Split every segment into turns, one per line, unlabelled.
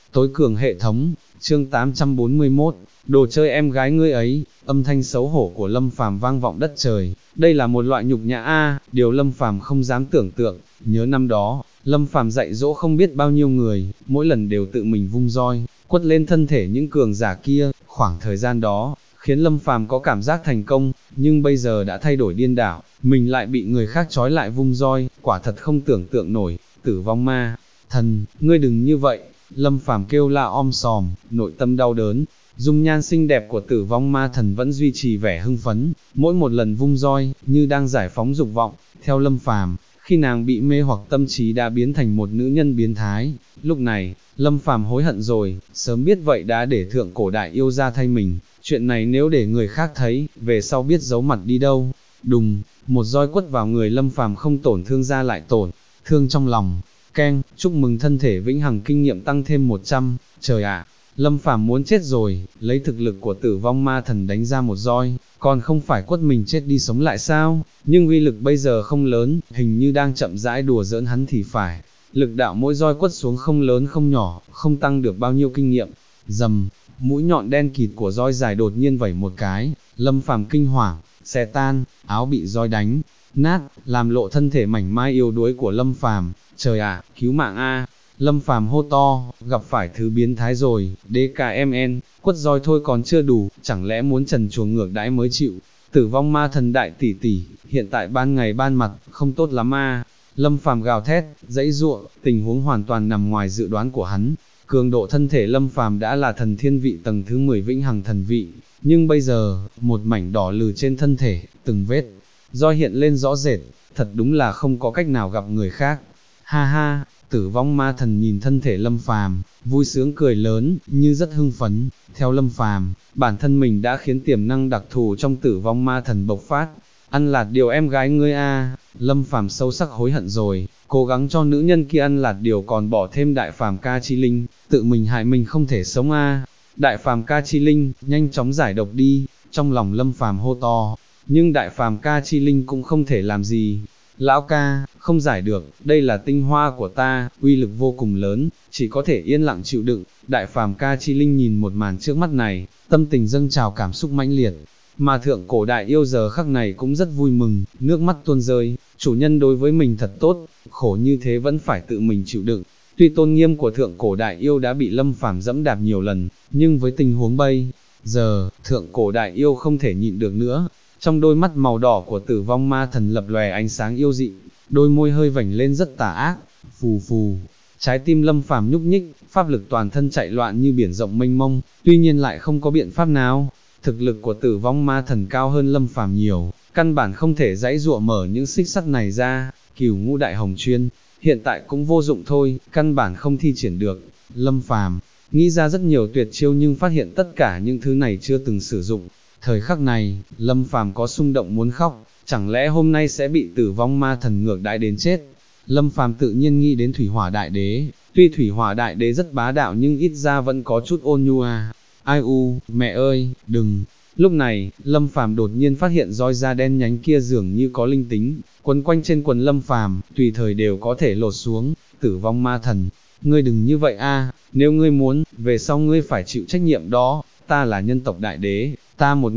Tối cường hệ thống, chương 841, đồ chơi em gái ngươi ấy, âm thanh xấu hổ của Lâm Phàm vang vọng đất trời, đây là một loại nhục nhã điều Lâm Phàm không dám tưởng tượng, nhớ năm đó, Lâm Phàm dạy dỗ không biết bao nhiêu người, mỗi lần đều tự mình vung roi, quất lên thân thể những cường giả kia, khoảng thời gian đó, khiến Lâm Phàm có cảm giác thành công, nhưng bây giờ đã thay đổi điên đảo, mình lại bị người khác trói lại vung roi, quả thật không tưởng tượng nổi, tử vong ma, thần, ngươi đừng như vậy. Lâm Phàm kêu la om sòm, nội tâm đau đớn, dung nhan xinh đẹp của tử vong ma thần vẫn duy trì vẻ hưng phấn, mỗi một lần vung roi, như đang giải phóng dục vọng, theo Lâm Phàm, khi nàng bị mê hoặc tâm trí đã biến thành một nữ nhân biến thái, lúc này, Lâm Phàm hối hận rồi, sớm biết vậy đã để thượng cổ đại yêu ra thay mình, chuyện này nếu để người khác thấy, về sau biết giấu mặt đi đâu, đùng, một roi quất vào người Lâm Phàm không tổn thương ra lại tổn, thương trong lòng. Keng, chúc mừng thân thể vĩnh hằng kinh nghiệm tăng thêm 100, trời ạ, Lâm Phàm muốn chết rồi, lấy thực lực của tử vong ma thần đánh ra một roi, còn không phải quất mình chết đi sống lại sao, nhưng uy lực bây giờ không lớn, hình như đang chậm rãi đùa giỡn hắn thì phải, lực đạo mỗi roi quất xuống không lớn không nhỏ, không tăng được bao nhiêu kinh nghiệm, dầm, mũi nhọn đen kịt của roi dài đột nhiên vẩy một cái, Lâm Phàm kinh hoàng, xé tan, áo bị roi đánh, nát, làm lộ thân thể mảnh mai yếu đuối của Lâm Phàm. Trời ạ, cứu mạng a! Lâm Phàm hô to, gặp phải thứ biến thái rồi, DKMN, quất roi thôi còn chưa đủ, chẳng lẽ muốn trần truồng ngược đãi mới chịu. Tử vong ma thần đại tỷ tỷ, hiện tại ban ngày ban mặt, không tốt lắm a. Lâm Phàm gào thét, dãy giụa, tình huống hoàn toàn nằm ngoài dự đoán của hắn. Cường độ thân thể Lâm Phàm đã là thần thiên vị tầng thứ 10 vĩnh hằng thần vị, nhưng bây giờ, một mảnh đỏ lừ trên thân thể, từng vết roi hiện lên rõ rệt, thật đúng là không có cách nào gặp người khác. Ha ha, tử vong ma thần nhìn thân thể Lâm Phàm, vui sướng cười lớn, như rất hưng phấn, theo Lâm Phàm, bản thân mình đã khiến tiềm năng đặc thù trong tử vong ma thần bộc phát, ăn lạt điều em gái ngươi a. Lâm Phàm sâu sắc hối hận rồi, cố gắng cho nữ nhân kia ăn lạt điều còn bỏ thêm đại phàm ca chi linh, tự mình hại mình không thể sống a. Đại phàm ca chi linh, nhanh chóng giải độc đi, trong lòng Lâm Phàm hô to, nhưng đại phàm ca chi linh cũng không thể làm gì. Lão ca, không giải được, đây là tinh hoa của ta, uy lực vô cùng lớn, chỉ có thể yên lặng chịu đựng. Đại phàm ca chi linh nhìn một màn trước mắt này, tâm tình dâng trào cảm xúc mãnh liệt, mà thượng cổ đại yêu giờ khắc này cũng rất vui mừng, nước mắt tuôn rơi, chủ nhân đối với mình thật tốt, khổ như thế vẫn phải tự mình chịu đựng. Tuy tôn nghiêm của thượng cổ đại yêu đã bị Lâm Phàm dẫm đạp nhiều lần, nhưng với tình huống bây giờ, thượng cổ đại yêu không thể nhịn được nữa. Trong đôi mắt màu đỏ của tử vong ma thần lập lòe ánh sáng yêu dị, đôi môi hơi vảnh lên rất tà ác, phù phù. Trái tim Lâm Phàm nhúc nhích, pháp lực toàn thân chạy loạn như biển rộng mênh mông, tuy nhiên lại không có biện pháp nào. Thực lực của tử vong ma thần cao hơn Lâm Phàm nhiều, căn bản không thể giãy giụa mở những xích sắt này ra, Cửu Ngũ Đại Hồng Chuyên, hiện tại cũng vô dụng thôi, căn bản không thi triển được. Lâm Phàm nghĩ ra rất nhiều tuyệt chiêu nhưng phát hiện tất cả những thứ này chưa từng sử dụng. Thời khắc này, Lâm Phàm có xung động muốn khóc, chẳng lẽ hôm nay sẽ bị tử vong ma thần ngược đãi đến chết. Lâm Phàm tự nhiên nghĩ đến Thủy Hỏa Đại Đế, tuy Thủy Hỏa Đại Đế rất bá đạo nhưng ít ra vẫn có chút ôn nhu à. Ai u, mẹ ơi, đừng. Lúc này, Lâm Phàm đột nhiên phát hiện roi da đen nhánh kia dường như có linh tính, quấn quanh trên quần Lâm Phàm, tùy thời đều có thể lột xuống. Tử vong ma thần, ngươi đừng như vậy a, nếu ngươi muốn, về sau ngươi phải chịu trách nhiệm đó, ta là nhân tộc đại đế, ta một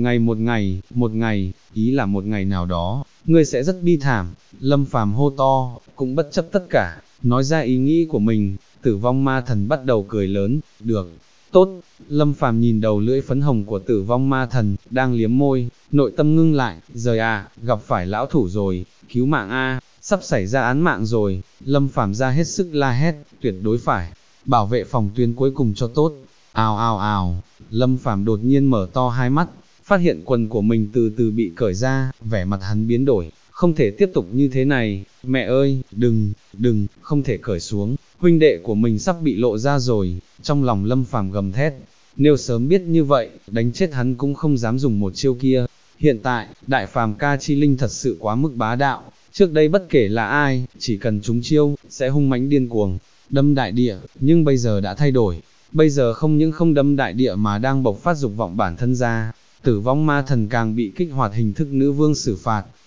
ngày, ý là một ngày nào đó, ngươi sẽ rất bi thảm. Lâm Phàm hô to, cũng bất chấp tất cả, nói ra ý nghĩ của mình. Tử vong ma thần bắt đầu cười lớn, được, tốt. Lâm Phàm nhìn đầu lưỡi phấn hồng của tử vong ma thần, đang liếm môi, nội tâm ngưng lại, rời à, gặp phải lão thủ rồi, cứu mạng a, sắp xảy ra án mạng rồi. Lâm Phàm ra hết sức la hét, tuyệt đối phải bảo vệ phòng tuyến cuối cùng cho tốt. Ào ào ào, Lâm Phàm đột nhiên mở to hai mắt, phát hiện quần của mình từ từ bị cởi ra, vẻ mặt hắn biến đổi, không thể tiếp tục như thế này, mẹ ơi, đừng, không thể cởi xuống, huynh đệ của mình sắp bị lộ ra rồi. Trong lòng Lâm Phàm gầm thét, nếu sớm biết như vậy, đánh chết hắn cũng không dám dùng một chiêu kia. Hiện tại, đại phàm ca chi linh thật sự quá mức bá đạo, trước đây bất kể là ai, chỉ cần trúng chiêu, sẽ hung mãnh điên cuồng, đâm đại địa, nhưng bây giờ đã thay đổi. Bây giờ không những không đâm đại địa mà đang bộc phát dục vọng bản thân ra, tử vong ma thần càng bị kích hoạt hình thức nữ vương xử phạt,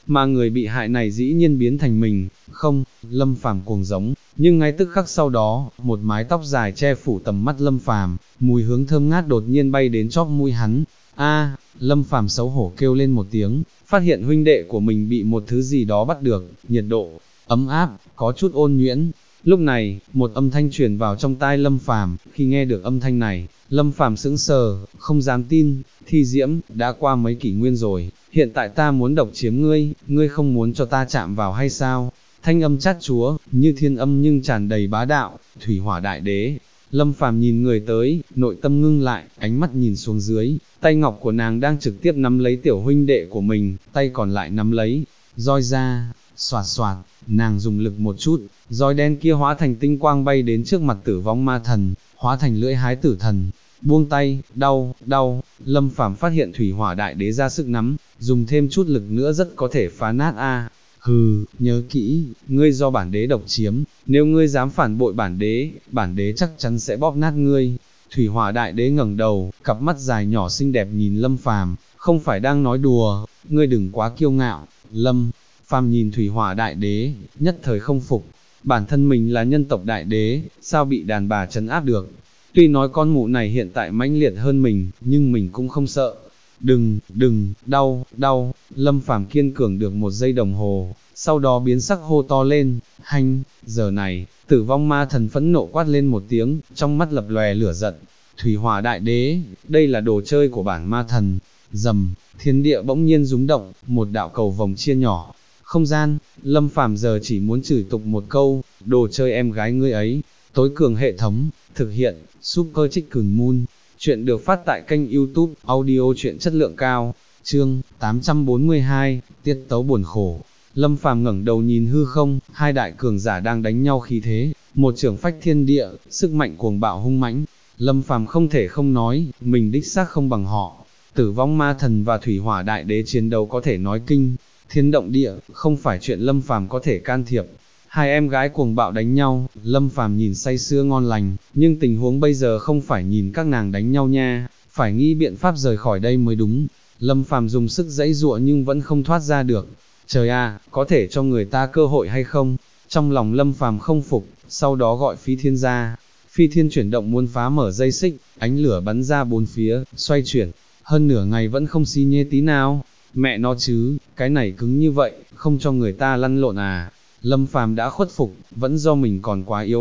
mà người bị hại này dĩ nhiên biến thành mình, không, Lâm Phàm cuồng giống, nhưng ngay tức khắc sau đó, một mái tóc dài che phủ tầm mắt Lâm Phàm, mùi hướng thơm ngát đột nhiên bay đến chóp mũi hắn, Lâm Phàm xấu hổ kêu lên một tiếng, phát hiện huynh đệ của mình bị một thứ gì đó bắt được, nhiệt độ, ấm áp, có chút ôn nhuyễn. Lúc này, một âm thanh truyền vào trong tai Lâm Phàm, khi nghe được âm thanh này, Lâm Phàm sững sờ, không dám tin, Thi Diễm, đã qua mấy kỷ nguyên rồi, hiện tại ta muốn độc chiếm ngươi, ngươi không muốn cho ta chạm vào hay sao? Thanh âm chát chúa, như thiên âm nhưng tràn đầy bá đạo, thủy hỏa đại đế. Lâm Phàm nhìn người tới, nội tâm ngưng lại, ánh mắt nhìn xuống dưới, tay ngọc của nàng đang trực tiếp nắm lấy tiểu huynh đệ của mình, tay còn lại nắm lấy, roi ra, xoạt xoạt, nàng dùng lực một chút, roi đen kia hóa thành tinh quang bay đến trước mặt Tử Vong Ma Thần, hóa thành lưỡi hái tử thần. Buông tay, đau, đau, Lâm Phàm phát hiện thủy hỏa đại đế ra sức nắm, dùng thêm chút lực nữa rất có thể phá nát Hừ, nhớ kỹ, ngươi do bản đế độc chiếm, nếu ngươi dám phản bội bản đế chắc chắn sẽ bóp nát ngươi. Thủy hỏa đại đế ngẩng đầu, cặp mắt dài nhỏ xinh đẹp nhìn Lâm Phàm, không phải đang nói đùa, ngươi đừng quá kiêu ngạo. Lâm Phàm nhìn thủy hỏa đại đế, nhất thời không phục, bản thân mình là nhân tộc đại đế, sao bị đàn bà trấn áp được. Tuy nói con mụ này hiện tại mãnh liệt hơn mình, nhưng mình cũng không sợ. Đừng, đau, đau, Lâm Phàm kiên cường được một giây đồng hồ, sau đó biến sắc hô to lên, hanh, giờ này, Tử Vong Ma Thần phẫn nộ quát lên một tiếng, trong mắt lập lòe lửa giận, thủy hỏa đại đế, đây là đồ chơi của bản ma thần, rầm, thiên địa bỗng nhiên rúng động, một đạo cầu vòng chia nhỏ, không gian, Lâm Phàm giờ chỉ muốn chửi tục một câu, đồ chơi em gái ngươi ấy, tối cường hệ thống, thực hiện, Super Chicken Moon. Chuyện được phát tại kênh YouTube, audio truyện chất lượng cao, chương 842, tiết tấu buồn khổ. Lâm Phàm ngẩng đầu nhìn hư không, hai đại cường giả đang đánh nhau khí thế, một chưởng phách thiên địa, sức mạnh cuồng bạo hung mãnh. Lâm Phàm không thể không nói, mình đích xác không bằng họ. Tử Vong Ma Thần và Thủy Hỏa Đại Đế chiến đấu có thể nói kinh thiên động địa, không phải chuyện Lâm Phàm có thể can thiệp. Hai em gái cuồng bạo đánh nhau, Lâm Phàm nhìn say sưa ngon lành, nhưng tình huống bây giờ không phải nhìn các nàng đánh nhau nha, phải nghĩ biện pháp rời khỏi đây mới đúng. Lâm Phàm dùng sức giãy giụa nhưng vẫn không thoát ra được. Trời à, có thể cho người ta cơ hội hay không? Trong lòng Lâm Phàm không phục, sau đó gọi Phi Thiên ra. Phi Thiên chuyển động muốn phá mở dây xích, ánh lửa bắn ra bốn phía, xoay chuyển, hơn nửa ngày vẫn không xi nhê tí nào. Mẹ nó chứ, cái này cứng như vậy, không cho người ta lăn lộn à? Lâm Phàm đã khuất phục, vẫn do mình còn quá yếu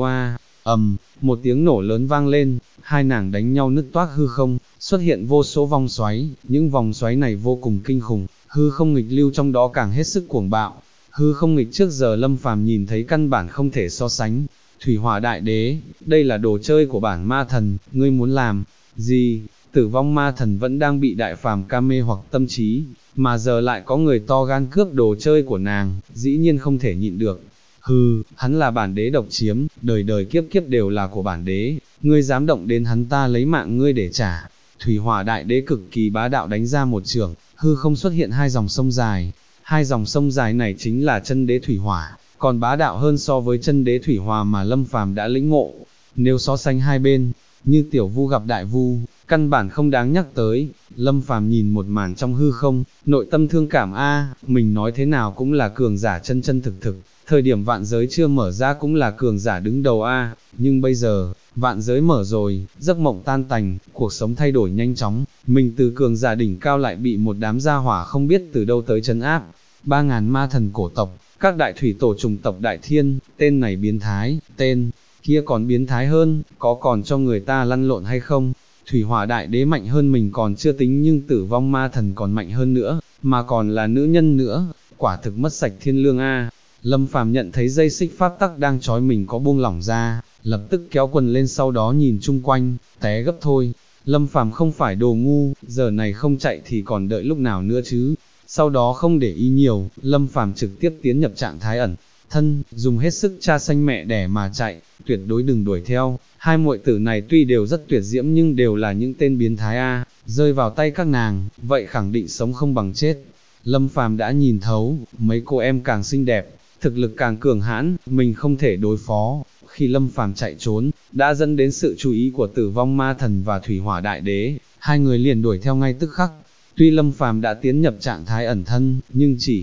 một tiếng nổ lớn vang lên, hai nàng đánh nhau nứt toác hư không, xuất hiện vô số vòng xoáy, những vòng xoáy này vô cùng kinh khủng, hư không nghịch lưu trong đó càng hết sức cuồng bạo. Hư không nghịch trước giờ Lâm Phàm nhìn thấy căn bản không thể so sánh. Thủy Hỏa Đại Đế, đây là đồ chơi của bản ma thần, ngươi muốn làm gì? Tử Vong Ma Thần vẫn đang bị Đại Phàm ca mê hoặc tâm trí, mà giờ lại có người to gan cướp đồ chơi của nàng, dĩ nhiên không thể nhịn được. Hừ, hắn là bản đế độc chiếm, đời đời kiếp kiếp đều là của bản đế, ngươi dám động đến hắn ta lấy mạng ngươi để trả. Thủy Hỏa Đại Đế cực kỳ bá đạo đánh ra một chưởng, hư không xuất hiện hai dòng sông dài. Hai dòng sông dài này chính là chân đế thủy hỏa, còn bá đạo hơn so với chân đế thủy hòa mà Lâm Phàm đã lĩnh ngộ. Nếu so sánh hai bên, như tiểu vu gặp đại vu, căn bản không đáng nhắc tới. Lâm Phàm nhìn một màn trong hư không, nội tâm thương cảm mình nói thế nào cũng là cường giả chân chân thực thực, thời điểm vạn giới chưa mở ra cũng là cường giả đứng đầu nhưng bây giờ, vạn giới mở rồi, giấc mộng tan tành, cuộc sống thay đổi nhanh chóng, mình từ cường giả đỉnh cao lại bị một đám gia hỏa không biết từ đâu tới trấn áp. 3.000 ma thần cổ tộc, các đại thủy tổ trùng tộc đại thiên, tên này biến thái, tên kia còn biến thái hơn, có còn cho người ta lăn lộn hay không? Thủy Hỏa Đại Đế mạnh hơn mình còn chưa tính nhưng Tử Vong Ma Thần còn mạnh hơn nữa, mà còn là nữ nhân nữa, quả thực mất sạch thiên lương Lâm Phàm nhận thấy dây xích pháp tắc đang trói mình có buông lỏng ra, lập tức kéo quần lên sau đó nhìn chung quanh, té gấp thôi. Lâm Phàm không phải đồ ngu, giờ này không chạy thì còn đợi lúc nào nữa chứ. Sau đó không để ý nhiều, Lâm Phàm trực tiếp tiến nhập trạng thái ẩn thân, dùng hết sức cha xanh mẹ đẻ mà chạy, tuyệt đối đừng đuổi theo. Hai muội tử này tuy đều rất tuyệt diễm nhưng đều là những tên biến thái rơi vào tay các nàng, vậy khẳng định sống không bằng chết. Lâm Phàm đã nhìn thấu, mấy cô em càng xinh đẹp, thực lực càng cường hãn, mình không thể đối phó. Khi Lâm Phàm chạy trốn, đã dẫn đến sự chú ý của Tử Vong Ma Thần và Thủy Hỏa Đại Đế, hai người liền đuổi theo ngay tức khắc. Tuy Lâm Phàm đã tiến nhập trạng thái ẩn thân, nhưng chỉ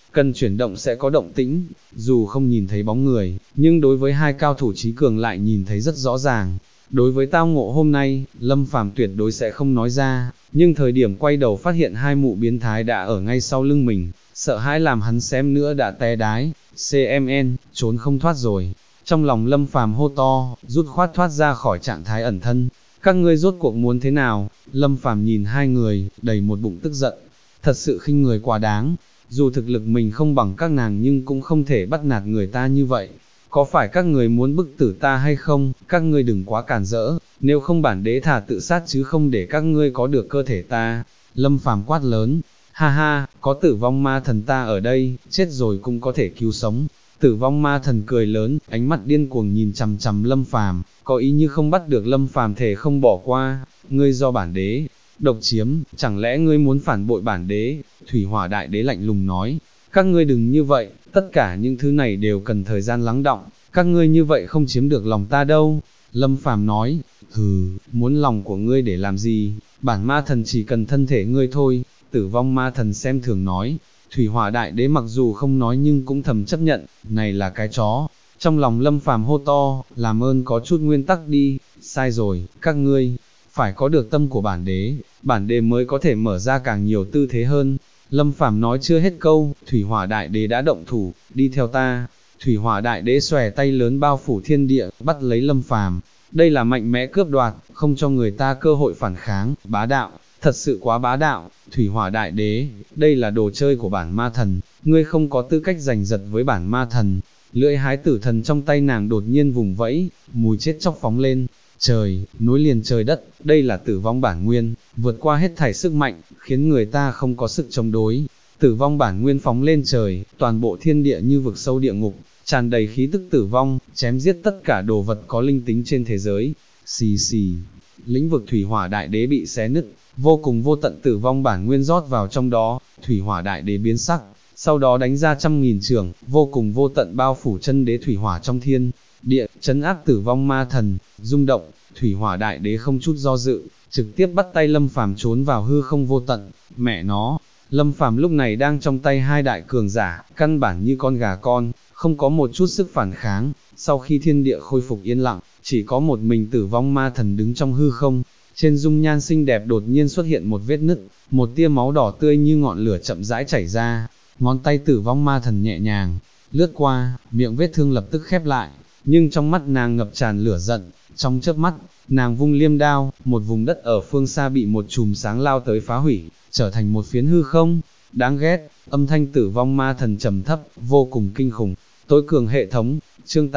cần chuyển động sẽ có động tĩnh, dù không nhìn thấy bóng người, nhưng đối với hai cao thủ trí cường lại nhìn thấy rất rõ ràng. Đối với tao ngộ hôm nay, Lâm Phàm tuyệt đối sẽ không nói ra, nhưng thời điểm quay đầu phát hiện hai mụ biến thái đã ở ngay sau lưng mình, sợ hãi làm hắn xém nữa đã té đái, CMN, trốn không thoát rồi. Trong lòng Lâm Phàm hô to, rút khoát thoát ra khỏi trạng thái ẩn thân. Các ngươi rốt cuộc muốn thế nào? Lâm Phàm nhìn hai người, đầy một bụng tức giận. Thật sự khinh người quá đáng. Dù thực lực mình không bằng các nàng nhưng cũng không thể bắt nạt người ta như vậy. Có phải các người muốn bức tử ta hay không? Các ngươi đừng quá cản rỡ. Nếu không bản đế thả tự sát chứ không để các ngươi có được cơ thể ta. Lâm Phàm quát lớn. Ha ha, có tử vong ma thần ta ở đây, chết rồi cũng có thể cứu sống. Tử vong ma thần cười lớn, ánh mắt điên cuồng nhìn chằm chằm Lâm Phàm, có ý như không bắt được Lâm Phàm thể không bỏ qua. Ngươi do bản đế độc chiếm, chẳng lẽ ngươi muốn phản bội bản đế? Thủy Hỏa Đại Đế lạnh lùng nói, các ngươi đừng như vậy, tất cả những thứ này đều cần thời gian lắng đọng, các ngươi như vậy không chiếm được lòng ta đâu. Lâm Phàm nói, hừ, muốn lòng của ngươi để làm gì, bản ma thần chỉ cần thân thể ngươi thôi. Tử vong ma thần xem thường nói, Thủy Hỏa Đại Đế mặc dù không nói nhưng cũng thầm chấp nhận, này là cái chó. Trong lòng Lâm Phàm hô to, làm ơn có chút nguyên tắc đi, sai rồi, các ngươi phải có được tâm của bản đế mới có thể mở ra càng nhiều tư thế hơn. Lâm Phàm nói chưa hết câu, Thủy Hỏa Đại Đế đã động thủ, đi theo ta. Thủy Hỏa Đại Đế xòe tay lớn bao phủ thiên địa, bắt lấy Lâm Phàm. Đây là mạnh mẽ cướp đoạt, không cho người ta cơ hội phản kháng, bá đạo, thật sự quá bá đạo. Thủy Hỏa Đại Đế, đây là đồ chơi của bản ma thần, ngươi không có tư cách giành giật với bản ma thần. Lưỡi hái tử thần trong tay nàng đột nhiên vùng vẫy, mùi chết chóc phóng lên. Trời, nối liền trời đất, đây là tử vong bản nguyên, vượt qua hết thảy sức mạnh, khiến người ta không có sức chống đối. Tử vong bản nguyên phóng lên trời, toàn bộ thiên địa như vực sâu địa ngục, tràn đầy khí tức tử vong, chém giết tất cả đồ vật có linh tính trên thế giới. Xì xì, lĩnh vực Thủy Hỏa Đại Đế bị xé nứt, vô cùng vô tận tử vong bản nguyên rót vào trong đó, Thủy Hỏa Đại Đế biến sắc, sau đó đánh ra trăm nghìn chưởng, vô cùng vô tận bao phủ chân đế thủy hỏa trong thiên địa, trấn áp tử vong ma thần. Rung động, Thủy Hỏa Đại Đế không chút do dự, trực tiếp bắt tay Lâm Phàm trốn vào hư không vô tận. Mẹ nó, Lâm Phàm lúc này đang trong tay hai đại cường giả, căn bản như con gà con, không có một chút sức phản kháng. Sau khi thiên địa khôi phục yên lặng, chỉ có một mình tử vong ma thần đứng trong hư không. Trên dung nhan xinh đẹp đột nhiên xuất hiện một vết nứt, một tia máu đỏ tươi như ngọn lửa chậm rãi chảy ra. Ngón tay tử vong ma thần nhẹ nhàng lướt qua, miệng vết thương lập tức khép lại, nhưng trong mắt nàng ngập tràn lửa giận. Trong chớp mắt, nàng vung liêm đao, một vùng đất ở phương xa bị một chùm sáng lao tới phá hủy, trở thành một phiến hư không. Đáng ghét, âm thanh tử vong ma thần trầm thấp, vô cùng kinh khủng. Tối cường hệ thống, chương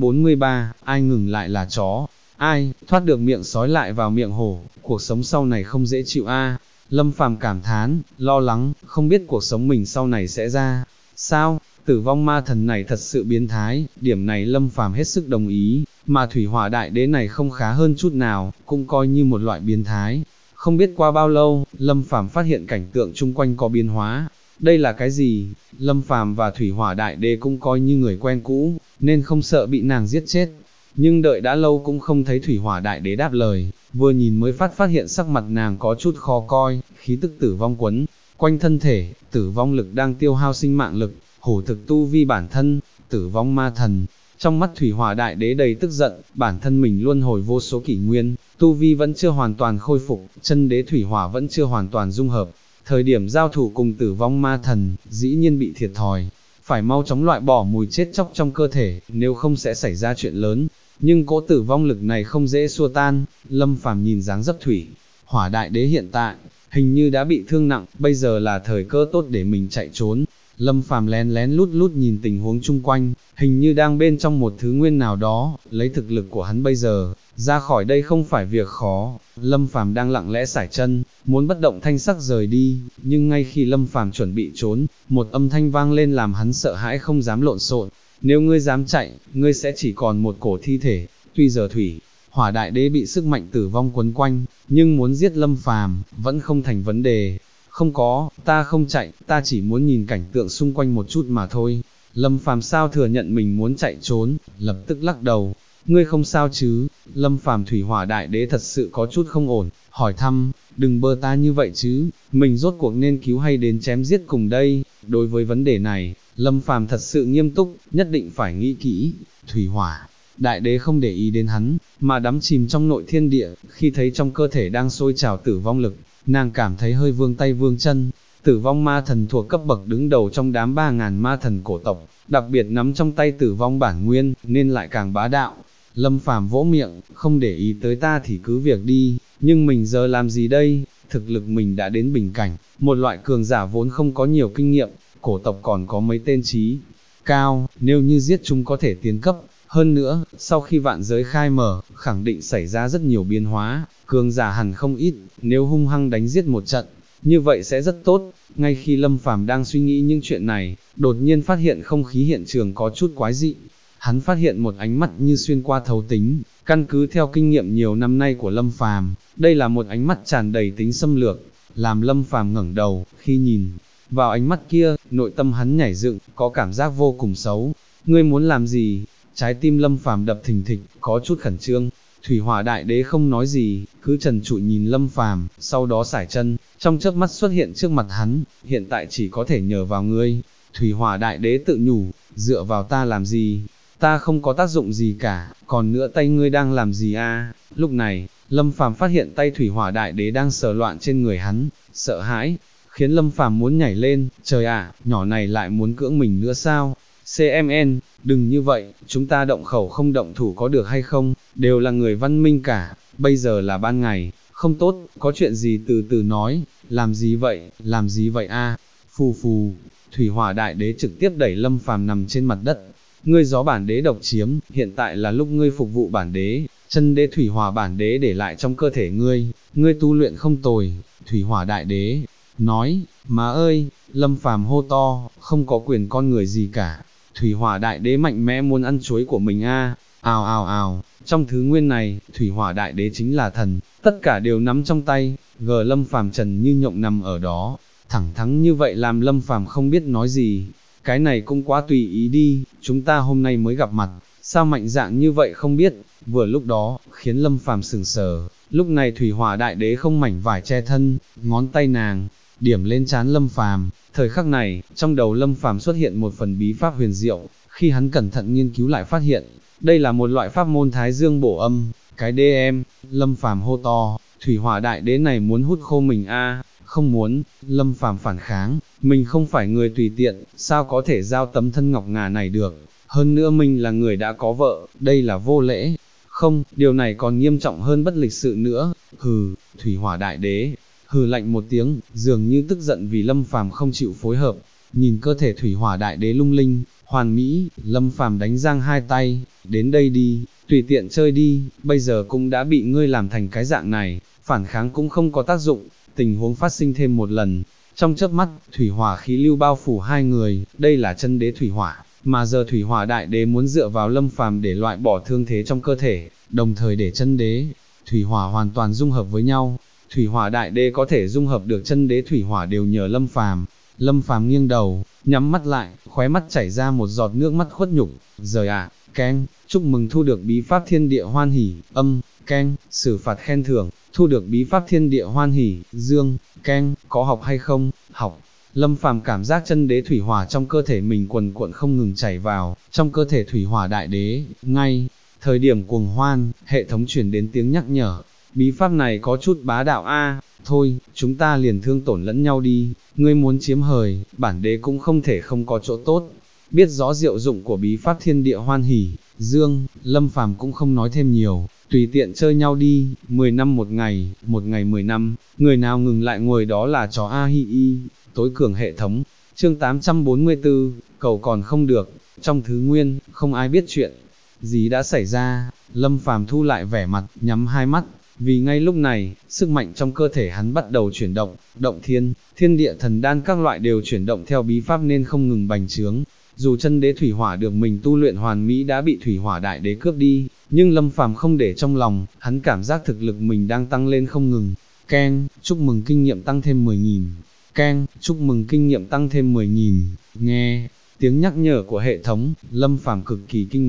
843, ai ngừng lại là chó, ai thoát được miệng sói lại vào miệng hổ, cuộc sống sau này không dễ chịu a. Lâm Phàm cảm thán, lo lắng, không biết cuộc sống mình sau này sẽ ra sao. Tử vong ma thần này thật sự biến thái, điểm này Lâm Phàm hết sức đồng ý, mà Thủy Hỏa Đại Đế này không khá hơn chút nào, cũng coi như một loại biến thái. Không biết qua bao lâu, Lâm Phàm phát hiện cảnh tượng chung quanh có biến hóa. Đây là cái gì? Lâm Phàm và Thủy Hỏa Đại Đế cũng coi như người quen cũ, nên không sợ bị nàng giết chết. Nhưng đợi đã lâu cũng không thấy Thủy Hỏa Đại Đế đáp lời, vừa nhìn mới phát hiện sắc mặt nàng có chút khó coi, khí tức tử vong quấn quanh thân thể, tử vong lực đang tiêu hao sinh mạng lực, hổ thực tu vi bản thân, tử vong ma thần. Trong mắt Thủy Hỏa Đại Đế đầy tức giận, bản thân mình luân hồi vô số kỷ nguyên, tu vi vẫn chưa hoàn toàn khôi phục, chân đế Thủy Hỏa vẫn chưa hoàn toàn dung hợp. Thời điểm giao thủ cùng tử vong ma thần, dĩ nhiên bị thiệt thòi, phải mau chóng loại bỏ mùi chết chóc trong cơ thể, nếu không sẽ xảy ra chuyện lớn. Nhưng cỗ tử vong lực này không dễ xua tan. Lâm Phàm nhìn dáng dấp Thủy Hỏa Đại Đế hiện tại, hình như đã bị thương nặng, bây giờ là thời cơ tốt để mình chạy trốn. Lâm Phàm lén lén lút lút nhìn tình huống chung quanh, hình như đang bên trong một thứ nguyên nào đó, lấy thực lực của hắn bây giờ, ra khỏi đây không phải việc khó. Lâm Phàm đang lặng lẽ sải chân, muốn bất động thanh sắc rời đi, nhưng ngay khi Lâm Phàm chuẩn bị trốn, một âm thanh vang lên làm hắn sợ hãi không dám lộn xộn. Nếu ngươi dám chạy, ngươi sẽ chỉ còn một cổ thi thể. Tuy giờ Thủy Hỏa Đại Đế bị sức mạnh tử vong quấn quanh, nhưng muốn giết Lâm Phàm vẫn không thành vấn đề. Không có, ta không chạy, ta chỉ muốn nhìn cảnh tượng xung quanh một chút mà thôi. Lâm Phàm sao thừa nhận mình muốn chạy trốn, lập tức lắc đầu. ngươi không sao chứ? Lâm Phàm thủy hỏa đại đế thật sự có chút không ổn, hỏi thăm, đừng bơ ta như vậy chứ, mình rốt cuộc nên cứu hay đến chém giết cùng đây? Đối với vấn đề này, Lâm Phàm thật sự nghiêm túc, nhất định phải nghĩ kỹ. Thủy hỏa đại đế không để ý đến hắn, mà đắm chìm trong nội thiên địa, khi thấy trong cơ thể đang sôi trào tử vong lực, nàng cảm thấy hơi vương tay vương chân. Tử vong ma thần thuộc cấp bậc đứng đầu trong đám 3.000 ma thần cổ tộc, đặc biệt nắm trong tay tử vong bản nguyên, nên lại càng bá đạo. Lâm Phàm vỗ miệng, không để ý tới ta thì cứ việc đi, nhưng mình giờ làm gì đây? Thực lực mình đã đến bình cảnh, một loại cường giả vốn không có nhiều kinh nghiệm, cổ tộc còn có mấy tên trí cao, nếu như giết chúng có thể tiến cấp. Hơn nữa, sau khi vạn giới khai mở, khẳng định xảy ra rất nhiều biến hóa, cường giả hẳn không ít, nếu hung hăng đánh giết một trận, như vậy sẽ rất tốt. Ngay khi Lâm Phàm đang suy nghĩ những chuyện này, đột nhiên phát hiện không khí hiện trường có chút quái dị. Hắn phát hiện một ánh mắt như xuyên qua thấu tính, căn cứ theo kinh nghiệm nhiều năm nay của Lâm Phàm, đây là một ánh mắt tràn đầy tính xâm lược, làm Lâm Phàm ngẩng đầu, khi nhìn vào ánh mắt kia, nội tâm hắn nhảy dựng, có cảm giác vô cùng xấu. Ngươi muốn làm gì? Trái tim Lâm Phàm đập thình thịch, có chút khẩn trương. Thủy hỏa đại đế không nói gì, cứ trần trụi nhìn Lâm Phàm, sau đó sải chân, trong chớp mắt xuất hiện trước mặt hắn, hiện tại chỉ có thể nhờ vào ngươi. Thủy hỏa đại đế tự nhủ, dựa vào ta làm gì? Ta không có tác dụng gì cả, còn nữa tay ngươi đang làm gì a? Lúc này, Lâm Phàm phát hiện tay thủy hỏa đại đế đang sờ loạn trên người hắn, sợ hãi, khiến Lâm Phàm muốn nhảy lên, trời ạ, nhỏ này lại muốn cưỡng mình nữa sao? CMN, đừng như vậy, chúng ta động khẩu không động thủ có được hay không, đều là người văn minh cả, bây giờ là ban ngày, không tốt, có chuyện gì từ từ nói, làm gì vậy a? Phù phù, thủy hỏa đại đế trực tiếp đẩy Lâm Phàm nằm trên mặt đất. Ngươi gió bản đế độc chiếm, hiện tại là lúc ngươi phục vụ bản đế, chân đế thủy hỏa bản đế để lại trong cơ thể ngươi tu luyện không tồi. Thủy hỏa đại đế nói, má ơi, Lâm Phàm hô to, không có quyền con người gì cả. Thủy hỏa đại đế mạnh mẽ muốn ăn chuối của mình a. Ào ào ào, trong thứ nguyên này, thủy hỏa đại đế chính là thần, tất cả đều nắm trong tay. Lâm Phàm trần như nhộng nằm ở đó, thẳng thắn như vậy làm Lâm Phàm không biết nói gì. Cái này cũng quá tùy ý đi, chúng ta hôm nay mới gặp mặt, sao mạnh dạn như vậy không biết. Vừa lúc đó, khiến Lâm Phàm sừng sờ, lúc này thủy hỏa đại đế không mảnh vải che thân, ngón tay nàng điểm lên trán Lâm Phàm. Thời khắc này, trong đầu Lâm Phàm xuất hiện một phần bí pháp huyền diệu, khi hắn cẩn thận nghiên cứu lại phát hiện, đây là một loại pháp môn Thái Dương bổ âm. Cái đê em, Lâm Phàm hô to, thủy hỏa đại đế này muốn hút khô mình a. Không muốn. Lâm Phàm phản kháng, mình không phải người tùy tiện, sao có thể giao tấm thân ngọc ngà này được, hơn nữa mình là người đã có vợ, đây là vô lễ. Không, điều này còn nghiêm trọng hơn bất lịch sự nữa. Hừ, thủy hỏa đại đế hừ lạnh một tiếng, dường như tức giận vì Lâm Phàm không chịu phối hợp. Nhìn cơ thể thủy hỏa đại đế lung linh, hoàn mỹ, Lâm Phàm đánh giang hai tay, đến đây đi, tùy tiện chơi đi, bây giờ cũng đã bị ngươi làm thành cái dạng này, phản kháng cũng không có tác dụng. Tình huống phát sinh thêm một lần, trong chớp mắt, thủy hỏa khí lưu bao phủ hai người, đây là chân đế thủy hỏa, mà giờ thủy hỏa đại đế muốn dựa vào Lâm Phàm để loại bỏ thương thế trong cơ thể, đồng thời để chân đế thủy hỏa hoàn toàn dung hợp với nhau. Thủy hỏa đại đế có thể dung hợp được chân đế thủy hỏa đều nhờ Lâm Phàm. Lâm Phàm nghiêng đầu, nhắm mắt lại, khóe mắt chảy ra một giọt nước mắt khuất nhục. Rời ạ, keng, chúc mừng thu được bí pháp thiên địa hoan hỉ, âm, keng, xử phạt khen thưởng, thu được bí pháp thiên địa hoan hỉ, dương, keng, có học hay không, học. Lâm Phàm cảm giác chân đế thủy hỏa trong cơ thể mình quần cuộn không ngừng chảy vào, trong cơ thể thủy hỏa đại đế, ngay thời điểm cuồng hoan, hệ thống truyền đến tiếng nhắc nhở, bí pháp này có chút bá đạo a. Thôi, chúng ta liền thương tổn lẫn nhau đi, ngươi muốn chiếm hời, bản đế cũng không thể không có chỗ tốt. Biết rõ diệu dụng của bí pháp thiên địa hoan hỉ, dương, Lâm Phàm cũng không nói thêm nhiều, tùy tiện chơi nhau đi, 10 năm một ngày 10 năm, người nào ngừng lại ngồi đó là chó a hi y. Tối cường hệ thống, chương 844, cầu còn không được, trong thứ nguyên, không ai biết chuyện gì đã xảy ra. Lâm Phàm thu lại vẻ mặt, nhắm hai mắt, vì ngay lúc này, sức mạnh trong cơ thể hắn bắt đầu chuyển động, động thiên địa thần đan các loại đều chuyển động theo bí pháp nên không ngừng bành trướng. Dù chân đế thủy hỏa được mình tu luyện hoàn mỹ đã bị thủy hỏa đại đế cướp đi, nhưng Lâm Phàm không để trong lòng, hắn cảm giác thực lực mình đang tăng lên không ngừng. Keng, chúc mừng kinh nghiệm tăng thêm 10.000. Keng, chúc mừng kinh nghiệm tăng thêm 10.000. Nghe tiếng nhắc nhở của hệ thống, Lâm Phàm cực kỳ kinh ngạc,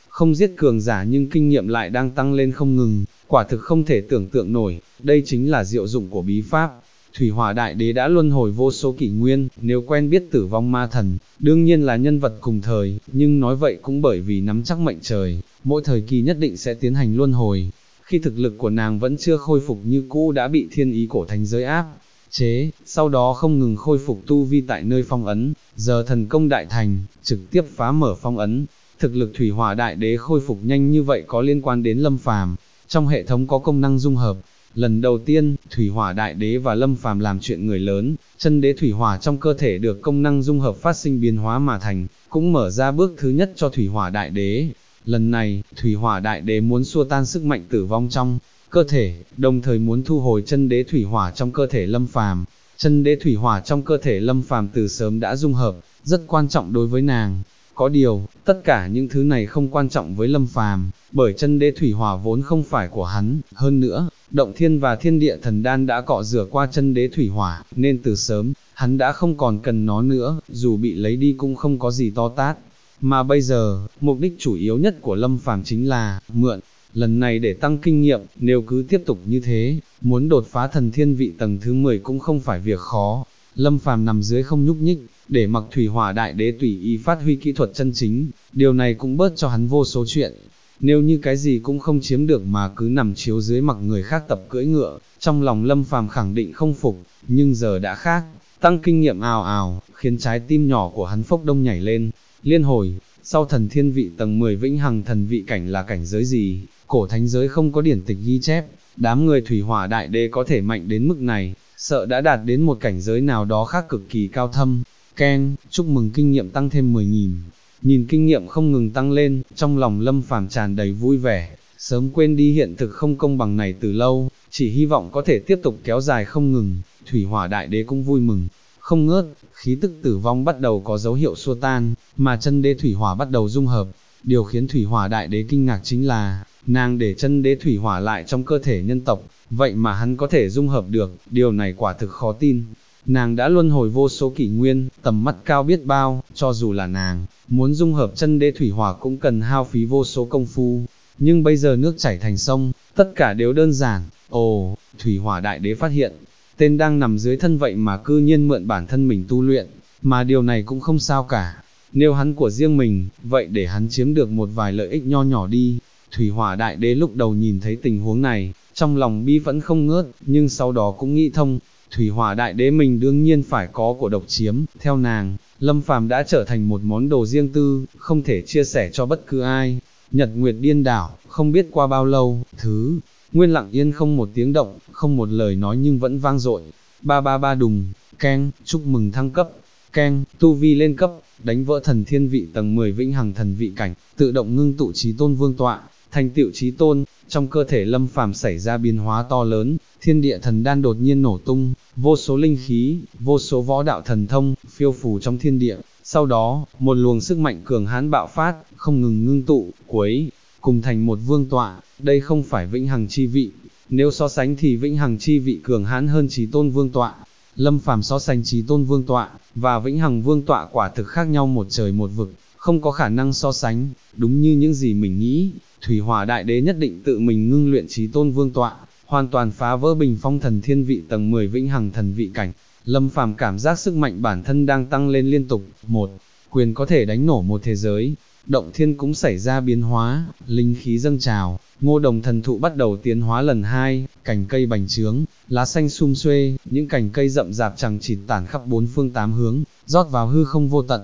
không giết cường giả nhưng kinh nghiệm lại đang tăng lên không ngừng, quả thực không thể tưởng tượng nổi, đây chính là diệu dụng của bí pháp. Thủy Hỏa Đại Đế đã luân hồi vô số kỷ nguyên, nếu quen biết Tử Vong Ma Thần, đương nhiên là nhân vật cùng thời, nhưng nói vậy cũng bởi vì nắm chắc mệnh trời, mỗi thời kỳ nhất định sẽ tiến hành luân hồi. Khi thực lực của nàng vẫn chưa khôi phục như cũ đã bị thiên ý cổ thánh giới áp chế, sau đó không ngừng khôi phục tu vi tại nơi phong ấn, giờ thần công đại thành, trực tiếp phá mở phong ấn. Thực lực Thủy Hỏa Đại Đế khôi phục nhanh như vậy có liên quan đến Lâm Phàm, trong hệ thống có công năng dung hợp. Lần đầu tiên, Thủy Hỏa Đại Đế và Lâm Phàm làm chuyện người lớn, chân đế Thủy Hỏa trong cơ thể được công năng dung hợp phát sinh biến hóa mà thành, cũng mở ra bước thứ nhất cho Thủy Hỏa Đại Đế. Lần này, Thủy Hỏa Đại Đế muốn xua tan sức mạnh tử vong trong cơ thể, đồng thời muốn thu hồi chân đế Thủy Hỏa trong cơ thể Lâm Phàm. Chân đế Thủy Hỏa trong cơ thể Lâm Phàm từ sớm đã dung hợp, rất quan trọng đối với nàng. Có điều, tất cả những thứ này không quan trọng với Lâm Phàm, bởi chân đế Thủy Hỏa vốn không phải của hắn, hơn nữa, Động Thiên và Thiên Địa Thần Đan đã cọ rửa qua chân đế Thủy Hỏa, nên từ sớm, hắn đã không còn cần nó nữa, dù bị lấy đi cũng không có gì to tát. Mà bây giờ, mục đích chủ yếu nhất của Lâm Phàm chính là mượn lần này để tăng kinh nghiệm, nếu cứ tiếp tục như thế, muốn đột phá thần thiên vị tầng thứ 10 cũng không phải việc khó. Lâm Phàm nằm dưới không nhúc nhích, để mặc Thủy Hỏa Đại Đế tùy ý phát huy kỹ thuật chân chính, điều này cũng bớt cho hắn vô số chuyện. Nếu như cái gì cũng không chiếm được mà cứ nằm chiếu dưới mặc người khác tập cưỡi ngựa, trong lòng Lâm Phàm khẳng định không phục, nhưng giờ đã khác, tăng kinh nghiệm ào ào, khiến trái tim nhỏ của hắn phốc đông nhảy lên. Liên hồi, sau thần thiên vị tầng 10 vĩnh hằng thần vị cảnh là cảnh giới gì, cổ thánh giới không có điển tịch ghi chép, đám người Thủy Hỏa Đại Đế có thể mạnh đến mức này, sợ đã đạt đến một cảnh giới nào đó khác cực kỳ cao thâm. Keng, chúc mừng kinh nghiệm tăng thêm 10.000. Nhìn kinh nghiệm không ngừng tăng lên, trong lòng Lâm Phàm tràn đầy vui vẻ, sớm quên đi hiện thực không công bằng này từ lâu, chỉ hy vọng có thể tiếp tục kéo dài không ngừng. Thủy Hỏa Đại Đế cũng vui mừng, không ngớt, khí tức tử vong bắt đầu có dấu hiệu xua tan, mà chân đế Thủy Hỏa bắt đầu dung hợp. Điều khiến Thủy Hỏa Đại Đế kinh ngạc chính là, nàng để chân đế Thủy Hỏa lại trong cơ thể nhân tộc, vậy mà hắn có thể dung hợp được, điều này quả thực khó tin. Nàng đã luân hồi vô số kỷ nguyên, tầm mắt cao biết bao, cho dù là nàng, muốn dung hợp chân đế Thủy Hỏa cũng cần hao phí vô số công phu, nhưng bây giờ nước chảy thành sông, tất cả đều đơn giản. Ồ, Thủy Hỏa Đại Đế phát hiện, tên đang nằm dưới thân vậy mà cư nhiên mượn bản thân mình tu luyện, mà điều này cũng không sao cả. Nếu hắn của riêng mình, vậy để hắn chiếm được một vài lợi ích nho nhỏ đi. Thủy Hỏa Đại Đế lúc đầu nhìn thấy tình huống này, trong lòng bi vẫn không ngớt, nhưng sau đó cũng nghĩ thông, Thủy Hỏa Đại Đế mình đương nhiên phải có của độc chiếm, theo nàng, Lâm Phàm đã trở thành một món đồ riêng tư, không thể chia sẻ cho bất cứ ai. Nhật Nguyệt Điên Đảo, không biết qua bao lâu, thứ nguyên lặng yên không một tiếng động, không một lời nói nhưng vẫn vang dội. Ba ba ba đùng, keng, chúc mừng thăng cấp, keng, tu vi lên cấp, đánh vỡ thần thiên vị tầng 10 vĩnh hằng thần vị cảnh, tự động ngưng tụ chí tôn vương tọa, thành tựu chí tôn. Trong cơ thể Lâm Phàm xảy ra biến hóa to lớn, thiên địa thần đan đột nhiên nổ tung, vô số linh khí, vô số võ đạo thần thông, phiêu phù trong thiên địa. Sau đó, một luồng sức mạnh cường hãn bạo phát, không ngừng ngưng tụ, cuối cùng thành một vương tọa. Đây không phải vĩnh hằng chi vị, nếu so sánh thì vĩnh hằng chi vị cường hãn hơn chí tôn vương tọa. Lâm Phàm so sánh chí tôn vương tọa và vĩnh hằng vương tọa quả thực khác nhau một trời một vực, không có khả năng so sánh. Đúng như những gì mình nghĩ, Thủy Hỏa Đại Đế nhất định tự mình ngưng luyện chí tôn vương tọa, hoàn toàn phá vỡ bình phong thần thiên vị tầng 10 vĩnh hằng thần vị cảnh. Lâm Phàm cảm giác sức mạnh bản thân đang tăng lên liên tục, một quyền có thể đánh nổ một thế giới. Động thiên cũng xảy ra biến hóa, linh khí dâng trào, Ngô Đồng thần thụ bắt đầu tiến hóa lần hai, cành cây bành trướng, lá xanh sum xuê, những cành cây rậm rạp chằng chịt tản khắp bốn phương tám hướng, rót vào hư không vô tận.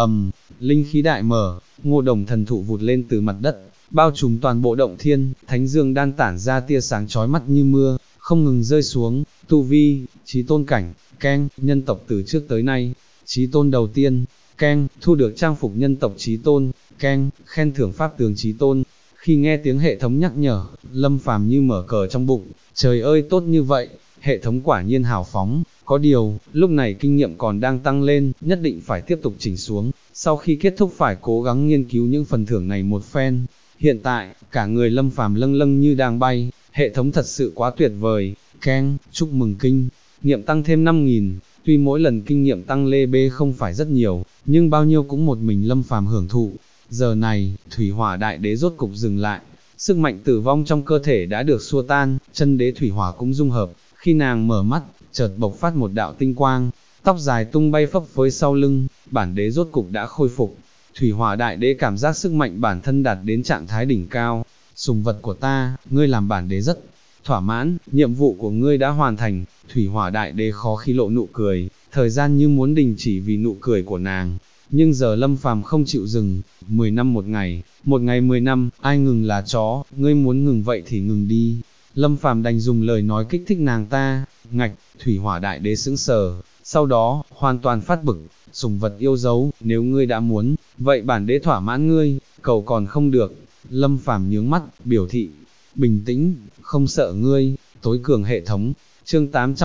Linh khí đại mở, Ngô Đồng thần thụ vụt lên từ mặt đất, bao trùm toàn bộ động thiên, thánh dương đan tản ra tia sáng chói mắt như mưa, không ngừng rơi xuống. Tu vi, chí tôn cảnh, keng, nhân tộc từ trước tới nay, chí tôn đầu tiên, keng, thu được trang phục nhân tộc chí tôn, keng, khen thưởng pháp tường chí tôn. Khi nghe tiếng hệ thống nhắc nhở, Lâm Phàm như mở cờ trong bụng, trời ơi tốt như vậy, hệ thống quả nhiên hào phóng. Có điều, lúc này kinh nghiệm còn đang tăng lên, nhất định phải tiếp tục chỉnh xuống, sau khi kết thúc phải cố gắng nghiên cứu những phần thưởng này một phen. Hiện tại, cả người Lâm Phàm lâng lâng như đang bay, hệ thống thật sự quá tuyệt vời. Keng, chúc mừng kinh nghiệm tăng thêm 5.000, tuy mỗi lần kinh nghiệm tăng lê bê không phải rất nhiều, nhưng bao nhiêu cũng một mình Lâm Phàm hưởng thụ. Giờ này, thủy hỏa đại đế rốt cục dừng lại, sức mạnh tử vong trong cơ thể đã được xua tan, chân đế thủy hỏa cũng dung hợp, khi nàng mở mắt, chợt bộc phát một đạo tinh quang, tóc dài tung bay phấp phới sau lưng, bản đế rốt cục đã khôi phục. Thủy hỏa đại đế cảm giác sức mạnh bản thân đạt đến trạng thái đỉnh cao, sùng vật của ta, ngươi làm bản đế rất thỏa mãn, nhiệm vụ của ngươi đã hoàn thành. Thủy hỏa đại đế khó khi lộ nụ cười, thời gian như muốn đình chỉ vì nụ cười của nàng, nhưng giờ Lâm Phàm không chịu dừng, 10 năm một ngày 10 năm, ai ngừng là chó, ngươi muốn ngừng vậy thì ngừng đi. Lâm Phàm đành dùng lời nói kích thích nàng ta, ngạch, thủy hỏa đại đế sững sờ, sau đó, hoàn toàn phát bực, sùng vật yêu dấu, nếu ngươi đã muốn, vậy bản đế thỏa mãn ngươi, cầu còn không được. Lâm Phàm nhướng mắt, biểu thị, bình tĩnh, không sợ ngươi, tối cường hệ thống. Chương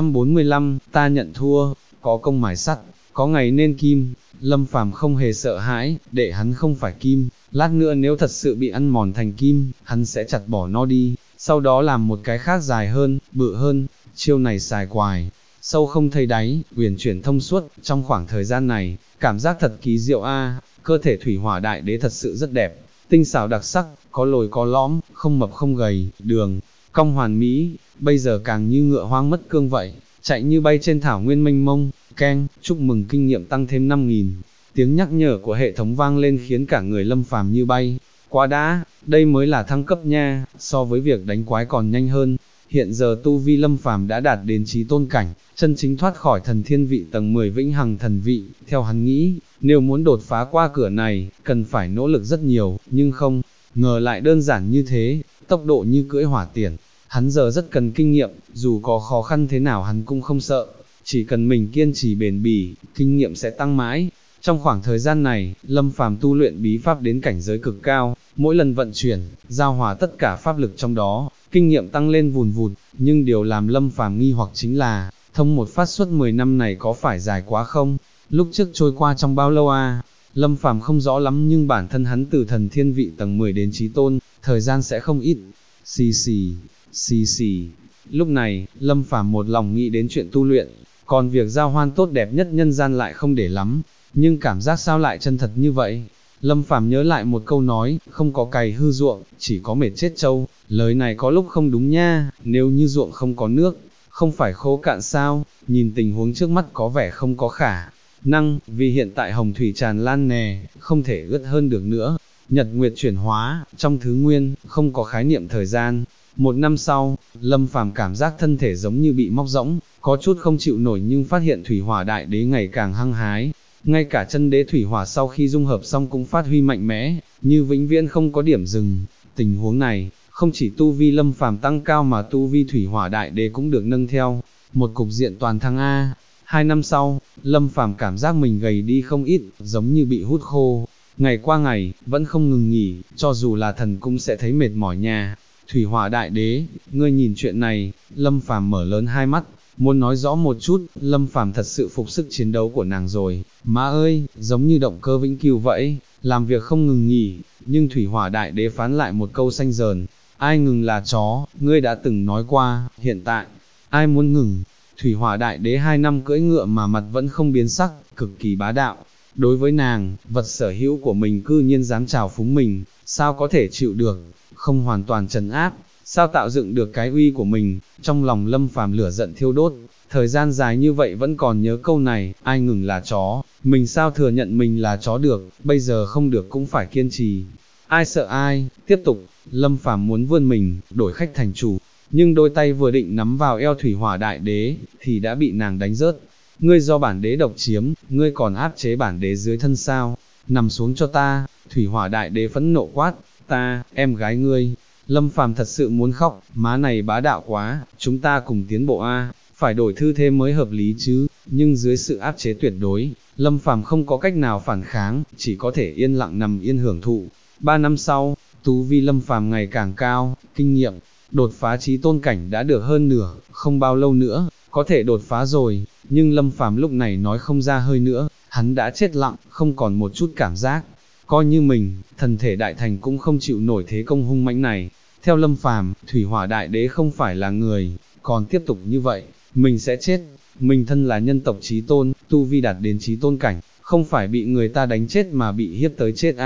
845, ta nhận thua, có công mài sắt, có ngày nên kim. Lâm Phàm không hề sợ hãi, để hắn không phải kim, lát nữa nếu thật sự bị ăn mòn thành kim, hắn sẽ chặt bỏ nó đi, sau đó làm một cái khác dài hơn, bự hơn. Chiêu này xài quài, sâu không thấy đáy, uyển chuyển thông suốt. Trong khoảng thời gian này, cảm giác thật kỳ diệu a. Cơ thể thủy hỏa đại đế thật sự rất đẹp, tinh xảo đặc sắc, có lồi có lõm, không mập không gầy, đường cong hoàn mỹ, bây giờ càng như ngựa hoang mất cương vậy, chạy như bay trên thảo nguyên mênh mông. Keng, chúc mừng kinh nghiệm tăng thêm 5.000. Tiếng nhắc nhở của hệ thống vang lên khiến cả người Lâm Phàm như bay. Quá đã, đây mới là thăng cấp nha, so với việc đánh quái còn nhanh hơn. Hiện giờ tu vi Lâm Phàm đã đạt đến chí tôn cảnh, chân chính thoát khỏi thần thiên vị tầng 10 vĩnh hằng thần vị. Theo hắn nghĩ, nếu muốn đột phá qua cửa này, cần phải nỗ lực rất nhiều, nhưng không ngờ lại đơn giản như thế, tốc độ như cưỡi hỏa tiễn. Hắn giờ rất cần kinh nghiệm, dù có khó khăn thế nào hắn cũng không sợ, chỉ cần mình kiên trì bền bỉ, kinh nghiệm sẽ tăng mãi. Trong khoảng thời gian này, Lâm Phàm tu luyện bí pháp đến cảnh giới cực cao, mỗi lần vận chuyển, giao hòa tất cả pháp lực trong đó, kinh nghiệm tăng lên vùn vụt, nhưng điều làm Lâm Phàm nghi hoặc chính là, thông một phát suốt 10 năm này có phải dài quá không? Lúc trước trôi qua trong bao lâu a? Lâm Phàm không rõ lắm, nhưng bản thân hắn từ thần thiên vị tầng 10 đến chí tôn, thời gian sẽ không ít. Xì xì, xì xì. Lúc này, Lâm Phàm một lòng nghĩ đến chuyện tu luyện, còn việc giao hoan tốt đẹp nhất nhân gian lại không để lắm, nhưng cảm giác sao lại chân thật như vậy. Lâm Phàm nhớ lại một câu nói, không có cày hư ruộng, chỉ có mệt chết trâu. Lời này có lúc không đúng nha, nếu như ruộng không có nước, không phải khô cạn sao? Nhìn tình huống trước mắt có vẻ không có khả năng, vì hiện tại hồng thủy tràn lan nè, không thể ướt hơn được nữa. Nhật nguyệt chuyển hóa, trong thứ nguyên, không có khái niệm thời gian. 1 năm sau, Lâm Phàm cảm giác thân thể giống như bị móc rỗng, có chút không chịu nổi, nhưng phát hiện thủy hỏa đại đế ngày càng hăng hái. Ngay cả chân đế thủy hỏa sau khi dung hợp xong cũng phát huy mạnh mẽ, như vĩnh viễn không có điểm dừng. Tình huống này, không chỉ tu vi Lâm Phàm tăng cao mà tu vi thủy hỏa đại đế cũng được nâng theo. Một cục diện toàn thắng a. 2 năm sau, Lâm Phàm cảm giác mình gầy đi không ít, giống như bị hút khô. Ngày qua ngày, vẫn không ngừng nghỉ, cho dù là thần cũng sẽ thấy mệt mỏi nha. Thủy hỏa đại đế, ngươi nhìn chuyện này. Lâm Phàm mở lớn hai mắt, muốn nói rõ một chút. Lâm Phàm thật sự phục sức chiến đấu của nàng rồi, má ơi, giống như động cơ vĩnh cửu vậy, làm việc không ngừng nghỉ. Nhưng thủy hỏa đại đế phán lại một câu xanh dờn, ai ngừng là chó, ngươi đã từng nói qua, hiện tại, ai muốn ngừng. Thủy hỏa đại đế 2 năm cưỡi ngựa mà mặt vẫn không biến sắc, cực kỳ bá đạo. Đối với nàng, vật sở hữu của mình cư nhiên dám trào phúng mình, sao có thể chịu được, không hoàn toàn trấn áp, sao tạo dựng được cái uy của mình. Trong lòng Lâm Phàm lửa giận thiêu đốt, thời gian dài như vậy vẫn còn nhớ câu này, ai ngừng là chó, mình sao thừa nhận mình là chó được, bây giờ không được cũng phải kiên trì. Ai sợ ai, tiếp tục. Lâm Phàm muốn vươn mình, đổi khách thành chủ, nhưng đôi tay vừa định nắm vào eo thủy hỏa đại đế, thì đã bị nàng đánh rớt. Ngươi do bản đế độc chiếm, ngươi còn áp chế bản đế dưới thân sao? Nằm xuống cho ta. Thủy hỏa đại đế phẫn nộ quát, ta, em gái ngươi. Lâm Phàm thật sự muốn khóc, má này bá đạo quá, chúng ta cùng tiến bộ a, phải đổi thư thế mới hợp lý chứ. Nhưng dưới sự áp chế tuyệt đối, Lâm Phàm không có cách nào phản kháng, chỉ có thể yên lặng nằm yên hưởng thụ. 3 năm sau, tu vi Lâm Phàm ngày càng cao, kinh nghiệm đột phá chí tôn cảnh đã được hơn nửa, không bao lâu nữa có thể đột phá rồi. Nhưng Lâm Phàm lúc này nói không ra hơi nữa, hắn đã chết lặng, không còn một chút cảm giác. Coi như mình, thần thể đại thành cũng không chịu nổi thế công hung mãnh này. Theo Lâm Phàm, thủy hỏa đại đế không phải là người, còn tiếp tục như vậy, mình sẽ chết. Mình thân là nhân tộc chí tôn, tu vi đạt đến chí tôn cảnh, không phải bị người ta đánh chết mà bị hiếp tới chết a.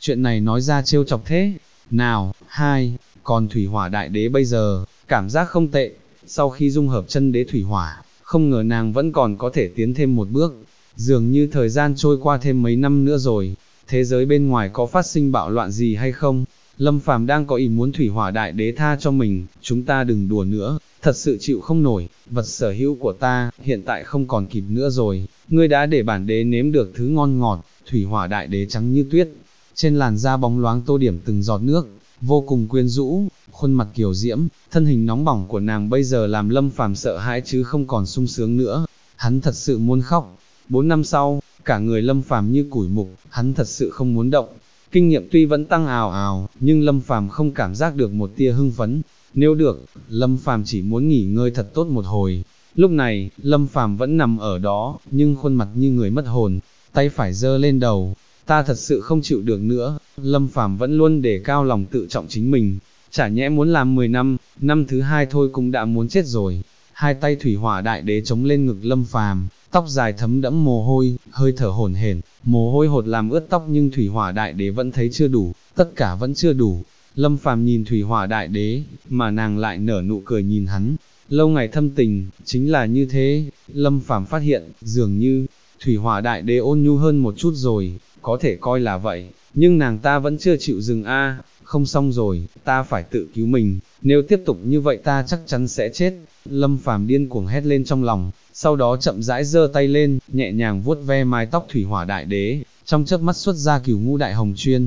chuyện này nói ra trêu chọc thế, nào, hai, còn thủy hỏa đại đế bây giờ, cảm giác không tệ, sau khi dung hợp chân đế thủy hỏa, không ngờ nàng vẫn còn có thể tiến thêm một bước, dường như thời gian trôi qua thêm mấy năm nữa rồi, thế giới bên ngoài có phát sinh bạo loạn gì hay không? Lâm Phàm đang có ý muốn thủy hỏa đại đế tha cho mình, chúng ta đừng đùa nữa, thật sự chịu không nổi, vật sở hữu của ta, hiện tại không còn kịp nữa rồi, ngươi đã để bản đế nếm được thứ ngon ngọt, thủy hỏa đại đế trắng như tuyết, trên làn da bóng loáng tô điểm từng giọt nước, vô cùng quyến rũ, khuôn mặt kiều diễm, thân hình nóng bỏng của nàng bây giờ làm Lâm Phàm sợ hãi chứ không còn sung sướng nữa, hắn thật sự muốn khóc. 4 năm sau, cả người Lâm Phàm như củi mục, hắn thật sự không muốn động. Kinh nghiệm tuy vẫn tăng ào ào, nhưng Lâm Phàm không cảm giác được một tia hưng phấn. Nếu được, Lâm Phàm chỉ muốn nghỉ ngơi thật tốt một hồi. Lúc này, Lâm Phàm vẫn nằm ở đó, nhưng khuôn mặt như người mất hồn, tay phải giơ lên đầu. Ta thật sự không chịu được nữa, Lâm Phàm vẫn luôn đề cao lòng tự trọng chính mình. Chả nhẽ muốn làm 10 năm, năm thứ hai thôi cũng đã muốn chết rồi. Hai tay thủy hỏa đại đế chống lên ngực Lâm Phàm, tóc dài thấm đẫm mồ hôi, hơi thở hổn hển, mồ hôi hột làm ướt tóc nhưng thủy hỏa đại đế vẫn thấy chưa đủ, tất cả vẫn chưa đủ. Lâm Phàm nhìn thủy hỏa đại đế, mà nàng lại nở nụ cười nhìn hắn. Lâu ngày thâm tình, chính là như thế, Lâm Phàm phát hiện, dường như, thủy hỏa đại đế ôn nhu hơn một chút rồi, có thể coi là vậy, nhưng nàng ta vẫn chưa chịu dừng a. Không xong rồi, ta phải tự cứu mình, nếu tiếp tục như vậy ta chắc chắn sẽ chết. Lâm Phàm điên cuồng hét lên trong lòng, sau đó chậm rãi giơ tay lên, nhẹ nhàng vuốt ve mái tóc thủy hỏa đại đế, trong chớp mắt xuất ra cửu ngũ đại hồng chuyên,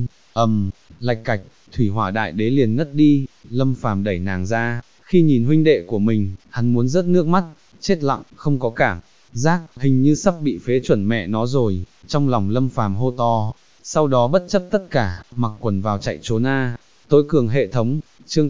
lạch cạch, thủy hỏa đại đế liền ngất đi. Lâm Phàm đẩy nàng ra, khi nhìn huynh đệ của mình, hắn muốn rớt nước mắt, chết lặng, không có cảm giác, hình như sắp bị phế chuẩn mẹ nó rồi, trong lòng Lâm Phàm hô to. Sau đó bất chấp tất cả, mặc quần vào chạy trốn a. Tối cường hệ thống, chương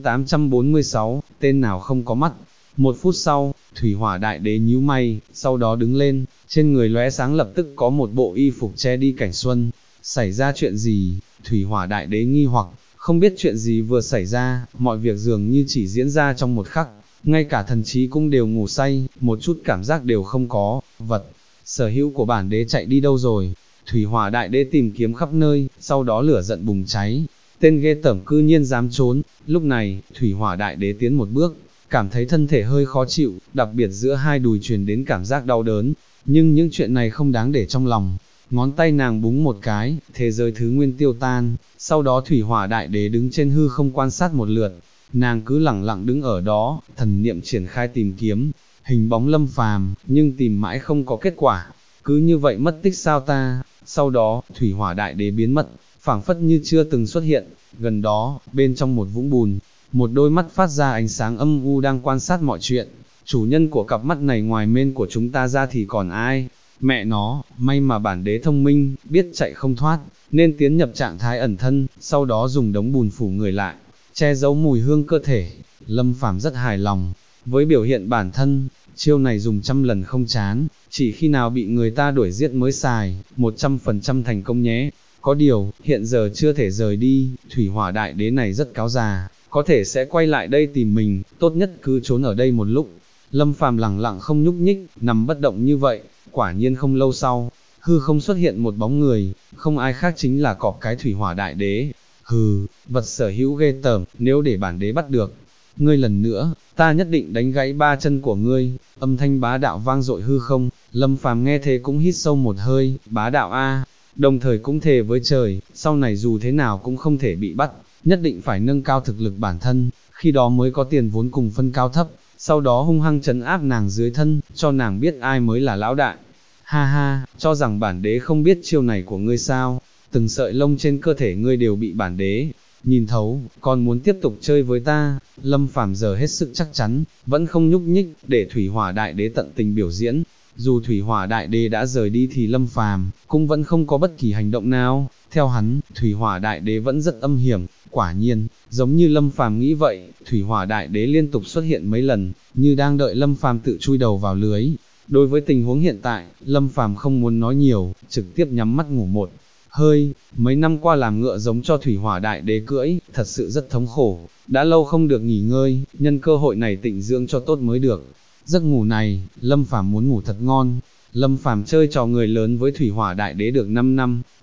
846, tên nào không có mắt. Một phút sau, thủy hỏa đại đế nhíu mày, sau đó đứng lên, trên người lóe sáng lập tức có một bộ y phục che đi cảnh xuân. Xảy ra chuyện gì? Thủy hỏa đại đế nghi hoặc, không biết chuyện gì vừa xảy ra, mọi việc dường như chỉ diễn ra trong một khắc, ngay cả thần trí cũng đều ngủ say, một chút cảm giác đều không có. Vật sở hữu của bản đế chạy đi đâu rồi? Thủy hỏa đại đế tìm kiếm khắp nơi, sau đó lửa giận bùng cháy, tên ghê tởm cư nhiên dám trốn. Lúc này, thủy hỏa đại đế tiến một bước, cảm thấy thân thể hơi khó chịu, đặc biệt giữa hai đùi truyền đến cảm giác đau đớn, nhưng những chuyện này không đáng để trong lòng. Ngón tay nàng búng một cái, thế giới thứ nguyên tiêu tan, sau đó thủy hỏa đại đế đứng trên hư không quan sát một lượt, nàng cứ lẳng lặng đứng ở đó, thần niệm triển khai tìm kiếm, hình bóng Lâm Phàm, nhưng tìm mãi không có kết quả, cứ như vậy mất tích sao ta. Sau đó, thủy hỏa đại đế biến mất, phảng phất như chưa từng xuất hiện. Gần đó, bên trong một vũng bùn, một đôi mắt phát ra ánh sáng âm u đang quan sát mọi chuyện. Chủ nhân của cặp mắt này ngoài mên của chúng ta ra thì còn ai? Mẹ nó, may mà bản đế thông minh, biết chạy không thoát, nên tiến nhập trạng thái ẩn thân, sau đó dùng đống bùn phủ người lại, che giấu mùi hương cơ thể. Lâm Phàm rất hài lòng với biểu hiện bản thân, chiêu này dùng 100 lần không chán, chỉ khi nào bị người ta đuổi giết mới xài, 100% thành công nhé. Có điều, hiện giờ chưa thể rời đi, thủy hỏa đại đế này rất cáo già, có thể sẽ quay lại đây tìm mình, tốt nhất cứ trốn ở đây một lúc. Lâm Phàm lẳng lặng không nhúc nhích, nằm bất động như vậy. Quả nhiên không lâu sau, hư không xuất hiện một bóng người, không ai khác chính là cọp cái thủy hỏa đại đế. Hừ, vật sở hữu ghê tởm, nếu để bản đế bắt được ngươi lần nữa, ta nhất định đánh gãy 3 chân của ngươi. Âm thanh bá đạo vang dội hư không, Lâm Phàm nghe thế cũng hít sâu một hơi, bá đạo a, đồng thời cũng thề với trời, sau này dù thế nào cũng không thể bị bắt, nhất định phải nâng cao thực lực bản thân, khi đó mới có tiền vốn cùng phân cao thấp, sau đó hung hăng trấn áp nàng dưới thân, cho nàng biết ai mới là lão đại. Ha ha, cho rằng bản đế không biết chiêu này của ngươi sao, từng sợi lông trên cơ thể ngươi đều bị bản đế nhìn thấu, còn muốn tiếp tục chơi với ta. Lâm Phàm giờ hết sức chắc chắn, vẫn không nhúc nhích, để thủy hỏa đại đế tận tình biểu diễn. Dù thủy hỏa đại đế đã rời đi thì Lâm Phàm cũng vẫn không có bất kỳ hành động nào. Theo hắn, thủy hỏa đại đế vẫn rất âm hiểm. Quả nhiên, giống như Lâm Phàm nghĩ vậy, thủy hỏa đại đế liên tục xuất hiện mấy lần, như đang đợi Lâm Phàm tự chui đầu vào lưới. Đối với tình huống hiện tại, Lâm Phàm không muốn nói nhiều, trực tiếp nhắm mắt ngủ một hơi. Mấy năm qua làm ngựa giống cho thủy hỏa đại đế cưỡi, thật sự rất thống khổ, đã lâu không được nghỉ ngơi, nhân cơ hội này tịnh dưỡng cho tốt mới được. Giấc ngủ này, Lâm Phàm muốn ngủ thật ngon. Lâm Phàm chơi trò người lớn với thủy hỏa đại đế được 5 năm,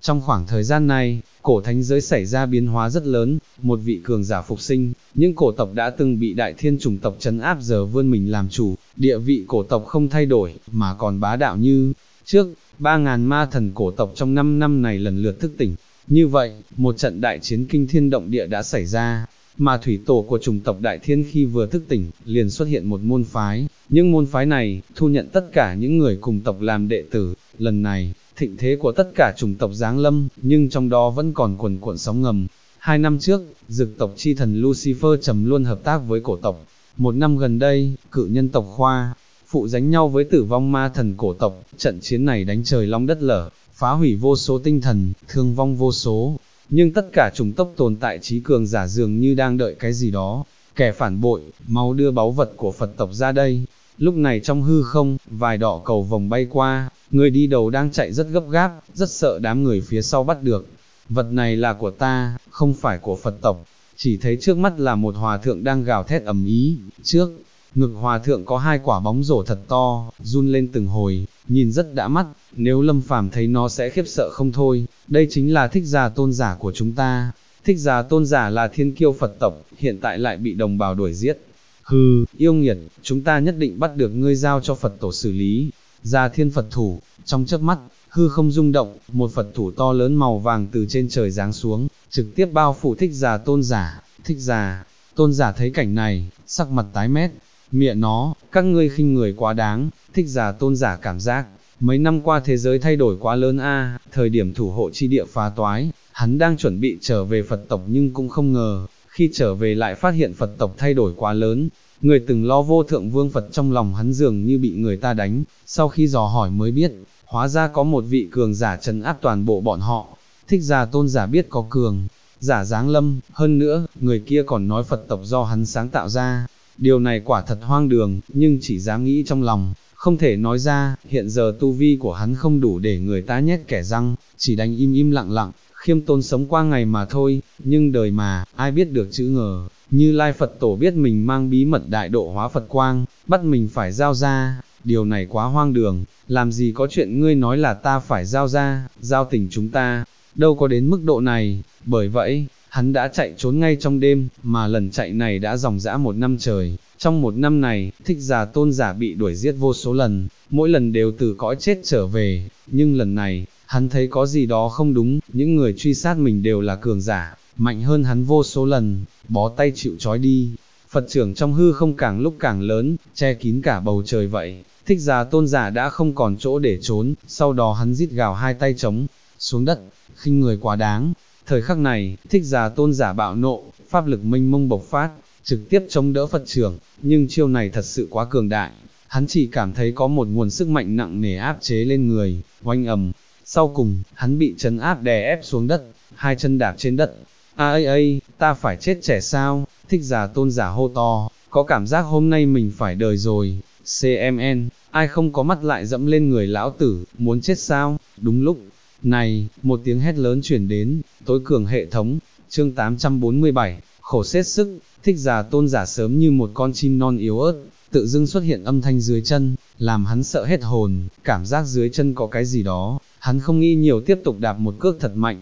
Trong khoảng thời gian này, cổ thánh giới xảy ra biến hóa rất lớn, một vị cường giả phục sinh, những cổ tộc đã từng bị đại thiên chủng tộc trấn áp giờ vươn mình làm chủ, địa vị cổ tộc không thay đổi, mà còn bá đạo như trước, 3.000 ma thần cổ tộc trong 5 năm này lần lượt thức tỉnh. Như vậy, một trận đại chiến kinh thiên động địa đã xảy ra, mà thủy tổ của chủng tộc Đại Thiên khi vừa thức tỉnh, liền xuất hiện một môn phái, nhưng môn phái này, thu nhận tất cả những người cùng tộc làm đệ tử, lần này, thịnh thế của tất cả chủng tộc giáng lâm, nhưng trong đó vẫn còn quần cuộn sóng ngầm. 2 năm trước, dực tộc chi thần Lucifer trầm luôn hợp tác với cổ tộc. 1 năm gần đây, cự nhân tộc Khoa, phụ đánh nhau với tử vong ma thần cổ tộc, trận chiến này đánh trời long đất lở, phá hủy vô số tinh thần, thương vong vô số. Nhưng tất cả chủng tộc tồn tại trí cường giả dường như đang đợi cái gì đó. Kẻ phản bội, mau đưa báu vật của Phật tộc ra đây. Lúc này trong hư không, vài đỏ cầu vồng bay qua, người đi đầu đang chạy rất gấp gáp, rất sợ đám người phía sau bắt được. Vật này là của ta, không phải của Phật tộc. Chỉ thấy trước mắt là một hòa thượng đang gào thét ầm ĩ, trước ngực hòa thượng có 2 quả bóng rổ thật to, run lên từng hồi, nhìn rất đã mắt, nếu Lâm Phàm thấy nó sẽ khiếp sợ không thôi. Đây chính là Thích Giả tôn giả của chúng ta. Thích Giả tôn giả là thiên kiêu Phật tộc, hiện tại lại bị đồng bào đuổi giết. Hừ, yêu nghiệt, chúng ta nhất định bắt được ngươi giao cho Phật tổ xử lý. Gia Thiên Phật thủ, trong chớp mắt, hư không rung động, một Phật thủ to lớn màu vàng từ trên trời giáng xuống, trực tiếp bao phủ Thích Giả tôn giả. Thích Giả tôn giả thấy cảnh này, sắc mặt tái mét. Mẹ nó, các ngươi khinh người quá đáng. Thích Giả tôn giả cảm giác, mấy năm qua thế giới thay đổi quá lớn a. Thời điểm thủ hộ chi địa phá toái, hắn đang chuẩn bị trở về Phật tộc nhưng cũng không ngờ, khi trở về lại phát hiện Phật tộc thay đổi quá lớn. Người từng lo vô thượng vương Phật trong lòng hắn dường như bị người ta đánh, sau khi dò hỏi mới biết, hóa ra có một vị cường giả trấn áp toàn bộ bọn họ. Thích Giả tôn giả biết có cường giả giáng lâm, hơn nữa, người kia còn nói Phật tộc do hắn sáng tạo ra. Điều này quả thật hoang đường, nhưng chỉ dám nghĩ trong lòng, không thể nói ra. Hiện giờ tu vi của hắn không đủ để người ta nhét kẻ răng, chỉ đành im im lặng lặng, khiêm tốn sống qua ngày mà thôi. Nhưng đời mà, ai biết được chữ ngờ, Như Lai Phật tổ biết mình mang bí mật đại độ hóa Phật quang, bắt mình phải giao ra. Điều này quá hoang đường, làm gì có chuyện ngươi nói là ta phải giao ra, giao tình chúng ta, đâu có đến mức độ này. Bởi vậy, hắn đã chạy trốn ngay trong đêm, mà lần chạy này đã dòng dã 1 năm trời. Trong 1 năm này, Thích Giả tôn giả bị đuổi giết vô số lần, mỗi lần đều từ cõi chết trở về. Nhưng lần này, hắn thấy có gì đó không đúng, những người truy sát mình đều là cường giả, mạnh hơn hắn vô số lần, bó tay chịu trói đi. Phật trưởng trong hư không càng lúc càng lớn, che kín cả bầu trời vậy. Thích Giả tôn giả đã không còn chỗ để trốn, sau đó hắn rít gào 2 tay trống xuống đất, khinh người quá đáng. Thời khắc này, Thích Giả tôn giả bạo nộ, pháp lực mênh mông bộc phát, trực tiếp chống đỡ Phật trưởng, nhưng chiêu này thật sự quá cường đại. Hắn chỉ cảm thấy có một nguồn sức mạnh nặng nề áp chế lên người, oanh ầm. Sau cùng, hắn bị trấn áp đè ép xuống đất, 2 chân đạp trên đất. Ây, ta phải chết trẻ sao? Thích Giả tôn giả hô to, có cảm giác hôm nay mình phải đời rồi. CMN, ai không có mắt lại dẫm lên người lão tử, muốn chết sao? Đúng lúc này, một tiếng hét lớn chuyển đến, tối cường hệ thống, chương 847, khổ xét sức. Thích Giả tôn giả sớm như một con chim non yếu ớt, tự dưng xuất hiện âm thanh dưới chân, làm hắn sợ hết hồn, cảm giác dưới chân có cái gì đó. Hắn không nghĩ nhiều, tiếp tục đạp một cước thật mạnh.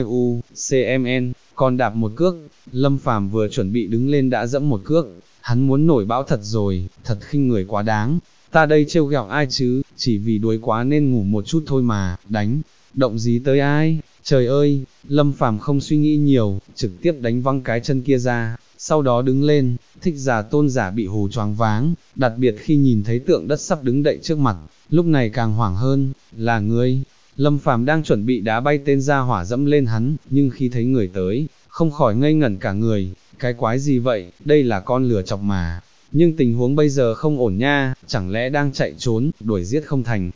CMN, còn đạp một cước. Lâm Phàm vừa chuẩn bị đứng lên đã dẫm một cước. Hắn muốn nổi bão thật rồi, thật khinh người quá đáng. Ta đây trêu ghẹo ai chứ, chỉ vì đuối quá nên ngủ một chút thôi mà, đánh động gì tới ai? Trời ơi, Lâm Phàm không suy nghĩ nhiều, trực tiếp đánh văng cái chân kia ra, sau đó đứng lên. Thích Giả tôn giả bị hù choáng váng, đặc biệt khi nhìn thấy tượng đất sắp đứng đậy trước mặt, lúc này càng hoảng hơn. Là ngươi? Lâm Phàm đang chuẩn bị đá bay tên gia hỏa dẫm lên hắn, nhưng khi thấy người tới, không khỏi ngây ngẩn cả người. Cái quái gì vậy, đây là con lừa chọc mà. Nhưng tình huống bây giờ không ổn nha, chẳng lẽ đang chạy trốn, đuổi giết không thành.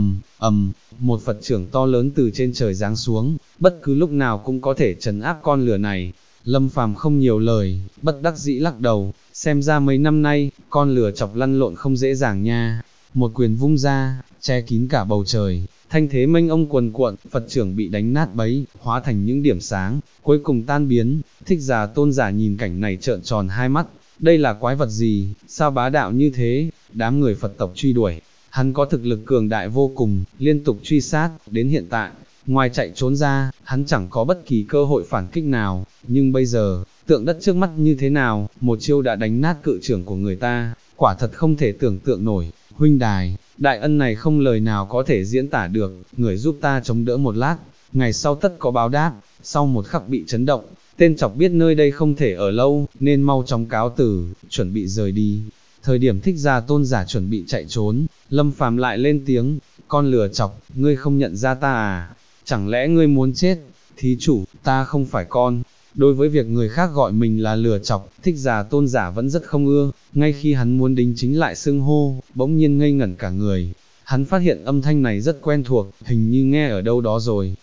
Một Phật trưởng to lớn từ trên trời giáng xuống, bất cứ lúc nào cũng có thể trấn áp con lừa này. Lâm Phàm không nhiều lời, bất đắc dĩ lắc đầu, xem ra mấy năm nay, con lừa chọc lăn lộn không dễ dàng nha. Một quyền vung ra, che kín cả bầu trời, thanh thế mênh ông cuồn cuộn, Phật trưởng bị đánh nát bấy, hóa thành những điểm sáng, cuối cùng tan biến. Thích Giả tôn giả nhìn cảnh này trợn tròn hai mắt, đây là quái vật gì, sao bá đạo như thế? Đám người Phật tộc truy đuổi, hắn có thực lực cường đại vô cùng, liên tục truy sát, đến hiện tại, ngoài chạy trốn ra, hắn chẳng có bất kỳ cơ hội phản kích nào, nhưng bây giờ, tượng đất trước mắt như thế nào, một chiêu đã đánh nát cự trưởng của người ta, quả thật không thể tưởng tượng nổi. Huynh đài, đại ân này không lời nào có thể diễn tả được, người giúp ta chống đỡ một lát, ngày sau tất có báo đáp. Sau một khắc bị chấn động, tên chọc biết nơi đây không thể ở lâu, nên mau chóng cáo từ, chuẩn bị rời đi. Thời điểm Thích Gia Tôn giả chuẩn bị chạy trốn, Lâm Phàm lại lên tiếng, con lừa chọc, ngươi không nhận ra ta à? Chẳng lẽ ngươi muốn chết? Thí chủ, ta không phải con. Đối với việc người khác gọi mình là lừa chọc, Thích Gia Tôn giả vẫn rất không ưa, ngay khi hắn muốn đính chính lại xưng hô, bỗng nhiên ngây ngẩn cả người. Hắn phát hiện âm thanh này rất quen thuộc, hình như nghe ở đâu đó rồi.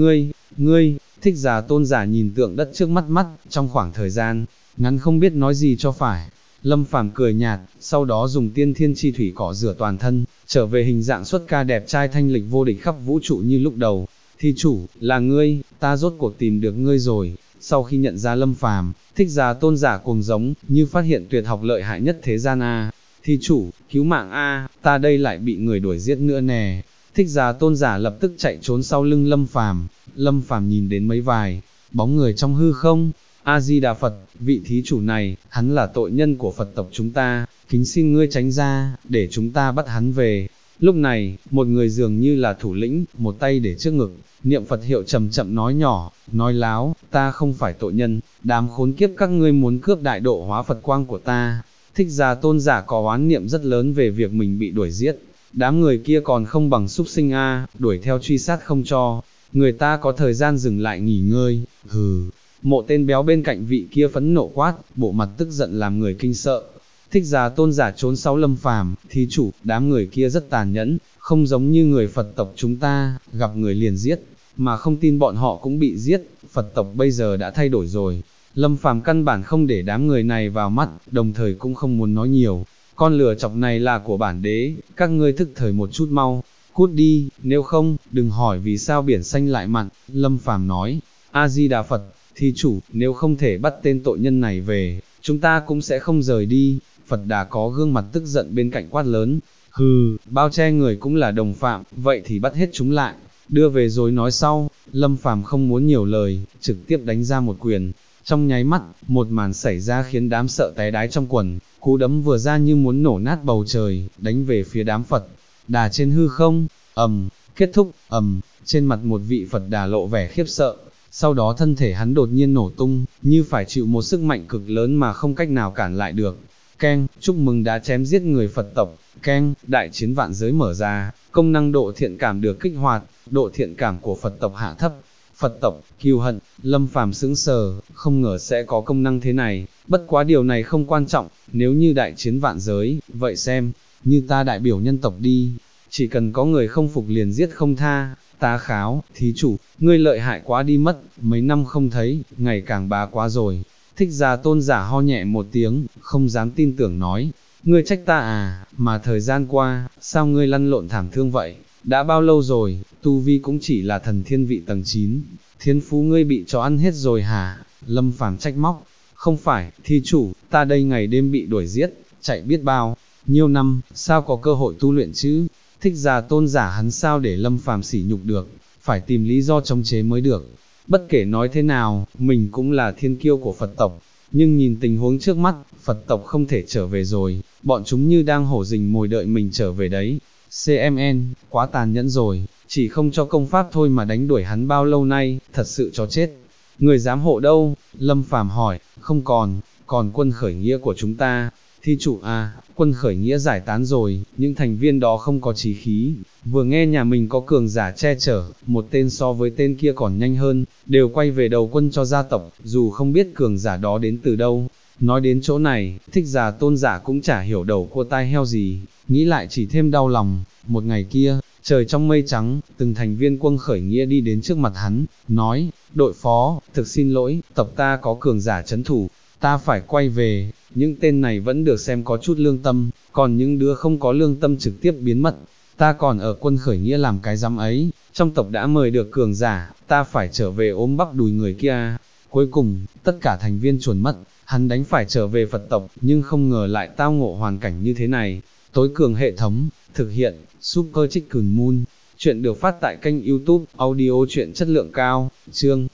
Ngươi, Thích Gia Tôn giả nhìn tượng đất trước mắt, trong khoảng thời gian ngắn không biết nói gì cho phải. Lâm Phàm cười nhạt, sau đó dùng tiên thiên chi thủy cỏ rửa toàn thân, trở về hình dạng xuất ca đẹp trai thanh lịch vô địch khắp vũ trụ như lúc đầu. Thi chủ, là ngươi, ta rốt cuộc tìm được ngươi rồi. Sau khi nhận ra Lâm Phàm, Thích Gia Tôn giả cuồng giống, như phát hiện tuyệt học lợi hại nhất thế gian a. Thi chủ, cứu mạng a, ta đây lại bị người đuổi giết nữa nè. Thích Gia Tôn giả lập tức chạy trốn sau lưng Lâm Phàm. Lâm Phàm nhìn đến mấy vài bóng người trong hư không. A-di-đà Phật, vị thí chủ này, hắn là tội nhân của Phật tộc chúng ta, kính xin ngươi tránh ra, để chúng ta bắt hắn về. Lúc này, một người dường như là thủ lĩnh, một tay để trước ngực, niệm Phật hiệu chậm chậm nói nhỏ, nói láo, ta không phải tội nhân, đám khốn kiếp các ngươi muốn cướp đại độ hóa Phật quang của ta. Thích Gia Tôn giả có oán niệm rất lớn về việc mình bị đuổi giết, đám người kia còn không bằng súc sinh a, đuổi theo truy sát không cho, người ta có thời gian dừng lại nghỉ ngơi, hừ. Mộ tên béo bên cạnh vị kia phẫn nộ quát, bộ mặt tức giận làm người kinh sợ. Thích Gia Tôn giả trốn sau Lâm Phàm, thí chủ, đám người kia rất tàn nhẫn, không giống như người Phật tộc chúng ta, gặp người liền giết, mà không tin bọn họ cũng bị giết, Phật tộc bây giờ đã thay đổi rồi. Lâm Phàm căn bản không để đám người này vào mắt, đồng thời cũng không muốn nói nhiều. Con lừa chọc này là của bản đế, các ngươi thức thời một chút mau, cút đi, nếu không, đừng hỏi vì sao biển xanh lại mặn. Lâm Phàm nói, A-di-đà Phật, thí chủ, nếu không thể bắt tên tội nhân này về, chúng ta cũng sẽ không rời đi. Phật Đà có gương mặt tức giận bên cạnh quát lớn, hừ, bao che người cũng là đồng phạm, vậy thì bắt hết chúng lại, đưa về rồi nói sau. Lâm Phàm không muốn nhiều lời, trực tiếp đánh ra một quyền. Trong nháy mắt, một màn xảy ra khiến đám sợ té đái trong quần, cú đấm vừa ra như muốn nổ nát bầu trời, đánh về phía đám Phật Đà trên hư không, kết thúc, trên mặt một vị Phật Đà lộ vẻ khiếp sợ, sau đó thân thể hắn đột nhiên nổ tung, như phải chịu một sức mạnh cực lớn mà không cách nào cản lại được. Keng, chúc mừng đã chém giết người Phật tộc. Keng, đại chiến vạn giới mở ra, công năng độ thiện cảm được kích hoạt, độ thiện cảm của Phật tộc hạ thấp. Phật tộc, kiêu hận, Lâm Phàm sững sờ, không ngờ sẽ có công năng thế này, bất quá điều này không quan trọng, nếu như đại chiến vạn giới, vậy xem, như ta đại biểu nhân tộc đi, chỉ cần có người không phục liền giết không tha. Tá kháo, thí chủ, ngươi lợi hại quá đi mất, mấy năm không thấy, ngày càng bá quá rồi. Thích Gia Tôn giả ho nhẹ một tiếng, không dám tin tưởng nói, ngươi trách ta à, mà thời gian qua, sao ngươi lăn lộn thảm thương vậy, đã bao lâu rồi, tu vi cũng chỉ là thần thiên vị tầng 9, thiên phú ngươi bị chó ăn hết rồi hả? Lâm Phàm trách móc, không phải, thí chủ, ta đây ngày đêm bị đuổi giết, chạy biết bao nhiêu năm, sao có cơ hội tu luyện chứ? Thích Gia Tôn giả hắn sao để Lâm Phàm sỉ nhục được, phải tìm lý do chống chế mới được. Bất kể nói thế nào, mình cũng là thiên kiêu của Phật tộc, nhưng nhìn tình huống trước mắt, Phật tộc không thể trở về rồi, bọn chúng như đang hổ rình mồi đợi mình trở về đấy. CMN, quá tàn nhẫn rồi, chỉ không cho công pháp thôi mà đánh đuổi hắn bao lâu nay, thật sự cho chết. Người dám hộ đâu? Lâm Phàm hỏi, không còn quân khởi nghĩa của chúng ta. Thi chủ à, quân khởi nghĩa giải tán rồi, những thành viên đó không có chí khí, vừa nghe nhà mình có cường giả che chở, một tên so với tên kia còn nhanh hơn, đều quay về đầu quân cho gia tộc, dù không biết cường giả đó đến từ đâu. Nói đến chỗ này, Thích Gia Tôn giả cũng chả hiểu đầu cua tai heo gì, nghĩ lại chỉ thêm đau lòng. Một ngày kia, trời trong mây trắng, từng thành viên quân khởi nghĩa đi đến trước mặt hắn, nói, đội phó, thực xin lỗi, tộc ta có cường giả trấn thủ, ta phải quay về. Những tên này vẫn được xem có chút lương tâm, còn những đứa không có lương tâm trực tiếp biến mất. Ta còn ở quân khởi nghĩa làm cái dám ấy, trong tộc đã mời được cường giả, ta phải trở về ôm bắp đùi người kia. Cuối cùng, tất cả thành viên chuồn mất, hắn đánh phải trở về Phật tộc, nhưng không ngờ lại tao ngộ hoàn cảnh như thế này. Tối cường hệ thống, thực hiện, Super Chicken Moon. Chuyện được phát tại kênh YouTube Audio Chuyện chất lượng cao, chương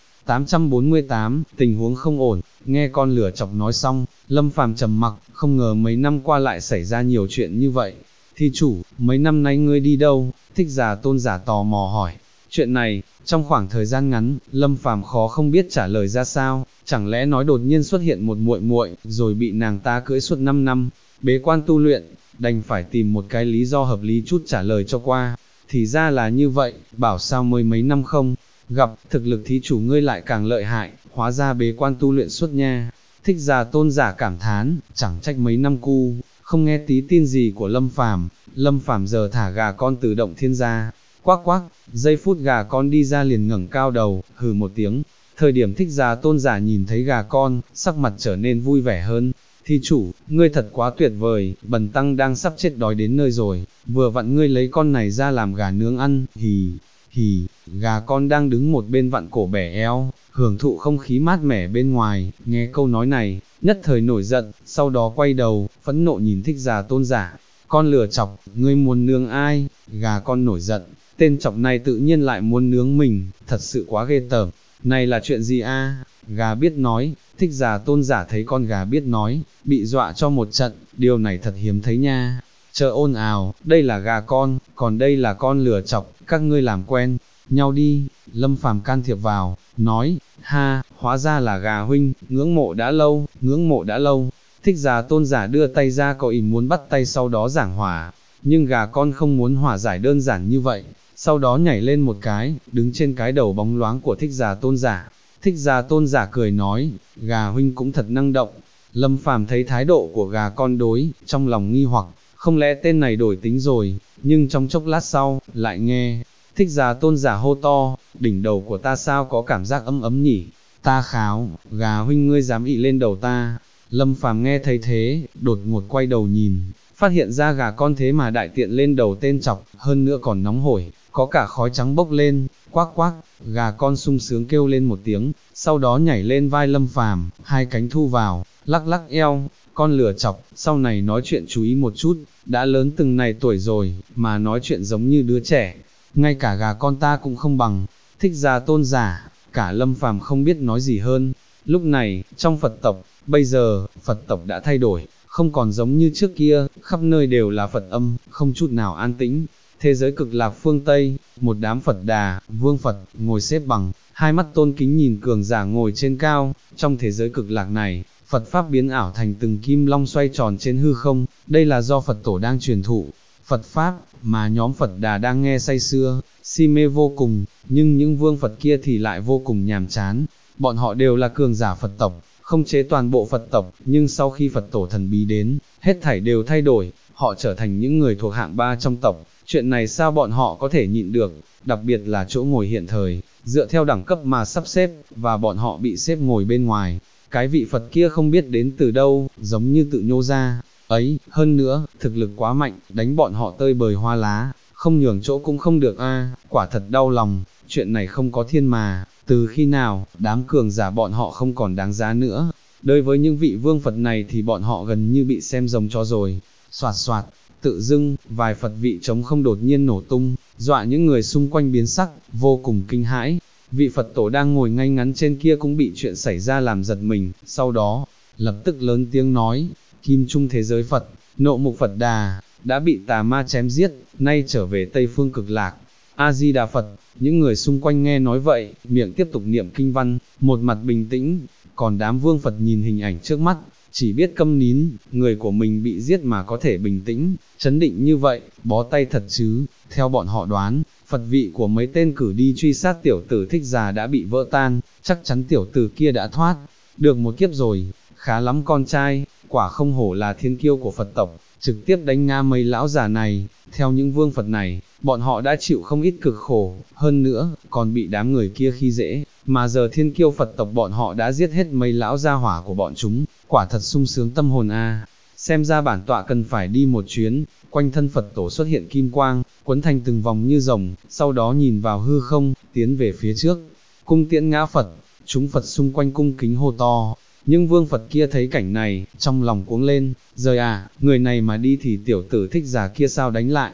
848, tình huống không ổn. Nghe con lửa chọc nói xong, Lâm Phàm trầm mặc, không ngờ mấy năm qua lại xảy ra nhiều chuyện như vậy. Thi chủ, mấy năm nay ngươi đi đâu? Thích Giả Tôn giả tò mò hỏi. Chuyện này, trong khoảng thời gian ngắn, Lâm Phàm khó không biết trả lời ra sao, chẳng lẽ nói đột nhiên xuất hiện một muội muội, rồi bị nàng ta cưỡi suốt 5 năm, bế quan tu luyện, đành phải tìm một cái lý do hợp lý chút trả lời cho qua. Thì ra là như vậy, bảo sao mới mấy năm không gặp, thực lực thí chủ ngươi lại càng lợi hại, hóa ra bế quan tu luyện suốt nha. Thích Giả Tôn giả cảm thán, chẳng trách mấy năm cu, không nghe tí tin gì của Lâm Phàm. Lâm Phàm giờ thả gà con từ động thiên ra, quắc quắc, giây phút gà con đi ra liền ngẩng cao đầu, hừ một tiếng. Thời điểm Thích Giả Tôn giả nhìn thấy gà con, sắc mặt trở nên vui vẻ hơn. Thi chủ, ngươi thật quá tuyệt vời, bần tăng đang sắp chết đói đến nơi rồi, vừa vặn ngươi lấy con này ra làm gà nướng ăn, hì, hì, gà con đang đứng một bên vặn cổ bẻ eo, hưởng thụ không khí mát mẻ bên ngoài, nghe câu nói này, nhất thời nổi giận, sau đó quay đầu, phẫn nộ nhìn Thích Giả Tôn giả, con lừa chọc, ngươi muốn nướng ai, gà con nổi giận, tên chọc này tự nhiên lại muốn nướng mình, thật sự quá ghê tởm, này là chuyện gì a? Gà biết nói. Thích Giả Tôn giả thấy con gà biết nói, bị dọa cho một trận, điều này thật hiếm thấy nha. Chờ ồn ào, đây là gà con, còn đây là con lừa chọc, các ngươi làm quen nhau đi. Lâm Phàm can thiệp vào, nói, ha, hóa ra là gà huynh, ngưỡng mộ đã lâu, ngưỡng mộ đã lâu. Thích Giả Tôn giả đưa tay ra có ý muốn bắt tay sau đó giảng hòa, nhưng gà con không muốn hòa giải đơn giản như vậy, sau đó nhảy lên một cái, đứng trên cái đầu bóng loáng của Thích Giả Tôn giả. Thích Giả Tôn giả cười nói, gà huynh cũng thật năng động. Lâm Phàm thấy thái độ của gà con đối, trong lòng nghi hoặc, không lẽ tên này đổi tính rồi, nhưng trong chốc lát sau, lại nghe, Thích Giả Tôn giả hô to, đỉnh đầu của ta sao có cảm giác ấm ấm nhỉ, ta kháo, gà huynh ngươi dám ị lên đầu ta. Lâm Phàm nghe thấy thế, đột ngột quay đầu nhìn, phát hiện ra gà con thế mà đại tiện lên đầu tên chọc, hơn nữa còn nóng hổi, có cả khói trắng bốc lên, quắc quắc, gà con sung sướng kêu lên một tiếng, sau đó nhảy lên vai Lâm Phàm, hai cánh thu vào, lắc lắc eo, con lừa chọc, sau này nói chuyện chú ý một chút, đã lớn từng này tuổi rồi, mà nói chuyện giống như đứa trẻ, ngay cả gà con ta cũng không bằng. Thích Giả Tôn giả, cả Lâm Phàm không biết nói gì hơn. Lúc này, trong Phật tộc, bây giờ, Phật tộc đã thay đổi, không còn giống như trước kia, khắp nơi đều là Phật âm, không chút nào an tĩnh. Thế giới cực lạc phương Tây, một đám Phật Đà, Vương Phật, ngồi xếp bằng, hai mắt tôn kính nhìn cường giả ngồi trên cao. Trong thế giới cực lạc này, Phật Pháp biến ảo thành từng kim long xoay tròn trên hư không, đây là do Phật Tổ đang truyền thụ Phật Pháp, mà nhóm Phật Đà đang nghe say sưa, si mê vô cùng, nhưng những vương Phật kia thì lại vô cùng nhàm chán. Bọn họ đều là cường giả Phật tộc, không chế toàn bộ Phật tộc, nhưng sau khi Phật Tổ thần bí đến, hết thảy đều thay đổi, họ trở thành những người thuộc hạng 3 trong tộc. Chuyện này sao bọn họ có thể nhịn được, đặc biệt là chỗ ngồi hiện thời, dựa theo đẳng cấp mà sắp xếp, và bọn họ bị xếp ngồi bên ngoài. Cái vị Phật kia không biết đến từ đâu, giống như tự nhô ra, ấy, hơn nữa, thực lực quá mạnh, đánh bọn họ tơi bời hoa lá, không nhường chỗ cũng không được a, quả thật đau lòng, chuyện này không có thiên mà, từ khi nào, đám cường giả bọn họ không còn đáng giá nữa. Đối với những vị vương Phật này thì bọn họ gần như bị xem rồng cho rồi. Soạt soạt, tự dưng, vài Phật vị trống không đột nhiên nổ tung, dọa những người xung quanh biến sắc, vô cùng kinh hãi. Vị Phật Tổ đang ngồi ngay ngắn trên kia cũng bị chuyện xảy ra làm giật mình, sau đó, lập tức lớn tiếng nói, Kim Trung thế giới Phật, Nộ Mục Phật Đà, đã bị tà ma chém giết, nay trở về Tây Phương Cực Lạc. A-di-đà Phật. Những người xung quanh nghe nói vậy, miệng tiếp tục niệm kinh văn, một mặt bình tĩnh, còn đám vương Phật nhìn hình ảnh trước mắt, chỉ biết câm nín, người của mình bị giết mà có thể bình tĩnh, chấn định như vậy, bó tay thật chứ. Theo bọn họ đoán, Phật vị của mấy tên cử đi truy sát tiểu tử Thích Giả đã bị vỡ tan, chắc chắn tiểu tử kia đã thoát được một kiếp rồi, khá lắm con trai, quả không hổ là thiên kiêu của Phật tộc, trực tiếp đánh ngã mấy lão già này. Theo những vương Phật này, bọn họ đã chịu không ít cực khổ, hơn nữa, còn bị đám người kia khi dễ, mà giờ thiên kiêu Phật tộc bọn họ đã giết hết mấy lão gia hỏa của bọn chúng, quả thật sung sướng tâm hồn a. Xem ra bản tọa cần phải đi một chuyến. Quanh thân Phật Tổ xuất hiện kim quang, quấn thành từng vòng như rồng, sau đó nhìn vào hư không, tiến về phía trước, cung tiễn ngã Phật. Chúng Phật xung quanh cung kính hô to. Nhưng vương Phật kia thấy cảnh này, trong lòng cuống lên, rời à, người này mà đi thì tiểu tử Thích Giả kia sao đánh lại.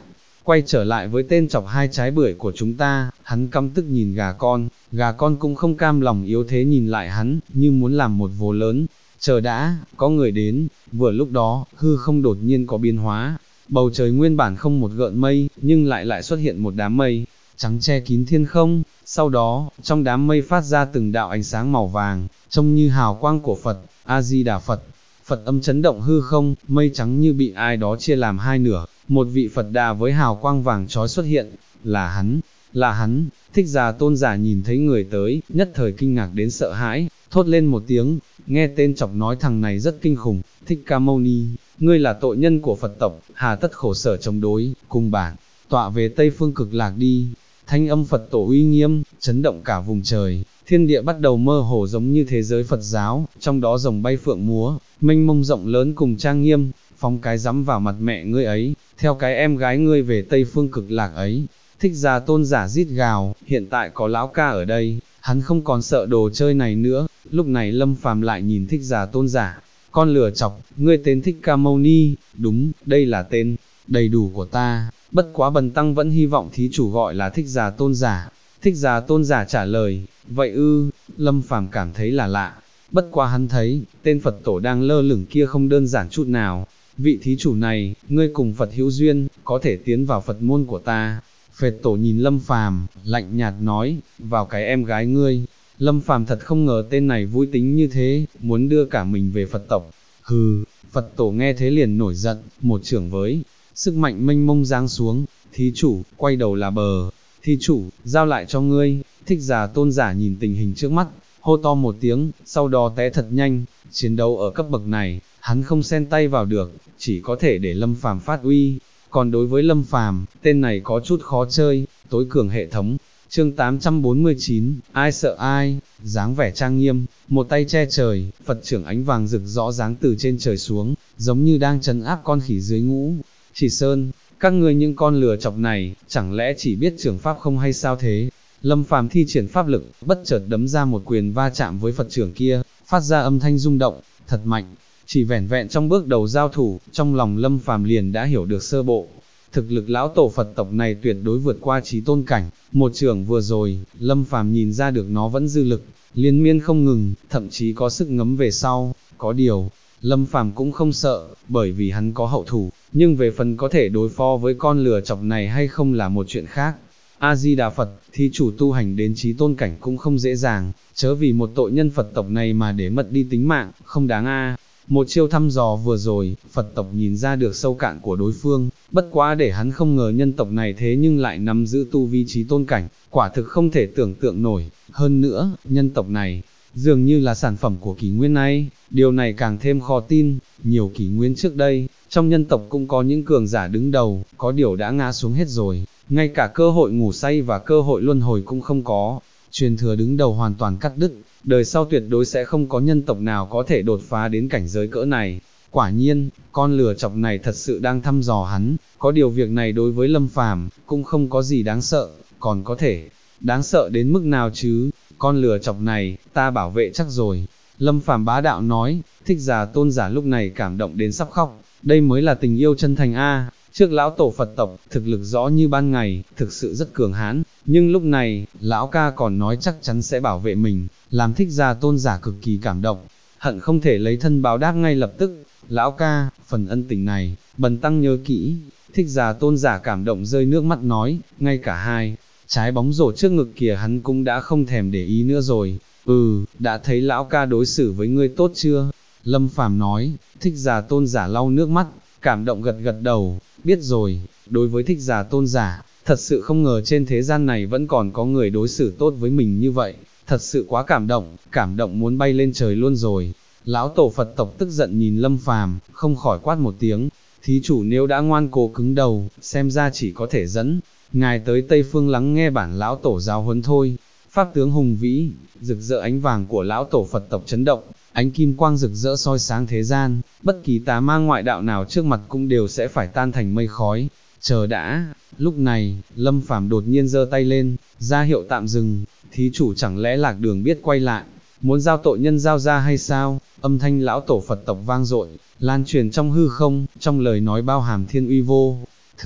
quay trở lại với tên chọc hai trái bưởi của chúng ta, hắn căm tức nhìn gà con cũng không cam lòng yếu thế nhìn lại hắn, như muốn làm một vố lớn, chờ đã, có người đến, vừa lúc đó, hư không đột nhiên có biến hóa, bầu trời nguyên bản không một gợn mây, nhưng lại xuất hiện một đám mây, trắng che kín thiên không, sau đó, trong đám mây phát ra từng đạo ánh sáng màu vàng, trông như hào quang của Phật, A-di-đà Phật. Phật âm chấn động hư không, mây trắng như bị ai đó chia làm hai nửa, một vị Phật đà với hào quang vàng chói xuất hiện, là hắn, Thích Già Tôn giả nhìn thấy người tới, nhất thời kinh ngạc đến sợ hãi, thốt lên một tiếng, nghe tên chọc nói thằng này rất kinh khủng, Thích Ca Mâu Ni, ngươi là tội nhân của Phật tộc, hà tất khổ sở chống đối, cùng bản, tọa về Tây Phương Cực Lạc đi. Thanh âm Phật tổ uy nghiêm, chấn động cả vùng trời, thiên địa bắt đầu mơ hồ giống như thế giới Phật giáo, trong đó rồng bay phượng múa, mênh mông rộng lớn cùng trang nghiêm, phóng cái dám vào mặt mẹ ngươi ấy, theo cái em gái ngươi về Tây Phương Cực Lạc ấy. Thích Già Tôn giả rít gào, hiện tại có lão ca ở đây, hắn không còn sợ đồ chơi này nữa. Lúc này Lâm Phàm lại nhìn Thích Già Tôn giả, con lừa chọc, ngươi tên Thích Ca Mâu Ni, đúng, đây là tên đầy đủ của ta, bất quá bần tăng vẫn hy vọng thí chủ gọi là Thích Già Tôn giả. Thích Già Tôn giả trả lời, vậy ư, Lâm Phàm cảm thấy là lạ, bất quá hắn thấy, tên Phật tổ đang lơ lửng kia không đơn giản chút nào. Vị thí chủ này, ngươi cùng Phật hữu duyên, có thể tiến vào Phật môn của ta. Phật tổ nhìn Lâm Phàm, lạnh nhạt nói, vào cái em gái ngươi. Lâm Phàm thật không ngờ tên này vui tính như thế, muốn đưa cả mình về Phật tộc. Hừ, Phật tổ nghe thế liền nổi giận, một chưởng với sức mạnh mênh mông giáng xuống, thí chủ, quay đầu là bờ, thí chủ, giao lại cho ngươi. Thích Già Tôn giả nhìn tình hình trước mắt, hô to một tiếng, sau đó té thật nhanh. Chiến đấu ở cấp bậc này, hắn không xen tay vào được, chỉ có thể để Lâm Phàm phát uy. Còn đối với Lâm Phàm, tên này có chút khó chơi, tối cường hệ thống. Chương 849, ai sợ ai, dáng vẻ trang nghiêm, một tay che trời, Phật trưởng ánh vàng rực rõ dáng từ trên trời xuống, giống như đang trấn áp con khỉ dưới ngũ. Chỉ Sơn, các ngươi những con lừa chọc này, chẳng lẽ chỉ biết trưởng pháp không hay sao thế? Lâm Phàm thi triển pháp lực, bất chợt đấm ra một quyền va chạm với Phật trưởng kia, phát ra âm thanh rung động, thật mạnh. Chỉ vẻn vẹn trong bước đầu giao thủ, trong lòng Lâm Phàm liền đã hiểu được sơ bộ. Thực lực lão tổ Phật tộc này tuyệt đối vượt qua trí tôn cảnh, một trường vừa rồi, Lâm Phàm nhìn ra được nó vẫn dư lực, liên miên không ngừng, thậm chí có sức ngấm về sau, có điều, Lâm Phàm cũng không sợ, bởi vì hắn có hậu thủ, nhưng về phần có thể đối phó với con lừa chọc này hay không là một chuyện khác. A-di-đà Phật, thí chủ tu hành đến trí tôn cảnh cũng không dễ dàng, chớ vì một tội nhân Phật tộc này mà để mất đi tính mạng, không đáng a. Một chiêu thăm dò vừa rồi, Phật tộc nhìn ra được sâu cạn của đối phương, bất quá để hắn không ngờ nhân tộc này thế nhưng lại nắm giữ tu vi trí tôn cảnh, quả thực không thể tưởng tượng nổi. Hơn nữa, nhân tộc này, dường như là sản phẩm của kỷ nguyên này, điều này càng thêm khó tin. Nhiều kỷ nguyên trước đây, trong nhân tộc cũng có những cường giả đứng đầu, có điều đã ngã xuống hết rồi, ngay cả cơ hội ngủ say và cơ hội luân hồi cũng không có, truyền thừa đứng đầu hoàn toàn cắt đứt, đời sau tuyệt đối sẽ không có nhân tộc nào có thể đột phá đến cảnh giới cỡ này. Quả nhiên, con lừa chọc này thật sự đang thăm dò hắn, có điều việc này đối với Lâm Phàm cũng không có gì đáng sợ, còn có thể đáng sợ đến mức nào chứ? Con lừa chọc này, ta bảo vệ chắc rồi. Lâm Phàm bá đạo nói. Thích Già Tôn giả lúc này cảm động đến sắp khóc, đây mới là tình yêu chân thành a. Trước lão tổ Phật tộc, thực lực rõ như ban ngày, thực sự rất cường hãn, nhưng lúc này, lão ca còn nói chắc chắn sẽ bảo vệ mình, làm Thích Già Tôn giả cực kỳ cảm động, hận không thể lấy thân báo đáp ngay lập tức. Lão ca, phần ân tình này, bần tăng nhớ kỹ. Thích Già Tôn giả cảm động rơi nước mắt nói, ngay cả hai trái bóng rổ trước ngực kìa hắn cũng đã không thèm để ý nữa rồi. Đã thấy lão ca đối xử với ngươi tốt chưa? Lâm Phàm nói. Thích Già Tôn giả lau nước mắt, cảm động gật gật đầu, biết rồi. Đối với Thích Già Tôn giả, thật sự không ngờ trên thế gian này vẫn còn có người đối xử tốt với mình như vậy, thật sự quá cảm động muốn bay lên trời luôn rồi. Lão tổ Phật tộc tức giận nhìn Lâm Phàm, không khỏi quát một tiếng, thí chủ nếu đã ngoan cố cứng đầu, xem ra chỉ có thể dẫn ngài tới Tây Phương lắng nghe bản lão tổ giáo huấn thôi. Pháp tướng hùng vĩ, rực rỡ ánh vàng của lão tổ Phật tộc chấn động, ánh kim quang rực rỡ soi sáng thế gian, bất kỳ tà ma ngoại đạo nào trước mặt cũng đều sẽ phải tan thành mây khói. Chờ đã, lúc này, Lâm Phàm đột nhiên giơ tay lên, ra hiệu tạm dừng, thí chủ chẳng lẽ lạc đường biết quay lại, muốn giao tội nhân giao ra hay sao? Âm thanh lão tổ Phật tộc vang dội, lan truyền trong hư không, trong lời nói bao hàm thiên uy vô thượng.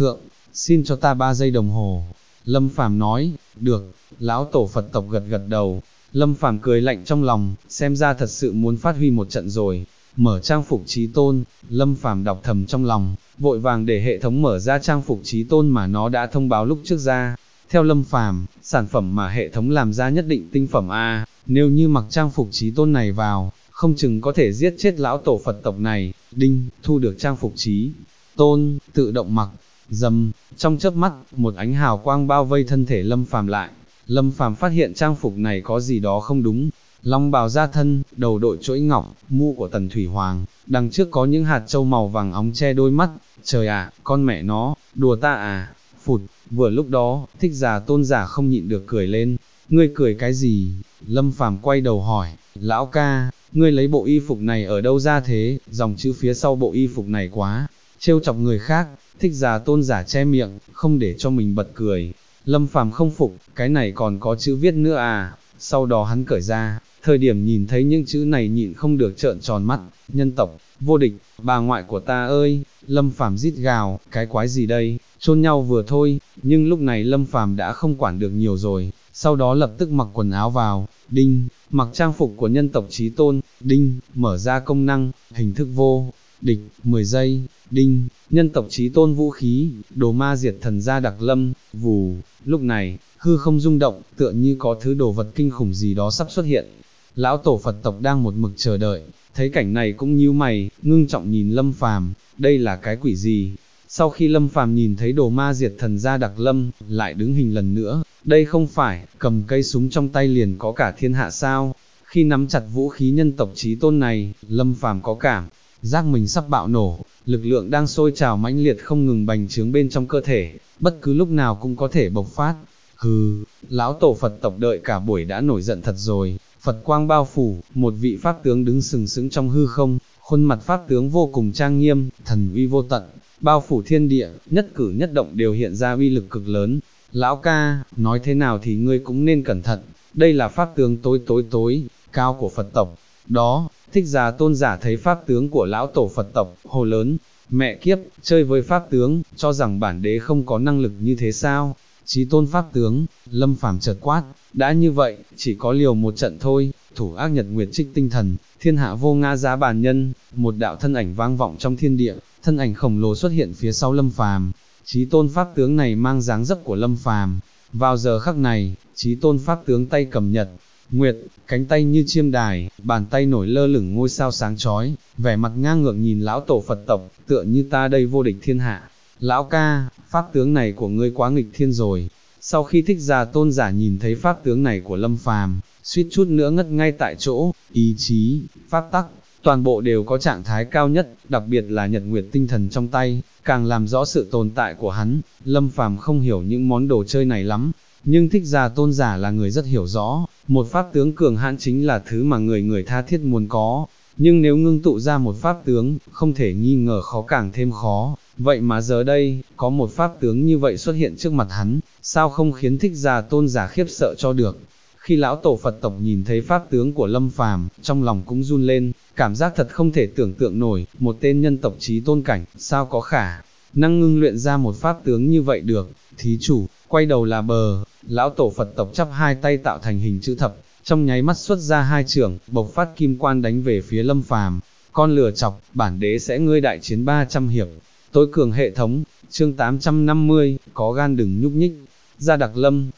xin cho ta 3 giây đồng hồ. Lâm Phàm nói, được, lão tổ Phật tộc gật gật đầu. Lâm Phàm cười lạnh trong lòng, xem ra thật sự muốn phát huy một trận rồi. Mở trang phục chí tôn, Lâm Phàm đọc thầm trong lòng, vội vàng để hệ thống mở ra trang phục chí tôn mà nó đã thông báo lúc trước ra. Theo Lâm Phàm, sản phẩm mà hệ thống làm ra nhất định tinh phẩm A, nếu như mặc trang phục chí tôn này vào, không chừng có thể giết chết lão tổ Phật tộc này. Đinh, thu được trang phục chí tôn, tự động mặc. Dầm, trong chớp mắt, một ánh hào quang bao vây thân thể Lâm Phàm lại. Lâm Phàm phát hiện trang phục này có gì đó không đúng. Long bào ra thân, đầu đội chuỗi ngọc, mũ của Tần Thủy Hoàng, đằng trước có những hạt châu màu vàng óng che đôi mắt. Trời ạ, con mẹ nó, đùa ta à? Phụt, vừa lúc đó, Thích Giả Tôn giả không nhịn được cười lên. Ngươi cười cái gì? Lâm Phàm quay đầu hỏi, lão ca, ngươi lấy bộ y phục này ở đâu ra thế? Dòng chữ phía sau bộ y phục này quá trêu chọc người khác. Thích Giả Tôn giả che miệng, không để cho mình bật cười. Lâm Phàm không phục, cái này còn có chữ viết nữa à? Sau đó hắn cởi ra, thời điểm nhìn thấy những chữ này nhịn không được trợn tròn mắt. Nhân tộc vô địch, bà ngoại của ta ơi! Lâm Phàm rít gào, cái quái gì đây? Chôn nhau vừa thôi. Nhưng lúc này Lâm Phàm đã không quản được nhiều rồi, sau đó lập tức mặc quần áo vào. Đinh, mặc trang phục của nhân tộc chí tôn. Đinh, mở ra công năng, hình thức vô địch, 10 giây. Đinh, nhân tộc chí tôn vũ khí, đồ ma diệt thần gia đặc lâm. Vù, lúc này, hư không rung động, tựa như có thứ đồ vật kinh khủng gì đó sắp xuất hiện. Lão tổ Phật tộc đang một mực chờ đợi, thấy cảnh này cũng nhíu mày, ngưng trọng nhìn Lâm Phàm, đây là cái quỷ gì? Sau khi Lâm Phàm nhìn thấy đồ ma diệt thần gia đặc lâm, lại đứng hình lần nữa, đây không phải, cầm cây súng trong tay liền có cả thiên hạ sao? Khi nắm chặt vũ khí nhân tộc chí tôn này, Lâm Phàm có cảm giác mình sắp bạo nổ, lực lượng đang sôi trào mãnh liệt không ngừng bành trướng bên trong cơ thể, bất cứ lúc nào cũng có thể bộc phát. Hừ, lão tổ Phật tộc đợi cả buổi đã nổi giận thật rồi. Phật quang bao phủ, một vị pháp tướng đứng sừng sững trong hư không, khuôn mặt pháp tướng vô cùng trang nghiêm, thần uy vô tận, bao phủ thiên địa, nhất cử nhất động đều hiện ra uy lực cực lớn. Lão ca, nói thế nào thì ngươi cũng nên cẩn thận, đây là pháp tướng tối cao của Phật tộc. Đó, Thích Giả Tôn giả thấy pháp tướng của lão tổ Phật tộc, hồ lớn, mẹ kiếp, chơi với pháp tướng, cho rằng bản đế không có năng lực như thế sao? Chí tôn pháp tướng, Lâm Phàm chợt quát, đã như vậy, chỉ có liều một trận thôi. Thủ ác nhật nguyệt trích tinh thần, thiên hạ vô ngã giá bàn nhân. Một đạo thân ảnh vang vọng trong thiên địa, thân ảnh khổng lồ xuất hiện phía sau Lâm Phàm. Chí tôn pháp tướng này mang dáng dấp của Lâm Phàm. Vào giờ khắc này, chí tôn pháp tướng tay cầm nhật nguyệt, cánh tay như chiêm đài, bàn tay nổi lơ lửng ngôi sao sáng chói, vẻ mặt ngang ngược nhìn lão tổ Phật tộc, tựa như ta đây vô địch thiên hạ. Lão ca, pháp tướng này của ngươi quá nghịch thiên rồi. Sau khi Thích Giả Tôn giả nhìn thấy pháp tướng này của Lâm Phàm, suýt chút nữa ngất ngay tại chỗ, ý chí, pháp tắc, toàn bộ đều có trạng thái cao nhất, đặc biệt là nhật nguyệt tinh thần trong tay, càng làm rõ sự tồn tại của hắn. Lâm Phàm không hiểu những món đồ chơi này lắm, nhưng Thích Giả Tôn giả là người rất hiểu rõ, một pháp tướng cường hãn chính là thứ mà người tha thiết muốn có, nhưng nếu ngưng tụ ra một pháp tướng, không thể nghi ngờ khó càng thêm khó. Vậy mà giờ đây, có một pháp tướng như vậy xuất hiện trước mặt hắn, sao không khiến Thích Giả Tôn giả khiếp sợ cho được. Khi lão tổ Phật tộc nhìn thấy pháp tướng của Lâm Phàm, trong lòng cũng run lên, cảm giác thật không thể tưởng tượng nổi, một tên nhân tộc chí tôn cảnh, sao có khả năng ngưng luyện ra một pháp tướng như vậy được. Thí chủ, quay đầu là bờ. Lão tổ Phật tộc chắp hai tay tạo thành hình chữ thập, trong nháy mắt xuất ra hai chưởng, bộc phát kim quan đánh về phía Lâm Phàm. Con lừa chọc, bản đế sẽ ngươi đại chiến 300 hiệp. Tối cường hệ thống, chương 850, có gan đừng nhúc nhích. Gia Đặc Lâm,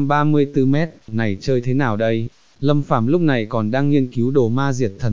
134 mét, này chơi thế nào đây? Lâm Phàm lúc này còn đang nghiên cứu đồ ma diệt thần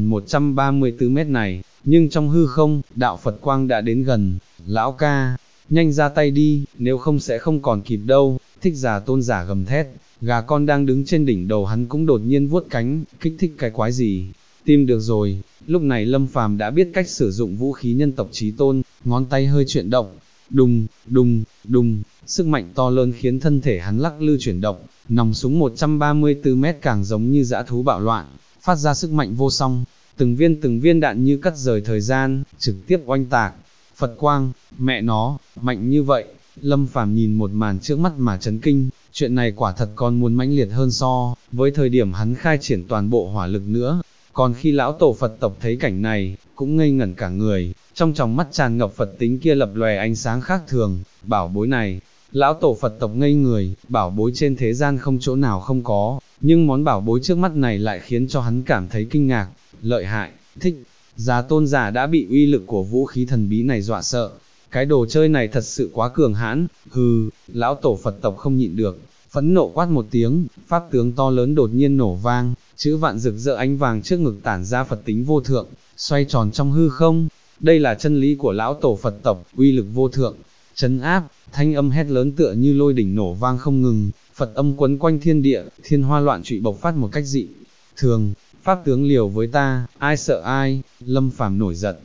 134 mét này, nhưng trong hư không, đạo Phật quang đã đến gần. Lão ca, nhanh ra tay đi, nếu không sẽ không còn kịp đâu. Thích Giả Tôn giả gầm thét, gà con đang đứng trên đỉnh đầu hắn cũng đột nhiên vuốt cánh, kích thích cái quái gì? Tìm được rồi. Lúc này Lâm Phàm đã biết cách sử dụng vũ khí nhân tộc chí tôn, ngón tay hơi chuyển động, đùng, đùng, đùng, sức mạnh to lớn khiến thân thể hắn lắc lư chuyển động, nòng súng 134 mét càng giống như dã thú bạo loạn, phát ra sức mạnh vô song, từng viên đạn như cắt rời thời gian, trực tiếp oanh tạc. Phật quang, mẹ nó, mạnh như vậy. Lâm Phàm nhìn một màn trước mắt mà chấn kinh, chuyện này quả thật còn muốn mãnh liệt hơn so với thời điểm hắn khai triển toàn bộ hỏa lực nữa. Còn khi lão tổ Phật tộc thấy cảnh này, cũng ngây ngẩn cả người, trong tròng mắt tràn ngập Phật tính kia lập lòe ánh sáng khác thường, bảo bối này. Lão tổ Phật tộc ngây người, bảo bối trên thế gian không chỗ nào không có, nhưng món bảo bối trước mắt này lại khiến cho hắn cảm thấy kinh ngạc, lợi hại, thích. Giá tôn giả đã bị uy lực của vũ khí thần bí này dọa sợ. Cái đồ chơi này thật sự quá cường hãn, hừ, lão tổ Phật tộc không nhịn được, phẫn nộ quát một tiếng, pháp tướng to lớn đột nhiên nổ vang, chữ vạn rực rỡ ánh vàng trước ngực tản ra Phật tính vô thượng, xoay tròn trong hư không. Đây là chân lý của lão tổ Phật tộc, uy lực vô thượng, trấn áp, thanh âm hét lớn tựa như lôi đỉnh nổ vang không ngừng, Phật âm quấn quanh thiên địa, thiên hoa loạn trụy bộc phát một cách dị thường. Pháp tướng liều với ta, ai sợ ai, Lâm Phàm nổi giận,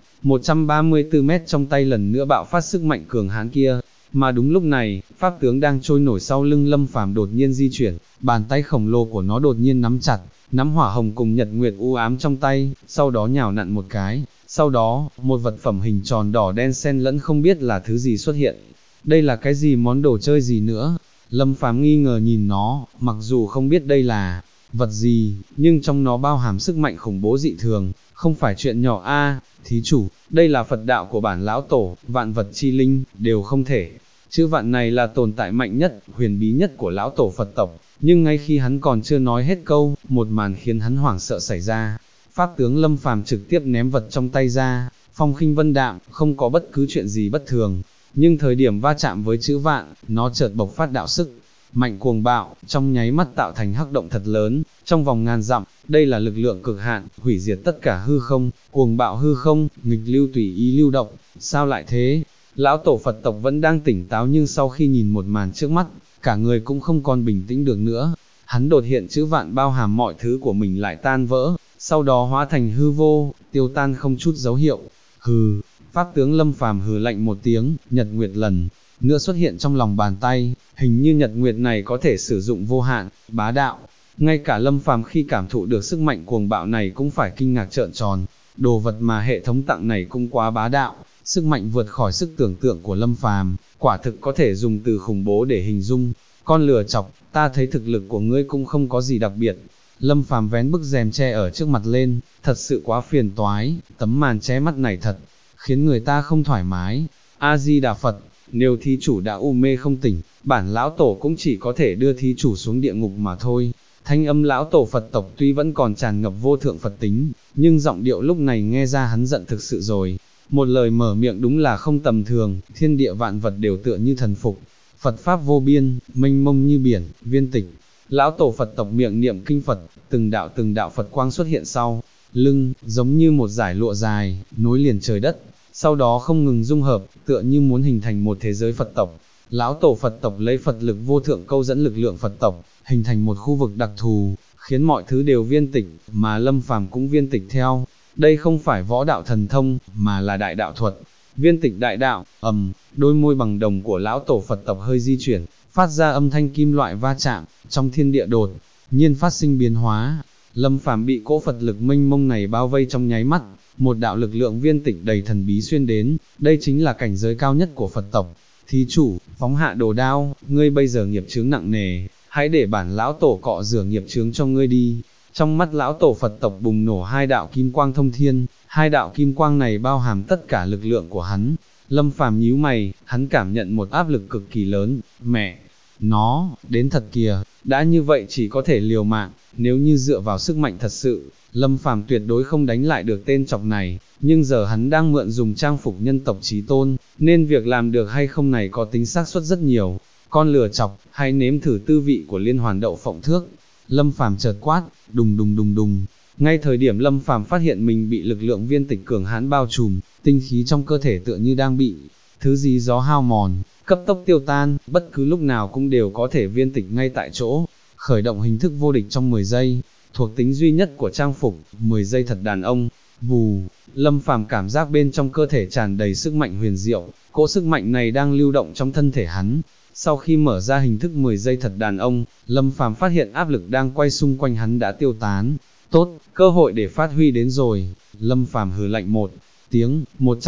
134 mét trong tay lần nữa bạo phát sức mạnh cường hãn kia. Mà đúng lúc này, pháp tướng đang trôi nổi sau lưng Lâm Phàm đột nhiên di chuyển, bàn tay khổng lồ của nó đột nhiên nắm chặt, nắm hỏa hồng cùng nhật nguyệt u ám trong tay, sau đó nhào nặn một cái, sau đó, một vật phẩm hình tròn đỏ đen xen lẫn không biết là thứ gì xuất hiện. Đây là cái gì, món đồ chơi gì nữa? Lâm Phàm nghi ngờ nhìn nó, mặc dù không biết đây là vật gì, nhưng trong nó bao hàm sức mạnh khủng bố dị thường, không phải chuyện nhỏ a. Thí chủ, đây là Phật đạo của bản lão tổ, vạn vật chi linh, đều không thể. Chữ vạn này là tồn tại mạnh nhất, huyền bí nhất của lão tổ Phật tộc, nhưng ngay khi hắn còn chưa nói hết câu, một màn khiến hắn hoảng sợ xảy ra. Pháp tướng Lâm Phàm trực tiếp ném vật trong tay ra, phong khinh vân đạm, không có bất cứ chuyện gì bất thường. Nhưng thời điểm va chạm với chữ vạn, nó chợt bộc phát đạo sức mạnh cuồng bạo, trong nháy mắt tạo thành hắc động thật lớn, trong vòng ngàn dặm. Đây là lực lượng cực hạn, hủy diệt tất cả hư không, cuồng bạo hư không, nghịch lưu tùy ý lưu động. Sao lại thế? Lão tổ Phật tộc vẫn đang tỉnh táo, nhưng sau khi nhìn một màn trước mắt, cả người cũng không còn bình tĩnh được nữa. Hắn đột hiện chữ vạn bao hàm mọi thứ của mình lại tan vỡ, sau đó hóa thành hư vô, tiêu tan không chút dấu hiệu. Hừ, pháp tướng Lâm Phàm hừ lạnh một tiếng, nhật nguyệt lần nữa xuất hiện trong lòng bàn tay, hình như nhật nguyệt này có thể sử dụng vô hạn, bá đạo. Ngay cả Lâm Phàm khi cảm thụ được sức mạnh cuồng bạo này cũng phải kinh ngạc trợn tròn, đồ vật mà hệ thống tặng này cũng quá bá đạo, sức mạnh vượt khỏi sức tưởng tượng của Lâm Phàm, quả thực có thể dùng từ khủng bố để hình dung. Con lừa chọc, ta thấy thực lực của ngươi cũng không có gì đặc biệt. Lâm Phàm vén bức rèm che ở trước mặt lên, thật sự quá phiền toái, tấm màn che mắt này thật khiến người ta không thoải mái. A Di Đà Phật, nếu thí chủ đã u mê không tỉnh, bản lão tổ cũng chỉ có thể đưa thí chủ xuống địa ngục mà thôi. Thanh âm lão tổ Phật tộc tuy vẫn còn tràn ngập vô thượng Phật tính, nhưng giọng điệu lúc này nghe ra hắn giận thực sự rồi. Một lời mở miệng đúng là không tầm thường, thiên địa vạn vật đều tựa như thần phục. Phật pháp vô biên, mênh mông như biển, viên tịch. Lão tổ Phật tộc miệng niệm kinh Phật, từng đạo Phật quang xuất hiện sau lưng, giống như một dải lụa dài, nối liền trời đất, sau đó không ngừng dung hợp, tựa như muốn hình thành một thế giới Phật tộc. Lão tổ Phật tộc lấy Phật lực vô thượng câu dẫn lực lượng Phật tộc, hình thành một khu vực đặc thù, khiến mọi thứ đều viên tịch, mà Lâm Phàm cũng viên tịch theo. Đây không phải võ đạo thần thông, mà là đại đạo thuật. Viên tịch đại đạo, đôi môi bằng đồng của lão tổ Phật tộc hơi di chuyển, phát ra âm thanh kim loại va chạm, trong thiên địa đột nhiên phát sinh biến hóa. Lâm Phàm bị cỗ Phật lực mênh mông này bao vây trong nháy mắt, một đạo lực lượng viên tịch đầy thần bí xuyên đến, đây chính là cảnh giới cao nhất của Phật tộc. Thí chủ, phóng hạ đồ đao, ngươi bây giờ nghiệp chướng nặng nề, hãy để bản lão tổ cọ rửa nghiệp chướng cho ngươi đi. Trong mắt lão tổ Phật tộc bùng nổ hai đạo kim quang thông thiên, hai đạo kim quang này bao hàm tất cả lực lượng của hắn. Lâm Phàm nhíu mày, hắn cảm nhận một áp lực cực kỳ lớn, mẹ, nó, đến thật kìa, đã như vậy chỉ có thể liều mạng, nếu như dựa vào sức mạnh thật sự, Lâm Phàm tuyệt đối không đánh lại được tên chọc này, nhưng giờ hắn đang mượn dùng trang phục nhân tộc chí tôn, nên việc làm được hay không này có tính xác suất rất nhiều. Con lừa chọc, hãy nếm thử tư vị của liên hoàn đậu phộng thước. Lâm Phàm chợt quát, đùng đùng đùng đùng. Ngay thời điểm Lâm Phàm phát hiện mình bị lực lượng viên tịch cường hãn bao trùm, tinh khí trong cơ thể tựa như đang bị thứ gì gió hao mòn, cấp tốc tiêu tan, bất cứ lúc nào cũng đều có thể viên tịch ngay tại chỗ. Khởi động hình thức vô địch trong 10 giây, thuộc tính duy nhất của trang phục, 10 giây thật đàn ông. Vù, Lâm Phàm cảm giác bên trong cơ thể tràn đầy sức mạnh huyền diệu, cỗ sức mạnh này đang lưu động trong thân thể hắn. Sau khi mở ra hình thức 10 giây thật đàn ông, Lâm Phàm phát hiện áp lực đang quay xung quanh hắn đã tiêu tán. Tốt, cơ hội để phát huy đến rồi. Lâm Phàm hừ lạnh một tiếng,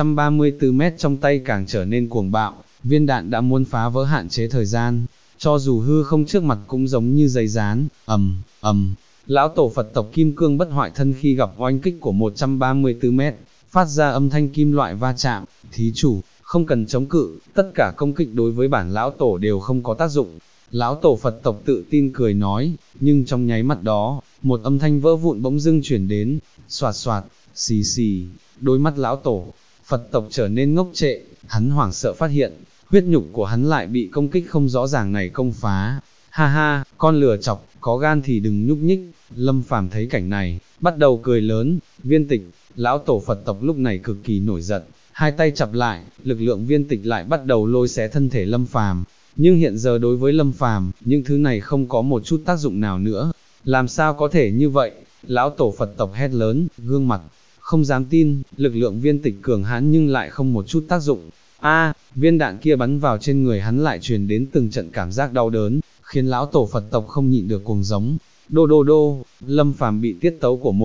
134 mét trong tay càng trở nên cuồng bạo, viên đạn đã muốn phá vỡ hạn chế thời gian, cho dù hư không trước mặt cũng giống như giấy dán, lão tổ Phật tộc kim cương bất hoại thân khi gặp oanh kích của 134 mét, phát ra âm thanh kim loại va chạm, thí chủ, không cần chống cự, tất cả công kích đối với bản lão tổ đều không có tác dụng. Lão tổ Phật tộc tự tin cười nói, nhưng trong nháy mắt đó, một âm thanh vỡ vụn bỗng dưng chuyển đến, xoạt xoạt, xì xì, đôi mắt lão tổ Phật tộc trở nên ngốc trệ, hắn hoảng sợ phát hiện, huyết nhục của hắn lại bị công kích không rõ ràng này công phá. Ha ha, con lừa chọc, có gan thì đừng nhúc nhích. Lâm Phàm thấy cảnh này, bắt đầu cười lớn. Viên Tịch, lão tổ Phật tộc lúc này cực kỳ nổi giận, hai tay chặp lại, lực lượng Viên Tịch lại bắt đầu lôi xé thân thể Lâm Phàm. Nhưng hiện giờ đối với Lâm Phàm, những thứ này không có một chút tác dụng nào nữa. Làm sao có thể như vậy? Lão tổ Phật tộc hét lớn, gương mặt không dám tin, lực lượng Viên Tịch cường hãn nhưng lại không một chút tác dụng. Viên đạn kia bắn vào trên người hắn lại truyền đến từng trận cảm giác đau đớn, khiến lão tổ Phật tộc không nhịn được cuồng giống. Đô đô đô, Lâm Phàm bị tiết tấu của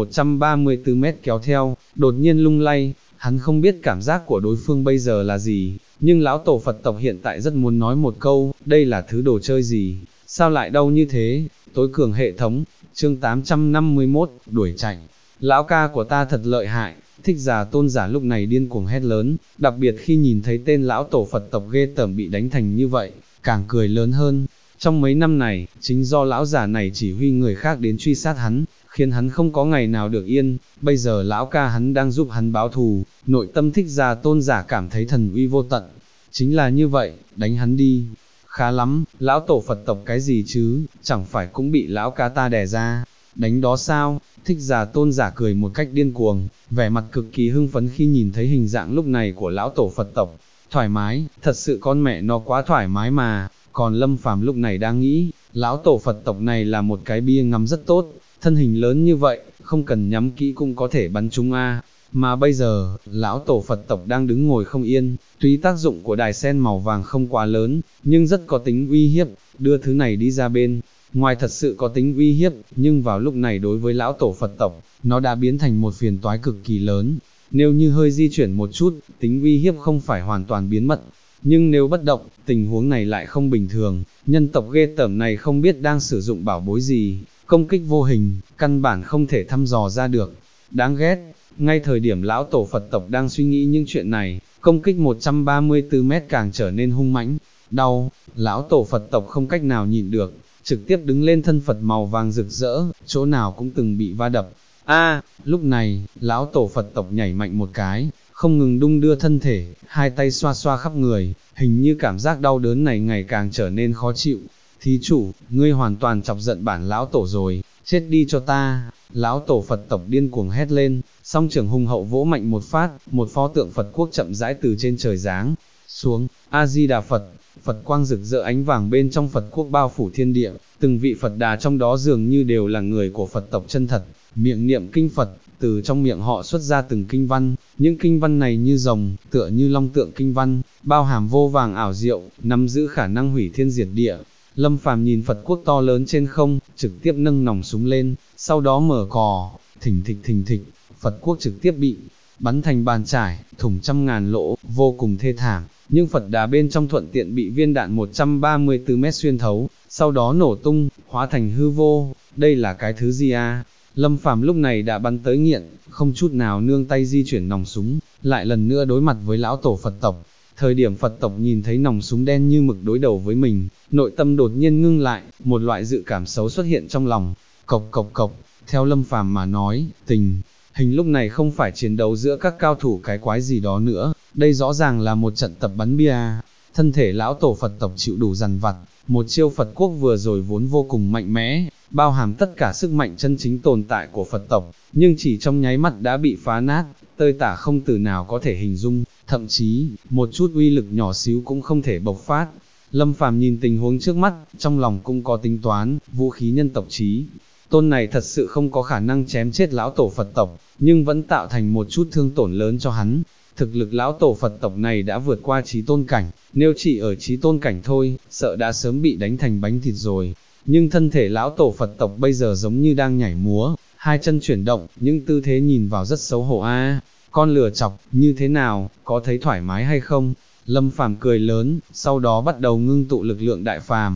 134 mét kéo theo, đột nhiên lung lay, hắn không biết cảm giác của đối phương bây giờ là gì, nhưng lão tổ Phật tộc hiện tại rất muốn nói một câu, đây là thứ đồ chơi gì, sao lại đau như thế? Tối cường hệ thống, chương 851, đuổi chạy. Lão ca của ta thật lợi hại. Thích Giả Tôn giả lúc này điên cuồng hét lớn, đặc biệt khi nhìn thấy tên lão tổ Phật tộc ghê tởm bị đánh thành như vậy, càng cười lớn hơn. Trong mấy năm này, chính do lão giả này chỉ huy người khác đến truy sát hắn, khiến hắn không có ngày nào được yên, bây giờ lão ca hắn đang giúp hắn báo thù, nội tâm Thích Giả Tôn giả cảm thấy thần uy vô tận. Chính là như vậy, đánh hắn đi. Khá lắm, lão tổ Phật tộc cái gì chứ, chẳng phải cũng bị lão ca ta đè ra. Đánh đó sao? Thích Giả Tôn giả cười một cách điên cuồng, vẻ mặt cực kỳ hưng phấn khi nhìn thấy hình dạng lúc này của lão tổ Phật tộc. Thoải mái, thật sự con mẹ nó quá thoải mái mà. Còn Lâm Phàm lúc này đang nghĩ, lão tổ Phật tộc này là một cái bia ngắm rất tốt, thân hình lớn như vậy, không cần nhắm kỹ cũng có thể bắn trúng a. Mà bây giờ, lão tổ Phật tộc đang đứng ngồi không yên, tuy tác dụng của đài sen màu vàng không quá lớn, nhưng rất có tính uy hiếp, đưa thứ này đi ra bên ngoài thật sự có tính uy hiếp, nhưng vào lúc này đối với lão tổ Phật tộc, nó đã biến thành một phiền toái cực kỳ lớn. Nếu như hơi di chuyển một chút, tính uy hiếp không phải hoàn toàn biến mất, nhưng nếu bất động, tình huống này lại không bình thường, nhân tộc ghê tởm này không biết đang sử dụng bảo bối gì, công kích vô hình, căn bản không thể thăm dò ra được. Đáng ghét, ngay thời điểm lão tổ Phật tộc đang suy nghĩ những chuyện này, công kích 134 mét càng trở nên hung mãnh. Đau, lão tổ Phật tộc không cách nào nhịn được, trực tiếp đứng lên thân Phật màu vàng rực rỡ, chỗ nào cũng từng bị va đập. Lúc này, lão tổ Phật tộc nhảy mạnh một cái, không ngừng đung đưa thân thể, hai tay xoa xoa khắp người, hình như cảm giác đau đớn này ngày càng trở nên khó chịu. Thí chủ, ngươi hoàn toàn chọc giận bản lão tổ rồi, chết đi cho ta. Lão tổ Phật tộc điên cuồng hét lên, song trưởng hùng hậu vỗ mạnh một phát, một pho tượng Phật quốc chậm rãi từ trên trời giáng xuống. A Di Đà Phật. Phật quang rực rỡ ánh vàng bên trong Phật quốc bao phủ thiên địa, từng vị Phật đà trong đó dường như đều là người của Phật tộc chân thật, miệng niệm kinh Phật, từ trong miệng họ xuất ra từng kinh văn, những kinh văn này như rồng, tựa như long tượng kinh văn, bao hàm vô vàng ảo diệu, nắm giữ khả năng hủy thiên diệt địa. Lâm Phàm nhìn Phật quốc to lớn trên không, trực tiếp nâng nòng súng lên, sau đó mở cò, thình thịch, Phật quốc trực tiếp bị bắn thành bàn trải, thủng trăm ngàn lỗ, vô cùng thê thảm. Nhưng Phật đà bên trong thuận tiện bị viên đạn 134 mét xuyên thấu, sau đó nổ tung, hóa thành hư vô. Đây là cái thứ gì a? Lâm Phàm lúc này đã bắn tới nghiện, không chút nào nương tay di chuyển nòng súng, lại lần nữa đối mặt với lão tổ Phật tộc. Thời điểm Phật tộc nhìn thấy nòng súng đen như mực đối đầu với mình, nội tâm đột nhiên ngưng lại, một loại dự cảm xấu xuất hiện trong lòng. Cộc, theo Lâm Phàm mà nói, tình hình lúc này không phải chiến đấu giữa các cao thủ cái quái gì đó nữa, đây rõ ràng là một trận tập bắn bia. Thân thể lão tổ Phật tộc chịu đủ dằn vặt, một chiêu Phật quốc vừa rồi vốn vô cùng mạnh mẽ, bao hàm tất cả sức mạnh chân chính tồn tại của Phật tộc, nhưng chỉ trong nháy mắt đã bị phá nát, tơi tả không từ nào có thể hình dung, thậm chí, một chút uy lực nhỏ xíu cũng không thể bộc phát. Lâm Phàm nhìn tình huống trước mắt, trong lòng cũng có tính toán, vũ khí nhân tộc chí tôn này thật sự không có khả năng chém chết lão tổ Phật tộc, nhưng vẫn tạo thành một chút thương tổn lớn cho hắn. Thực lực lão tổ Phật tộc này đã vượt qua chí tôn cảnh, nếu chỉ ở chí tôn cảnh thôi, sợ đã sớm bị đánh thành bánh thịt rồi. Nhưng thân thể lão tổ Phật tộc bây giờ giống như đang nhảy múa, hai chân chuyển động, những tư thế nhìn vào rất xấu hổ a. Con lừa chọc, như thế nào, có thấy thoải mái hay không? Lâm Phàm cười lớn, sau đó bắt đầu ngưng tụ lực lượng đại phàm.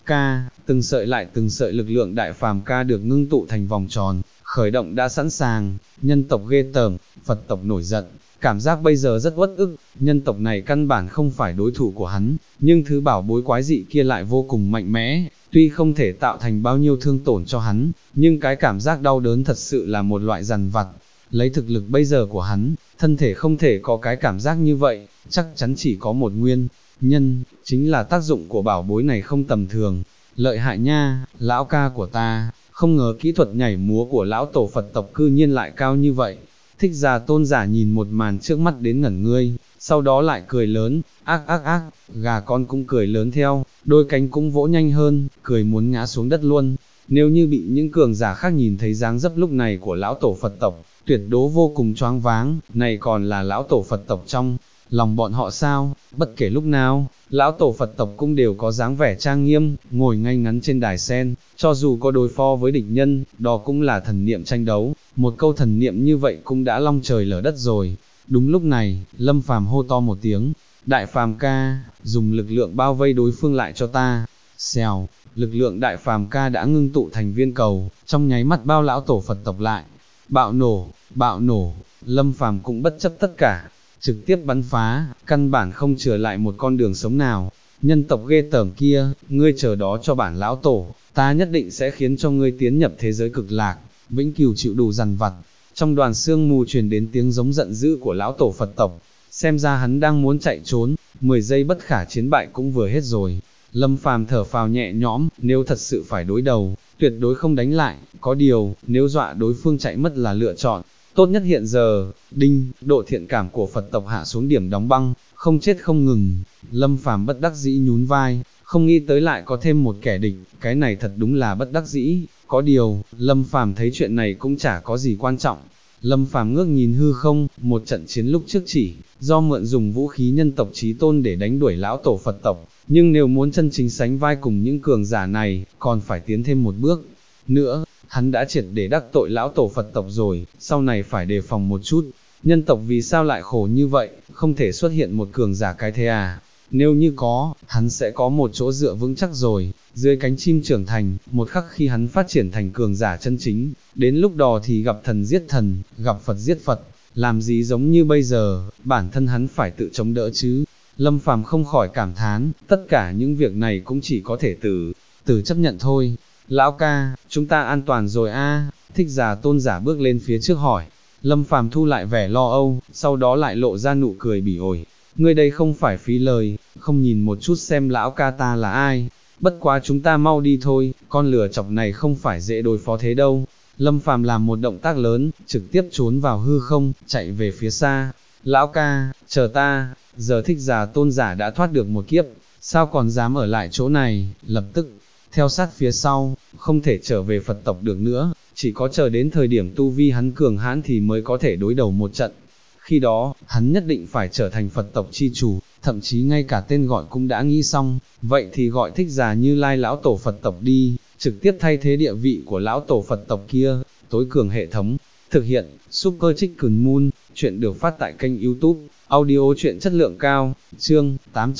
ca, từng sợi lại từng sợi lực lượng đại phàm ca được ngưng tụ thành vòng tròn, khởi động đã sẵn sàng, nhân tộc ghê tởm, Phật tộc nổi giận, cảm giác bây giờ rất uất ức, nhân tộc này căn bản không phải đối thủ của hắn, nhưng thứ bảo bối quái dị kia lại vô cùng mạnh mẽ, tuy không thể tạo thành bao nhiêu thương tổn cho hắn, nhưng cái cảm giác đau đớn thật sự là một loại dằn vặt, lấy thực lực bây giờ của hắn, thân thể không thể có cái cảm giác như vậy, chắc chắn chỉ có một nguyên nhân, chính là tác dụng của bảo bối này không tầm thường, lợi hại nha, lão ca của ta, không ngờ kỹ thuật nhảy múa của lão tổ Phật tộc cư nhiên lại cao như vậy. Thích Già Tôn giả nhìn một màn trước mắt đến ngẩn ngươi, sau đó lại cười lớn, ác ác ác, gà con cũng cười lớn theo, đôi cánh cũng vỗ nhanh hơn, cười muốn ngã xuống đất luôn. Nếu như bị những cường giả khác nhìn thấy dáng dấp lúc này của lão tổ Phật tộc, tuyệt đố vô cùng choáng váng, này còn là lão tổ Phật tộc trong lòng bọn họ sao, bất kể lúc nào, lão tổ Phật tộc cũng đều có dáng vẻ trang nghiêm, ngồi ngay ngắn trên đài sen, cho dù có đối phó với địch nhân, đó cũng là thần niệm tranh đấu, một câu thần niệm như vậy cũng đã long trời lở đất rồi. Đúng lúc này, Lâm Phàm hô to một tiếng, đại phàm ca, dùng lực lượng bao vây đối phương lại cho ta, xèo, lực lượng đại phàm ca đã ngưng tụ thành viên cầu, trong nháy mắt bao lão tổ Phật tộc lại, bạo nổ, Lâm Phàm cũng bất chấp tất cả, trực tiếp bắn phá, căn bản không trở lại một con đường sống nào. Nhân tộc ghê tởm kia, ngươi chờ đó cho bản lão tổ, ta nhất định sẽ khiến cho ngươi tiến nhập thế giới cực lạc, vĩnh cửu chịu đủ dằn vặt. Trong đoàn sương mù truyền đến tiếng giống giận dữ của lão tổ Phật tộc, xem ra hắn đang muốn chạy trốn, 10 giây bất khả chiến bại cũng vừa hết rồi. Lâm Phàm thở phào nhẹ nhõm, nếu thật sự phải đối đầu, tuyệt đối không đánh lại, có điều, nếu dọa đối phương chạy mất là lựa chọn tốt nhất hiện giờ. Đinh, độ thiện cảm của Phật tộc hạ xuống điểm đóng băng, không chết không ngừng. Lâm Phàm bất đắc dĩ nhún vai, không nghĩ tới lại có thêm một kẻ địch, cái này thật đúng là bất đắc dĩ. Có điều, Lâm Phàm thấy chuyện này cũng chả có gì quan trọng. Lâm Phàm ngước nhìn hư không, một trận chiến lúc trước chỉ do mượn dùng vũ khí nhân tộc chí tôn để đánh đuổi lão tổ Phật tộc, nhưng nếu muốn chân chính sánh vai cùng những cường giả này, còn phải tiến thêm một bước nữa. Hắn đã triệt để đắc tội lão tổ Phật tộc rồi, sau này phải đề phòng một chút. Nhân tộc vì sao lại khổ như vậy, không thể xuất hiện một cường giả cái thế à? Nếu như có, hắn sẽ có một chỗ dựa vững chắc rồi, dưới cánh chim trưởng thành, một khắc khi hắn phát triển thành cường giả chân chính, đến lúc đó thì gặp thần giết thần, gặp Phật giết Phật, làm gì giống như bây giờ, bản thân hắn phải tự chống đỡ chứ. Lâm Phàm không khỏi cảm thán, tất cả những việc này cũng chỉ có thể từ chấp nhận thôi. Lão ca, chúng ta an toàn rồi a? Thích Già Tôn giả bước lên phía trước hỏi. Lâm Phàm thu lại vẻ lo âu, sau đó lại lộ ra nụ cười bỉ ổi. Ngươi đây không phải phí lời, không nhìn một chút xem lão ca ta là ai. Bất quá chúng ta mau đi thôi, con lửa chọc này không phải dễ đối phó thế đâu. Lâm Phàm làm một động tác lớn, trực tiếp trốn vào hư không, chạy về phía xa. Lão ca, chờ ta, giờ Thích Già Tôn giả đã thoát được một kiếp, sao còn dám ở lại chỗ này, lập tức theo sát phía sau, không thể trở về Phật tộc được nữa, chỉ có chờ đến thời điểm tu vi hắn cường hãn thì mới có thể đối đầu một trận. Khi đó, hắn nhất định phải trở thành Phật tộc chi chủ, thậm chí ngay cả tên gọi cũng đã nghĩ xong, vậy thì gọi Thích Già Như Lai lão tổ Phật tộc đi, trực tiếp thay thế địa vị của lão tổ Phật tộc kia. Tối cường hệ thống, thực hiện, Super Chicken Moon, chuyện được phát tại kênh YouTube, audio chuyện chất lượng cao, chương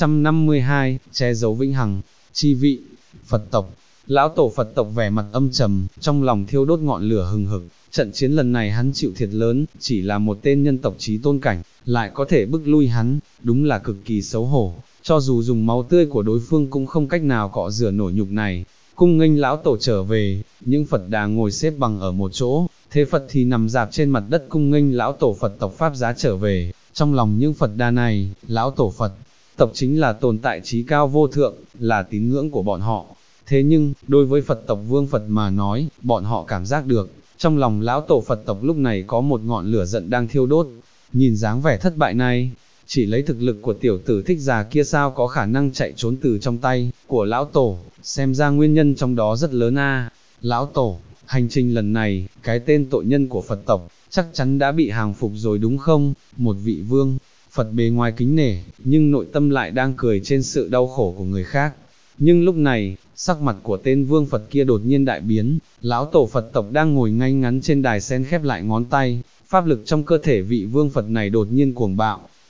852, che giấu vĩnh hằng, chi vị. Phật tộc, lão tổ Phật tộc vẻ mặt âm trầm, trong lòng thiêu đốt ngọn lửa hừng hực. Trận chiến lần này hắn chịu thiệt lớn, chỉ là một tên nhân tộc chí tôn cảnh, lại có thể bức lui hắn, đúng là cực kỳ xấu hổ. Cho dù dùng máu tươi của đối phương cũng không cách nào cọ rửa nổi nhục này. Cung nghênh lão tổ trở về, những Phật đà ngồi xếp bằng ở một chỗ, thế Phật thì nằm dạp trên mặt đất cung nghênh lão tổ Phật tộc pháp giá trở về. Trong lòng những Phật đà này, lão tổ Phật tộc chính là tồn tại trí cao vô thượng, là tín ngưỡng của bọn họ. Thế nhưng, đối với Phật tộc vương Phật mà nói, bọn họ cảm giác được, trong lòng lão tổ Phật tộc lúc này có một ngọn lửa giận đang thiêu đốt. Nhìn dáng vẻ thất bại này, chỉ lấy thực lực của tiểu tử Thích Già kia sao có khả năng chạy trốn từ trong tay của lão tổ, xem ra nguyên nhân trong đó rất lớn a. Lão tổ, hành trình lần này, cái tên tội nhân của Phật tộc, chắc chắn đã bị hàng phục rồi đúng không? Một vị vương Phật bề ngoài kính nể, nhưng nội tâm lại đang cười trên sự đau khổ của người khác. Nhưng lúc này, sắc mặt của tên vương Phật kia đột nhiên đại biến, lão tổ Phật tộc đang ngồi ngay ngắn trên đài sen khép lại ngón tay, pháp lực trong cơ thể vị vương Phật này đột nhiên cuồng bạo,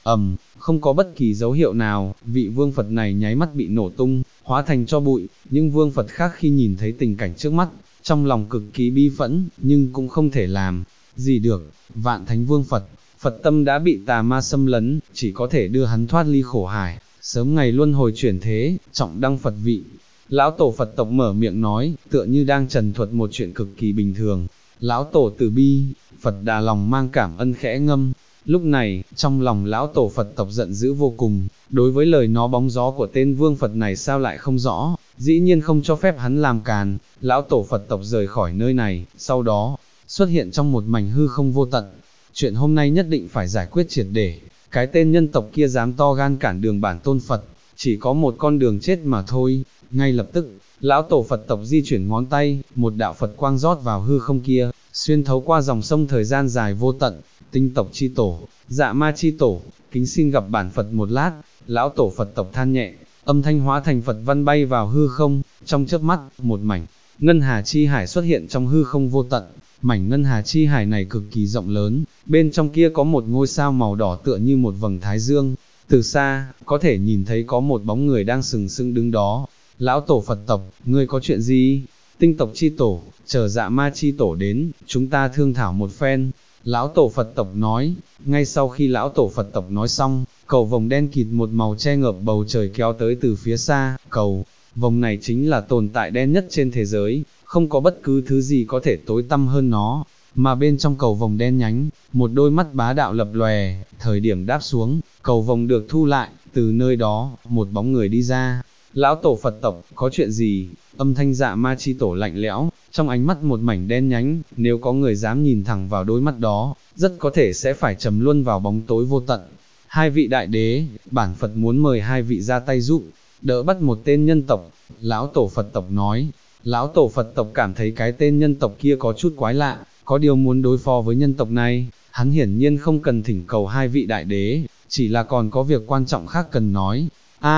không có bất kỳ dấu hiệu nào, vị vương Phật này nháy mắt bị nổ tung, hóa thành cho bụi, những vương Phật khác khi nhìn thấy tình cảnh trước mắt, trong lòng cực kỳ bi phẫn, nhưng cũng không thể làm gì được, Vạn Thánh Vương Phật, Phật tâm đã bị tà ma xâm lấn, chỉ có thể đưa hắn thoát ly khổ hải, sớm ngày luân hồi chuyển thế, trọng đăng Phật vị. Lão Tổ Phật tộc mở miệng nói, tựa như đang trần thuật một chuyện cực kỳ bình thường. Lão Tổ từ bi, Phật Đà lòng mang cảm ân khẽ ngâm. Lúc này, trong lòng Lão Tổ Phật tộc giận dữ vô cùng, đối với lời nó bóng gió của tên Vương Phật này sao lại không rõ, dĩ nhiên không cho phép hắn làm càn. Lão Tổ Phật tộc rời khỏi nơi này, sau đó, xuất hiện trong một mảnh hư không vô tận. Chuyện hôm nay nhất định phải giải quyết triệt để, cái tên nhân tộc kia dám to gan cản đường bản tôn Phật, chỉ có một con đường chết mà thôi. Ngay lập tức, Lão Tổ Phật tộc di chuyển ngón tay, một đạo Phật quang rót vào hư không kia, xuyên thấu qua dòng sông thời gian dài vô tận. Tinh tộc chi tổ, Dạ Ma chi tổ, kính xin gặp bản Phật một lát. Lão Tổ Phật tộc than nhẹ, âm thanh hóa thành Phật văn bay vào hư không, trong chớp mắt, một mảnh ngân hà chi hải xuất hiện trong hư không vô tận. Mảnh ngân hà chi hải này cực kỳ rộng lớn, bên trong kia có một ngôi sao màu đỏ tựa như một vầng thái dương. Từ xa, có thể nhìn thấy có một bóng người đang sừng sững đứng đó. Lão Tổ Phật tộc, ngươi có chuyện gì? Tinh tộc chi tổ, chờ Dạ Ma chi tổ đến, chúng ta thương thảo một phen. Lão Tổ Phật tộc nói. Ngay sau khi Lão Tổ Phật tộc nói xong, cầu vồng đen kịt một màu che ngợp bầu trời kéo tới từ phía xa. Cầu vồng này chính là tồn tại đen nhất trên thế giới, không có bất cứ thứ gì có thể tối tăm hơn nó. Mà bên trong cầu vồng đen nhánh, một đôi mắt bá đạo lập lòe. Thời điểm đáp xuống, cầu vồng được thu lại, từ nơi đó, một bóng người đi ra. Lão Tổ Phật tộc, có chuyện gì? Âm thanh Dạ Ma chi tổ lạnh lẽo, trong ánh mắt một mảnh đen nhánh, nếu có người dám nhìn thẳng vào đôi mắt đó, rất có thể sẽ phải trầm luân vào bóng tối vô tận. Hai vị đại đế, bản Phật muốn mời hai vị ra tay giúp, đỡ bắt một tên nhân tộc. Lão Tổ Phật tộc nói. Lão Tổ Phật tộc cảm thấy cái tên nhân tộc kia có chút quái lạ, có điều muốn đối phó với nhân tộc này, hắn hiển nhiên không cần thỉnh cầu hai vị đại đế, chỉ là còn có việc quan trọng khác cần nói.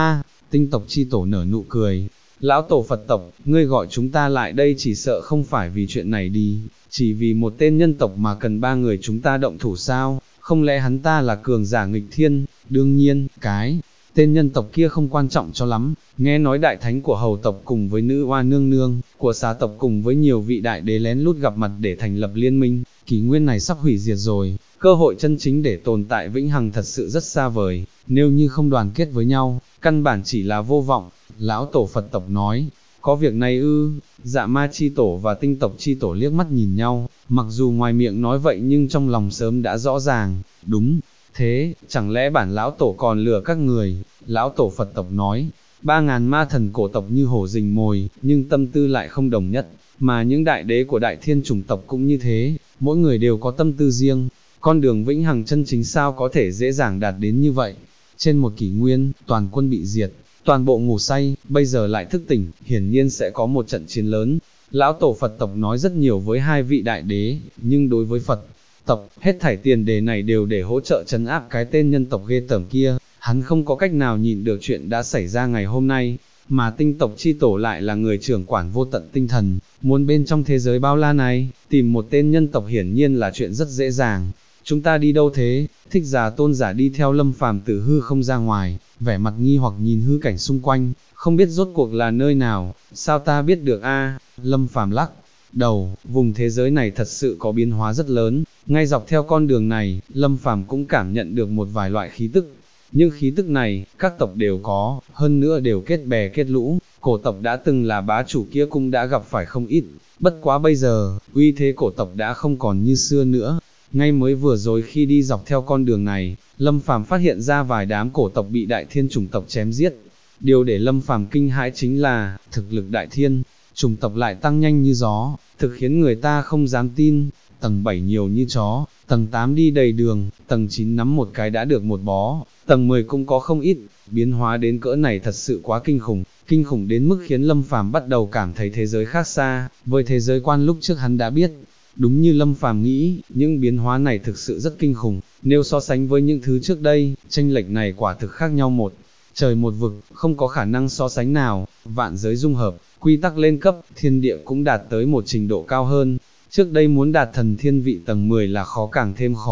Tinh tộc chi tổ nở nụ cười. Lão Tổ Phật tộc, ngươi gọi chúng ta lại đây chỉ sợ không phải vì chuyện này đi, chỉ vì một tên nhân tộc mà cần ba người chúng ta động thủ sao? Không lẽ hắn ta là cường giả nghịch thiên? Đương nhiên, cái tên nhân tộc kia không quan trọng cho lắm. Nghe nói đại thánh của hầu tộc cùng với nữ oa nương nương của xà tộc cùng với nhiều vị đại đế lén lút gặp mặt để thành lập liên minh, kỷ nguyên này sắp hủy diệt rồi, cơ hội chân chính để tồn tại vĩnh hằng thật sự rất xa vời, nếu như không đoàn kết với nhau, căn bản chỉ là vô vọng. Lão Tổ Phật tộc nói. Có việc này ư? Dạ Ma chi tổ và Tinh tộc chi tổ liếc mắt nhìn nhau, mặc dù ngoài miệng nói vậy nhưng trong lòng sớm đã rõ ràng. Đúng thế, chẳng lẽ bản lão tổ còn lừa các người? Lão Tổ Phật tộc nói. 3.000 ma thần cổ tộc như hổ rình mồi, nhưng tâm tư lại không đồng nhất, mà những đại đế của đại thiên chủng tộc cũng như thế, mỗi người đều có tâm tư riêng. Con đường vĩnh hằng chân chính sao có thể dễ dàng đạt đến như vậy? Trên một kỷ nguyên, toàn quân bị diệt, toàn bộ ngủ say, bây giờ lại thức tỉnh, hiển nhiên sẽ có một trận chiến lớn. Lão Tổ Phật tộc nói rất nhiều với hai vị đại đế, nhưng đối với Phật tộc, hết thảy tiền đề này đều để hỗ trợ trấn áp cái tên nhân tộc ghê tởm kia. Hắn không có cách nào nhịn được chuyện đã xảy ra ngày hôm nay, mà Tinh tộc chi tổ lại là người trưởng quản vô tận tinh thần, muốn bên trong thế giới bao la này, tìm một tên nhân tộc hiển nhiên là chuyện rất dễ dàng. Chúng ta đi đâu thế? Thích Giả Tôn giả đi theo Lâm Phàm từ hư không ra ngoài, vẻ mặt nghi hoặc nhìn hư cảnh xung quanh, không biết rốt cuộc là nơi nào, sao ta biết được a? Lâm Phàm lắc đầu, vùng thế giới này thật sự có biến hóa rất lớn, ngay dọc theo con đường này, Lâm Phàm cũng cảm nhận được một vài loại khí tức. Nhưng khí tức này, các tộc đều có, hơn nữa đều kết bè kết lũ, cổ tộc đã từng là bá chủ kia cũng đã gặp phải không ít, bất quá bây giờ, uy thế cổ tộc đã không còn như xưa nữa. Ngay mới vừa rồi khi đi dọc theo con đường này, Lâm Phàm phát hiện ra vài đám cổ tộc bị đại thiên chủng tộc chém giết. Điều để Lâm Phàm kinh hãi chính là, thực lực đại thiên chủng tộc lại tăng nhanh như gió, thực khiến người ta không dám tin. Tầng 7 nhiều như chó, tầng 8 đi đầy đường, tầng 9 nắm một cái đã được một bó, tầng 10 cũng có không ít, biến hóa đến cỡ này thật sự quá kinh khủng đến mức khiến Lâm Phàm bắt đầu cảm thấy thế giới khác xa, với thế giới quan lúc trước hắn đã biết. Đúng như Lâm Phàm nghĩ, những biến hóa này thực sự rất kinh khủng, nếu so sánh với những thứ trước đây, chênh lệch này quả thực khác nhau một trời một vực, không có khả năng so sánh nào. Vạn giới dung hợp, quy tắc lên cấp, thiên địa cũng đạt tới một trình độ cao hơn. Trước đây muốn đạt thần thiên vị tầng 10 là khó càng thêm khó,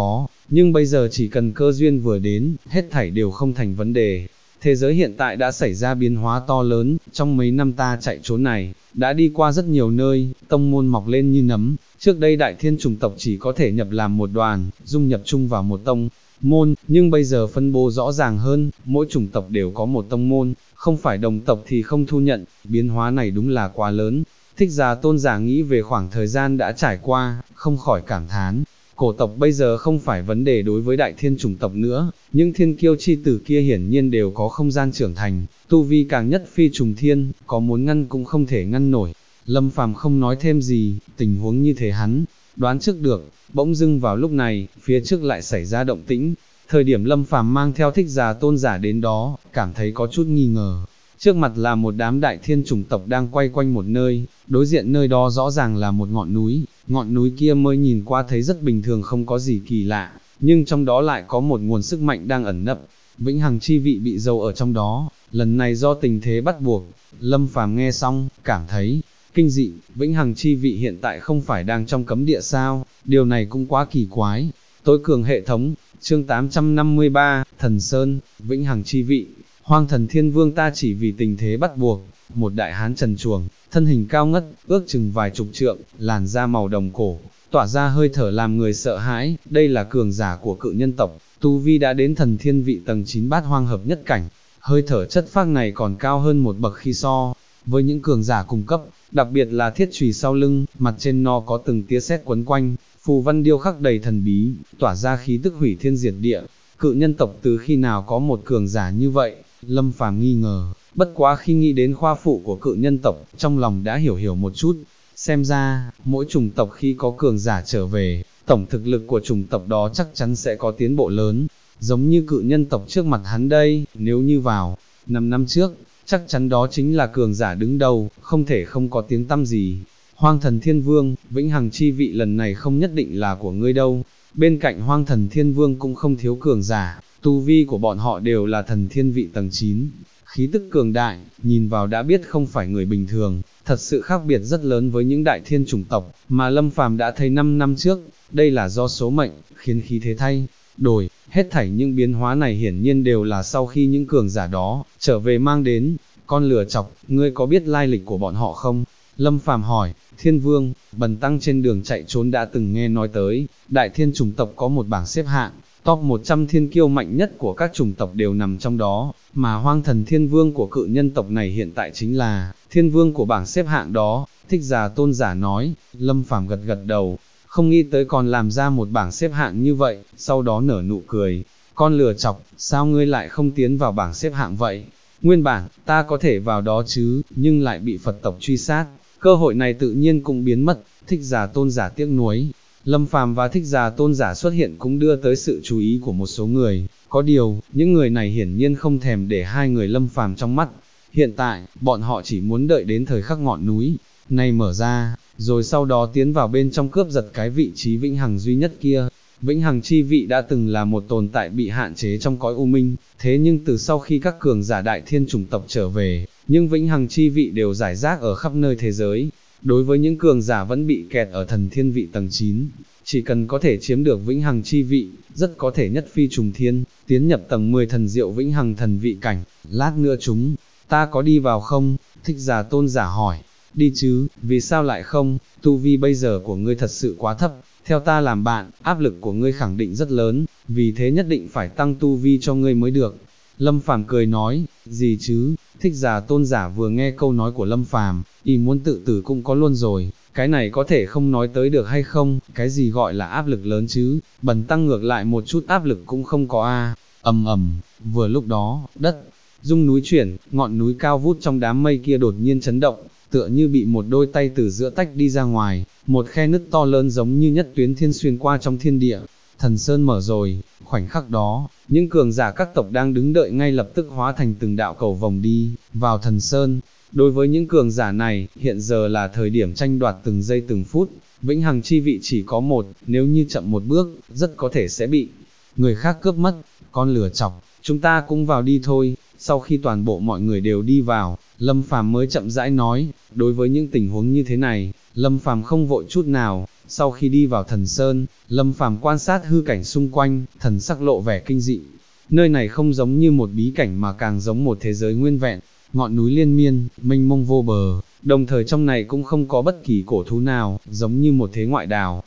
nhưng bây giờ chỉ cần cơ duyên vừa đến, hết thảy đều không thành vấn đề. Thế giới hiện tại đã xảy ra biến hóa to lớn, trong mấy năm ta chạy trốn này, đã đi qua rất nhiều nơi, tông môn mọc lên như nấm, trước đây đại thiên chủng tộc chỉ có thể nhập làm một đoàn, dung nhập chung vào một tông môn, nhưng bây giờ phân bố rõ ràng hơn, mỗi chủng tộc đều có một tông môn, không phải đồng tộc thì không thu nhận, biến hóa này đúng là quá lớn. Thích Giả Tôn giả nghĩ về khoảng thời gian đã trải qua, không khỏi cảm thán. Cổ tộc bây giờ không phải vấn đề đối với đại thiên chủng tộc nữa, những thiên kiêu chi tử kia hiển nhiên đều có không gian trưởng thành, tu vi càng nhất phi trùng thiên, có muốn ngăn cũng không thể ngăn nổi. Lâm Phàm không nói thêm gì, tình huống như thế hắn đoán trước được, bỗng dưng vào lúc này, phía trước lại xảy ra động tĩnh. Thời điểm Lâm Phàm mang theo Thích Giả Tôn giả đến đó, cảm thấy có chút nghi ngờ. Trước mặt là một đám đại thiên chủng tộc đang quay quanh một nơi, đối diện nơi đó rõ ràng là một ngọn núi kia mới nhìn qua thấy rất bình thường không có gì kỳ lạ, nhưng trong đó lại có một nguồn sức mạnh đang ẩn nấp, vĩnh hằng chi vị bị giấu ở trong đó, lần này do tình thế bắt buộc. Lâm Phàm nghe xong, cảm thấy kinh dị, vĩnh hằng chi vị hiện tại không phải đang trong cấm địa sao, điều này cũng quá kỳ quái. Tối cường hệ thống, chương 853, Thần Sơn, vĩnh hằng chi vị. Hoang Thần Thiên Vương ta chỉ vì tình thế bắt buộc, một đại hán trần truồng, thân hình cao ngất, ước chừng vài chục trượng, làn da màu đồng cổ, tỏa ra hơi thở làm người sợ hãi, đây là cường giả của cự nhân tộc, tu vi đã đến thần thiên vị tầng 9 bát hoang hợp nhất cảnh, hơi thở chất phác này còn cao hơn một bậc khi so với những cường giả cùng cấp, đặc biệt là thiết chùy sau lưng, mặt trên nó có từng tia sét quấn quanh, phù văn điêu khắc đầy thần bí, tỏa ra khí tức hủy thiên diệt địa. Cự nhân tộc từ khi nào có một cường giả như vậy? Lâm Phàm nghi ngờ, bất quá khi nghĩ đến khoa phụ của cự nhân tộc, trong lòng đã hiểu một chút. Xem ra, mỗi chủng tộc khi có cường giả trở về, tổng thực lực của chủng tộc đó chắc chắn sẽ có tiến bộ lớn. Giống như cự nhân tộc trước mặt hắn đây, nếu như vào 5 năm trước, chắc chắn đó chính là cường giả đứng đầu, không thể không có tiếng tăm gì. Hoang Thần Thiên Vương, vĩnh hằng chi vị lần này không nhất định là của ngươi đâu. Bên cạnh Hoang Thần Thiên Vương cũng không thiếu cường giả, tu vi của bọn họ đều là thần thiên vị tầng 9, khí tức cường đại, nhìn vào đã biết không phải người bình thường, thật sự khác biệt rất lớn với những đại thiên chủng tộc, mà Lâm Phàm đã thấy 5 năm trước, đây là do số mệnh, khiến khí thế thay đổi, hết thảy những biến hóa này hiển nhiên đều là sau khi những cường giả đó trở về mang đến. Con lừa chọc, ngươi có biết lai lịch của bọn họ không? Lâm Phàm hỏi. Thiên Vương, Bần Tăng trên đường chạy trốn đã từng nghe nói tới, đại thiên chủng tộc có một bảng xếp hạng, top 100 thiên kiêu mạnh nhất của các chủng tộc đều nằm trong đó, mà Hoang Thần Thiên Vương của cự nhân tộc này hiện tại chính là thiên vương của bảng xếp hạng đó. Thích Giả Tôn giả nói. Lâm Phàm gật gật đầu, không nghĩ tới còn làm ra một bảng xếp hạng như vậy, sau đó nở nụ cười. Con lừa chọc, sao ngươi lại không tiến vào bảng xếp hạng vậy? Nguyên bản, ta có thể vào đó chứ, nhưng lại bị Phật tộc truy sát, cơ hội này tự nhiên cũng biến mất. Thích Giả Tôn giả tiếc nuối. Lâm Phàm và Thích Giả Tôn giả xuất hiện cũng đưa tới sự chú ý của một số người, có điều, những người này hiển nhiên không thèm để hai người Lâm Phàm trong mắt. Hiện tại, bọn họ chỉ muốn đợi đến thời khắc ngọn núi này mở ra, rồi sau đó tiến vào bên trong cướp giật cái vị trí vĩnh hằng duy nhất kia. Vĩnh hằng chi vị đã từng là một tồn tại bị hạn chế trong cõi u minh, thế nhưng từ sau khi các cường giả đại thiên chủng tộc trở về, nhưng vĩnh hằng chi vị đều rải rác ở khắp nơi thế giới. Đối với những cường giả vẫn bị kẹt ở thần thiên vị tầng 9, chỉ cần có thể chiếm được vĩnh hằng chi vị, rất có thể nhất phi trùng thiên, tiến nhập tầng 10 thần diệu vĩnh hằng thần vị cảnh. Lát nữa ta có đi vào không? Thích Giả Tôn giả hỏi. Đi chứ, vì sao lại không? Tu vi bây giờ của ngươi thật sự quá thấp, theo ta làm bạn, áp lực của ngươi khẳng định rất lớn, vì thế nhất định phải tăng tu vi cho ngươi mới được. Lâm Phàm cười nói. Gì chứ? Thích Giả Tôn giả vừa nghe câu nói của Lâm Phàm, y muốn tự tử cũng có luôn rồi, cái này có thể không nói tới được hay không? Cái gì gọi là áp lực lớn chứ? Bần tăng ngược lại một chút áp lực cũng không có a. Ầm ầm, vừa lúc đó, đất rung núi chuyển, ngọn núi cao vút trong đám mây kia đột nhiên chấn động, tựa như bị một đôi tay từ giữa tách đi ra ngoài, một khe nứt to lớn giống như nhất tuyến thiên xuyên qua trong thiên địa. Thần Sơn mở rồi. Khoảnh khắc đó, những cường giả các tộc đang đứng đợi ngay lập tức hóa thành từng đạo cầu vồng đi vào Thần Sơn. Đối với những cường giả này, hiện giờ là thời điểm tranh đoạt từng giây từng phút, vĩnh hằng chi vị chỉ có một, nếu như chậm một bước, rất có thể sẽ bị người khác cướp mất. Con lừa chọc, chúng ta cũng vào đi thôi. Sau khi toàn bộ mọi người đều đi vào, Lâm Phàm mới chậm rãi nói. Đối với những tình huống như thế này, Lâm Phàm không vội chút nào, Sau khi đi vào thần sơn, Lâm Phàm quan sát hư cảnh xung quanh, thần sắc lộ vẻ kinh dị. Nơi này không giống như một bí cảnh mà càng giống một thế giới nguyên vẹn, ngọn núi liên miên, mênh mông vô bờ, đồng thời trong này cũng không có bất kỳ cổ thú nào, giống như một thế ngoại đảo.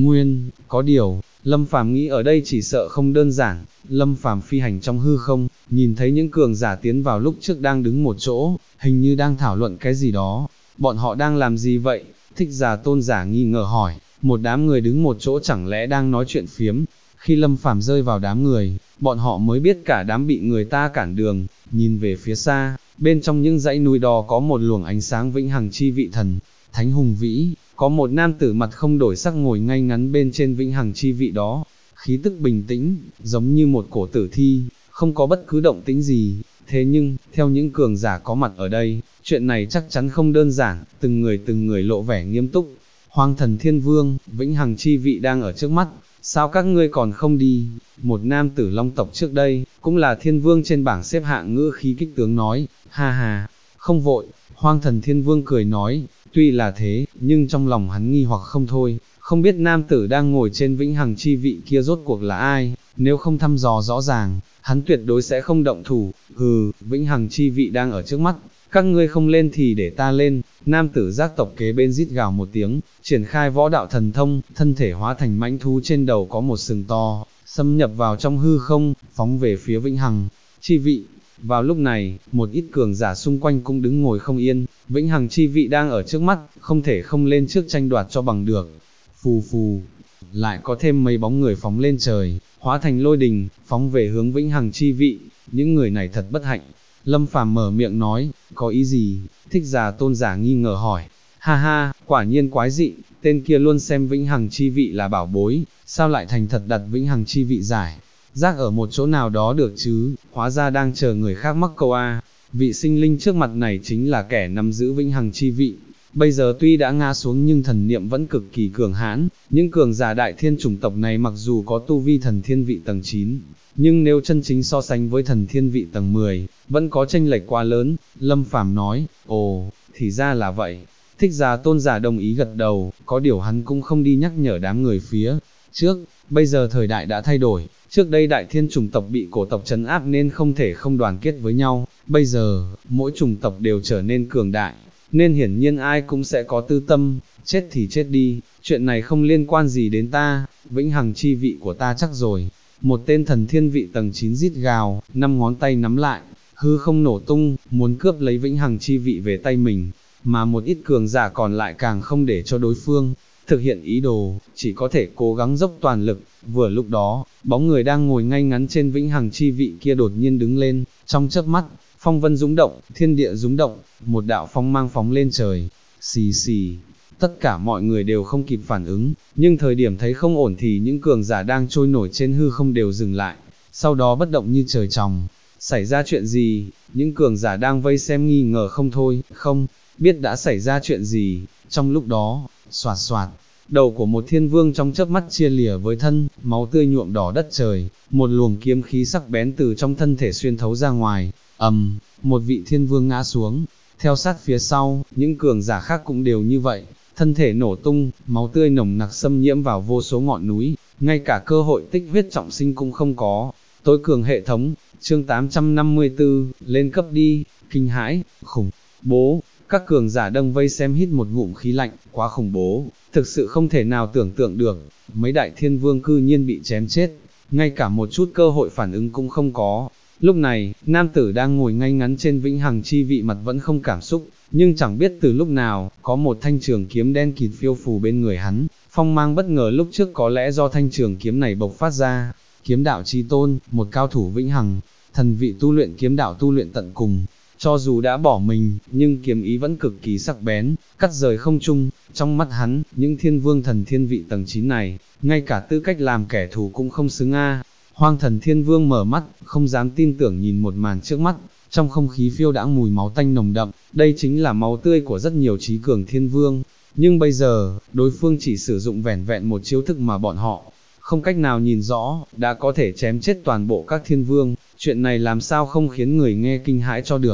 Có điều, Lâm Phàm nghĩ ở đây chỉ sợ không đơn giản. Lâm Phàm phi hành trong hư không, nhìn thấy những cường giả tiến vào lúc trước đang đứng một chỗ, hình như đang thảo luận cái gì đó. Bọn họ đang làm gì vậy? Thích Giả Tôn giả nghi ngờ hỏi. Một đám người đứng một chỗ chẳng lẽ đang nói chuyện phiếm? Khi Lâm Phàm rơi vào đám người, bọn họ mới biết cả đám bị người ta cản đường. Nhìn về phía xa, bên trong những dãy núi đó có một luồng ánh sáng vĩnh hằng chi vị thần thánh hùng vĩ, có một nam tử mặt không đổi sắc ngồi ngay ngắn bên trên vĩnh hằng chi vị đó, khí tức bình tĩnh, giống như một cổ tử thi, không có bất cứ động tĩnh gì. Thế nhưng, theo những cường giả có mặt ở đây, chuyện này chắc chắn không đơn giản, từng người lộ vẻ nghiêm túc. Hoang Thần Thiên Vương, vĩnh hằng chi vị đang ở trước mắt, sao các ngươi còn không đi? Một nam tử Long tộc trước đây, cũng là thiên vương trên bảng xếp hạng, ngữ khí kích tướng nói. Ha ha, không vội. Hoang Thần Thiên Vương cười nói, tuy là thế, nhưng trong lòng hắn nghi hoặc không thôi, không biết nam tử đang ngồi trên vĩnh hằng chi vị kia rốt cuộc là ai, nếu không thăm dò rõ ràng, hắn tuyệt đối sẽ không động thủ. Vĩnh hằng chi vị đang ở trước mắt, các ngươi không lên thì để ta lên. Nam tử giác tộc kế bên rít gào một tiếng, triển khai võ đạo thần thông, thân thể hóa thành mãnh thú, trên đầu có một sừng to, xâm nhập vào trong hư không, phóng về phía vĩnh hằng chi vị. Vào lúc này, một ít cường giả xung quanh cũng đứng ngồi không yên, vĩnh hằng chi vị đang ở trước mắt, không thể không lên trước tranh đoạt cho bằng được. Phù phù, lại có thêm mấy bóng người phóng lên trời, hóa thành lôi đình, phóng về hướng vĩnh hằng chi vị. Những người này thật bất hạnh. Lâm Phàm mở miệng nói, có ý gì? Thích Giả Tôn giả nghi ngờ hỏi. Ha ha, quả nhiên quái dị, tên kia luôn xem vĩnh hằng chi vị là bảo bối, sao lại thành thật đặt vĩnh hằng chi vị giải rác ở một chỗ nào đó được chứ? Hóa ra đang chờ người khác mắc câu a. Vị sinh linh trước mặt này chính là kẻ nắm giữ vĩnh hằng chi vị. Bây giờ tuy đã ngã xuống nhưng thần niệm vẫn cực kỳ cường hãn. Những cường giả đại thiên chủng tộc này mặc dù có tu vi thần thiên vị tầng 9, nhưng nếu chân chính so sánh với thần thiên vị tầng 10, vẫn có chênh lệch quá lớn. Lâm Phàm nói, ồ, thì ra là vậy. Thích Giả Tôn giả đồng ý gật đầu, có điều hắn cũng không đi nhắc nhở đám người phía trước. Bây giờ thời đại đã thay đổi, trước đây đại thiên chủng tộc bị cổ tộc trấn áp nên không thể không đoàn kết với nhau, bây giờ, mỗi chủng tộc đều trở nên cường đại, nên hiển nhiên ai cũng sẽ có tư tâm, chết thì chết đi, chuyện này không liên quan gì đến ta, vĩnh hằng chi vị của ta chắc rồi. Một tên thần thiên vị tầng 9 rít gào, 5 ngón tay nắm lại, hư không nổ tung, muốn cướp lấy vĩnh hằng chi vị về tay mình, mà một ít cường giả còn lại càng không để cho đối phương thực hiện ý đồ, chỉ có thể cố gắng dốc toàn lực. Vừa lúc đó, bóng người đang ngồi ngay ngắn trên vĩnh hằng chi vị kia đột nhiên đứng lên, trong chớp mắt, phong vân rúng động, thiên địa rúng động, một đạo phong mang phóng lên trời, xì xì. Tất cả mọi người đều không kịp phản ứng, nhưng thời điểm thấy không ổn thì những cường giả đang trôi nổi trên hư không đều dừng lại, sau đó bất động như trời trồng. Xảy ra chuyện gì? Những cường giả đang vây xem nghi ngờ không thôi, không biết đã xảy ra chuyện gì. Trong lúc đó, xoạt xoạt, đầu của một thiên vương trong chớp mắt chia lìa với thân, máu tươi nhuộm đỏ đất trời, một luồng kiếm khí sắc bén từ trong thân thể xuyên thấu ra ngoài, một vị thiên vương ngã xuống, theo sát phía sau, những cường giả khác cũng đều như vậy, thân thể nổ tung, máu tươi nồng nặc xâm nhiễm vào vô số ngọn núi, ngay cả cơ hội tích huyết trọng sinh cũng không có. Tối cường hệ thống, chương 854, lên cấp đi. Kinh hãi, khủng bố. Các cường giả đông vây xem hít một ngụm khí lạnh, quá khủng bố, thực sự không thể nào tưởng tượng được, mấy đại thiên vương cư nhiên bị chém chết, ngay cả một chút cơ hội phản ứng cũng không có. Lúc này, nam tử đang ngồi ngay ngắn trên vĩnh hằng chi vị mặt vẫn không cảm xúc, nhưng chẳng biết từ lúc nào, có một thanh trường kiếm đen kịt phiêu phù bên người hắn, phong mang bất ngờ lúc trước có lẽ do thanh trường kiếm này bộc phát ra. Kiếm đạo chí tôn, một cao thủ vĩnh hằng, thần vị tu luyện kiếm đạo tu luyện tận cùng. Cho dù đã bỏ mình, nhưng kiếm ý vẫn cực kỳ sắc bén, cắt rời không trung. Trong mắt hắn, những thiên vương thần thiên vị tầng 9 này, ngay cả tư cách làm kẻ thù cũng không xứng a. Hoang Thần Thiên Vương mở mắt, không dám tin tưởng nhìn một màn trước mắt, trong không khí phiêu đãng mùi máu tanh nồng đậm, đây chính là máu tươi của rất nhiều trí cường thiên vương. Nhưng bây giờ, đối phương chỉ sử dụng vẻn vẹn một chiêu thức mà bọn họ không cách nào nhìn rõ, đã có thể chém chết toàn bộ các thiên vương, chuyện này làm sao không khiến người nghe kinh hãi cho được.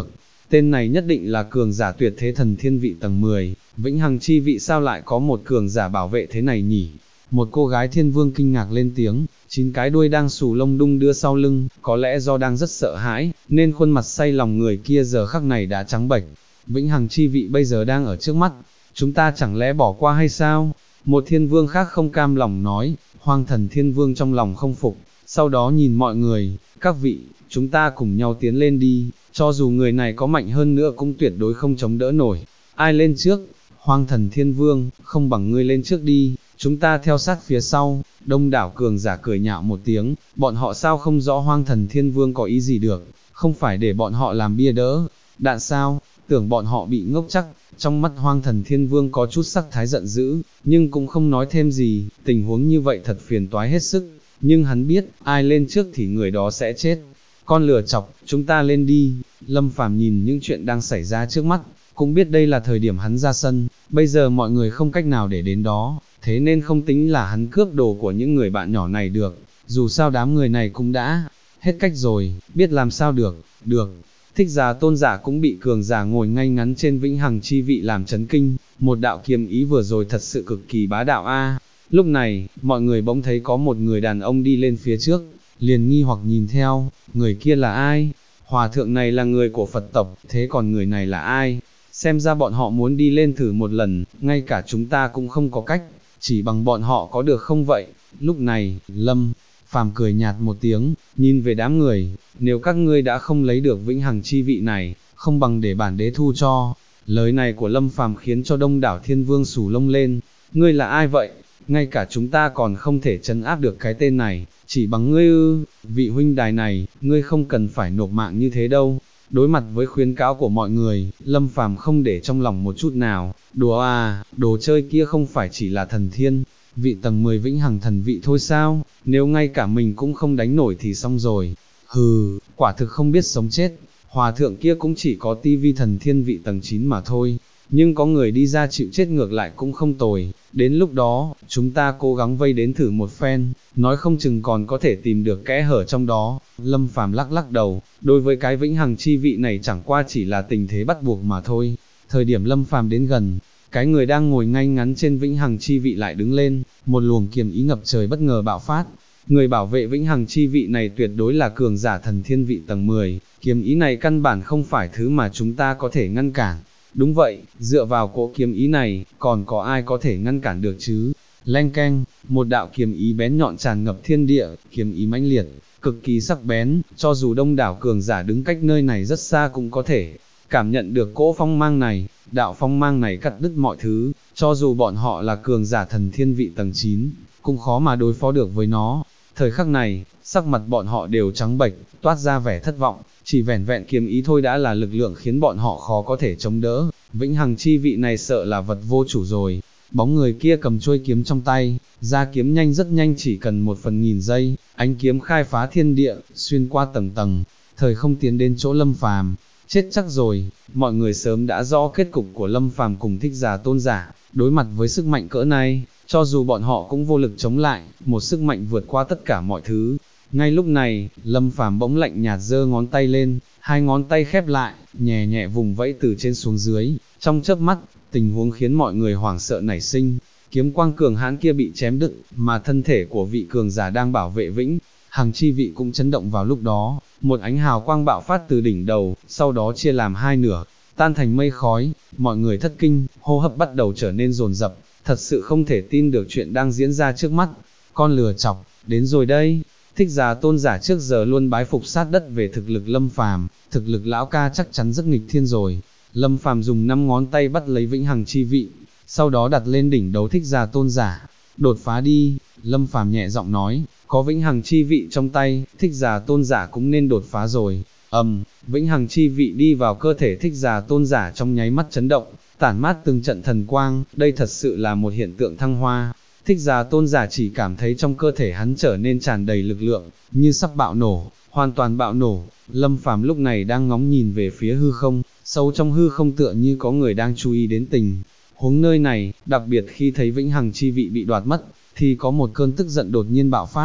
tên này nhất định là cường giả tuyệt thế thần thiên vị tầng 10, vĩnh hằng chi vị sao lại có một cường giả bảo vệ thế này nhỉ? Một cô gái thiên vương kinh ngạc lên tiếng, 9 cái đuôi đang xù lông đung đưa sau lưng, có lẽ do đang rất sợ hãi, nên khuôn mặt say lòng người kia giờ khắc này đã trắng bệch. Vĩnh hằng chi vị bây giờ đang ở trước mắt, chúng ta chẳng lẽ bỏ qua hay sao? Một thiên vương khác không cam lòng nói, Hoang Thần Thiên Vương trong lòng không phục, sau đó nhìn mọi người, các vị, chúng ta cùng nhau tiến lên đi, cho dù người này có mạnh hơn nữa cũng tuyệt đối không chống đỡ nổi. Ai lên trước? Hoang Thần Thiên Vương, không bằng ngươi lên trước đi, chúng ta theo sát phía sau. Đông đảo cường giả cười nhạo một tiếng, bọn họ sao không rõ Hoang Thần Thiên Vương có ý gì được, không phải để bọn họ làm bia đỡ, đạn sao, tưởng bọn họ bị ngốc chắc. Trong mắt Hoang Thần Thiên Vương có chút sắc thái giận dữ, nhưng cũng không nói thêm gì, tình huống như vậy thật phiền toái hết sức, nhưng hắn biết, ai lên trước thì người đó sẽ chết. Con lừa chọc, chúng ta lên đi. Lâm Phàm nhìn những chuyện đang xảy ra trước mắt, cũng biết đây là thời điểm hắn ra sân, bây giờ mọi người không cách nào để đến đó, thế nên không tính là hắn cướp đồ của những người bạn nhỏ này được, dù sao đám người này cũng đã hết cách rồi, biết làm sao được. Thích Giả Tôn giả cũng bị cường giả ngồi ngay ngắn trên vĩnh hằng chi vị làm chấn kinh, một đạo kiếm ý vừa rồi thật sự cực kỳ bá đạo a. Lúc này, mọi người bỗng thấy có một người đàn ông đi lên phía trước, liền nghi hoặc nhìn theo, người kia là ai? Hòa thượng này là người của Phật tộc, thế còn người này là ai? Xem ra bọn họ muốn đi lên thử một lần, ngay cả chúng ta cũng không có cách, chỉ bằng bọn họ có được không vậy? Lúc này, Lâm Phàm cười nhạt một tiếng, nhìn về đám người, nếu các ngươi đã không lấy được vĩnh hằng chi vị này, không bằng để bản đế thu cho. Lời này của Lâm Phàm khiến cho đông đảo thiên vương sù lông lên, ngươi là ai vậy? Ngay cả chúng ta còn không thể trấn áp được cái tên này, chỉ bằng ngươi ư? Vị huynh đài này, ngươi không cần phải nộp mạng như thế đâu. Đối mặt với khuyến cáo của mọi người, Lâm Phàm không để trong lòng một chút nào, đùa à, đồ chơi kia không phải chỉ là thần thiên vị tầng 10 vĩnh hằng thần vị thôi sao, nếu ngay cả mình cũng không đánh nổi thì xong rồi. Hừ, quả thực không biết sống chết, hòa thượng kia cũng chỉ có tivi thần thiên vị tầng 9 mà thôi, nhưng có người đi ra chịu chết ngược lại cũng không tồi, đến lúc đó, chúng ta cố gắng vây đến thử một phen, nói không chừng còn có thể tìm được kẽ hở trong đó. Lâm Phàm lắc lắc đầu, đối với cái vĩnh hằng chi vị này chẳng qua chỉ là tình thế bắt buộc mà thôi. Thời điểm Lâm Phàm đến gần, cái người đang ngồi ngay ngắn trên vĩnh hằng chi vị lại đứng lên, một luồng kiếm ý ngập trời bất ngờ bạo phát. Người bảo vệ vĩnh hằng chi vị này tuyệt đối là cường giả thần thiên vị tầng 10, kiếm ý này căn bản không phải thứ mà chúng ta có thể ngăn cản. Đúng vậy, dựa vào cỗ kiếm ý này, còn có ai có thể ngăn cản được chứ? Leng keng, một đạo kiếm ý bén nhọn tràn ngập thiên địa, kiếm ý mãnh liệt, cực kỳ sắc bén, cho dù đông đảo cường giả đứng cách nơi này rất xa cũng có thể cảm nhận được cỗ phong mang này. Đạo phong mang này cắt đứt mọi thứ, cho dù bọn họ là cường giả thần thiên vị tầng 9, cũng khó mà đối phó được với nó. Thời khắc này, sắc mặt bọn họ đều trắng bệch, toát ra vẻ thất vọng, chỉ vẻn vẹn kiếm ý thôi đã là lực lượng khiến bọn họ khó có thể chống đỡ, vĩnh hằng chi vị này sợ là vật vô chủ rồi. Bóng người kia cầm chuôi kiếm trong tay, ra kiếm nhanh rất nhanh, chỉ cần 1/1000 giây, ánh kiếm khai phá thiên địa, xuyên qua tầng tầng, thời không tiến đến chỗ Lâm Phàm. Chết chắc rồi, mọi người sớm đã rõ kết cục của Lâm Phàm cùng Thích Giả Tôn giả, đối mặt với sức mạnh cỡ này, cho dù bọn họ cũng vô lực chống lại, một sức mạnh vượt qua tất cả mọi thứ. Ngay lúc này, Lâm Phàm bỗng lạnh nhạt giơ ngón tay lên, hai ngón tay khép lại, nhẹ nhẹ vùng vẫy từ trên xuống dưới, trong chớp mắt, tình huống khiến mọi người hoảng sợ nảy sinh, kiếm quang cường hãn kia bị chém đứt, mà thân thể của vị cường giả đang bảo vệ vĩnh hằng chi vị cũng chấn động vào lúc đó, một ánh hào quang bạo phát từ đỉnh đầu, sau đó chia làm hai nửa, tan thành mây khói, mọi người thất kinh, hô hấp bắt đầu trở nên dồn dập, thật sự không thể tin được chuyện đang diễn ra trước mắt. Con lừa chọc, đến rồi đây. Thích Giả Tôn giả trước giờ luôn bái phục sát đất về thực lực Lâm Phàm, thực lực lão ca chắc chắn rất nghịch thiên rồi. Lâm Phàm dùng 5 ngón tay bắt lấy vĩnh hằng chi vị, sau đó đặt lên đỉnh đầu Thích Giả Tôn giả. Đột phá đi, Lâm Phàm nhẹ giọng nói, có vĩnh hằng chi vị trong tay, Thích Giả Tôn giả cũng nên đột phá rồi. Vĩnh hằng chi vị đi vào cơ thể Thích Giả Tôn giả trong nháy mắt chấn động, tản mát từng trận thần quang, đây thật sự là một hiện tượng thăng hoa. Thích Giả Tôn giả chỉ cảm thấy trong cơ thể hắn trở nên tràn đầy lực lượng, như sắp bạo nổ, hoàn toàn bạo nổ. Lâm Phàm lúc này đang ngóng nhìn về phía hư không, sâu trong hư không tựa như có người đang chú ý đến tình huống nơi này, đặc biệt khi thấy vĩnh hằng chi vị bị đoạt mất, thì có một cơn tức giận đột nhiên bạo phát.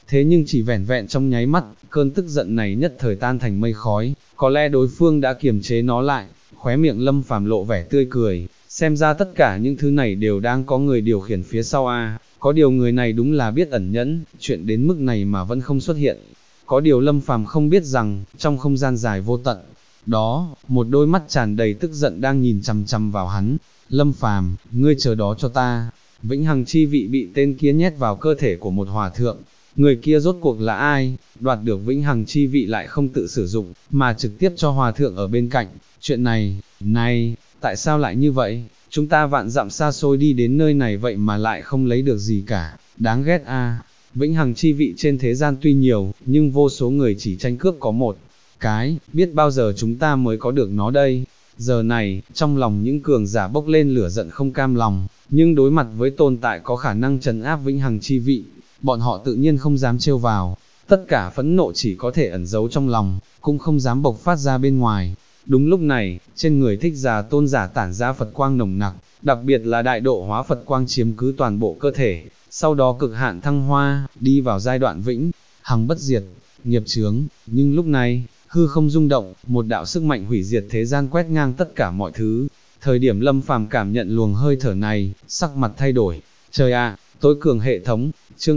thế nhưng chỉ vẻn vẹn trong nháy mắt, cơn tức giận này nhất thời tan thành mây khói, có lẽ đối phương đã kiềm chế nó lại, khóe miệng Lâm Phàm lộ vẻ tươi cười, xem ra tất cả những thứ này đều đang có người điều khiển phía sau a. Có điều người này đúng là biết ẩn nhẫn, chuyện đến mức này mà vẫn không xuất hiện. Có điều Lâm Phàm không biết rằng, trong không gian dài vô tận, đó, một đôi mắt tràn đầy tức giận đang nhìn chằm chằm vào hắn. Lâm Phàm, ngươi chờ đó cho ta. Vĩnh hằng chi vị bị tên kia nhét vào cơ thể của một hòa thượng. Người kia rốt cuộc là ai? Đoạt được vĩnh hằng chi vị lại không tự sử dụng, mà trực tiếp cho hòa thượng ở bên cạnh. Chuyện này, tại sao lại như vậy? Chúng ta vạn dặm xa xôi đi đến nơi này vậy mà lại không lấy được gì cả, đáng ghét a. Vĩnh hằng chi vị trên thế gian tuy nhiều, nhưng vô số người chỉ tranh cướp có một cái, biết bao giờ chúng ta mới có được nó đây. Giờ này, trong lòng những cường giả bốc lên lửa giận không cam lòng, nhưng đối mặt với tồn tại có khả năng trấn áp vĩnh hằng chi vị, bọn họ tự nhiên không dám trêu vào, tất cả phẫn nộ chỉ có thể ẩn giấu trong lòng, cũng không dám bộc phát ra bên ngoài. Đúng lúc này, trên người Thích Giả Tôn giả tản ra Phật quang nồng nặc, đặc biệt là đại độ hóa Phật quang chiếm cứ toàn bộ cơ thể, sau đó cực hạn thăng hoa, đi vào giai đoạn vĩnh hằng bất diệt, nghiệp chướng. Nhưng lúc này, hư không rung động, một đạo sức mạnh hủy diệt thế gian quét ngang tất cả mọi thứ. Thời điểm Lâm Phàm cảm nhận luồng hơi thở này, sắc mặt thay đổi. Trời ạ, tối cường hệ thống, chương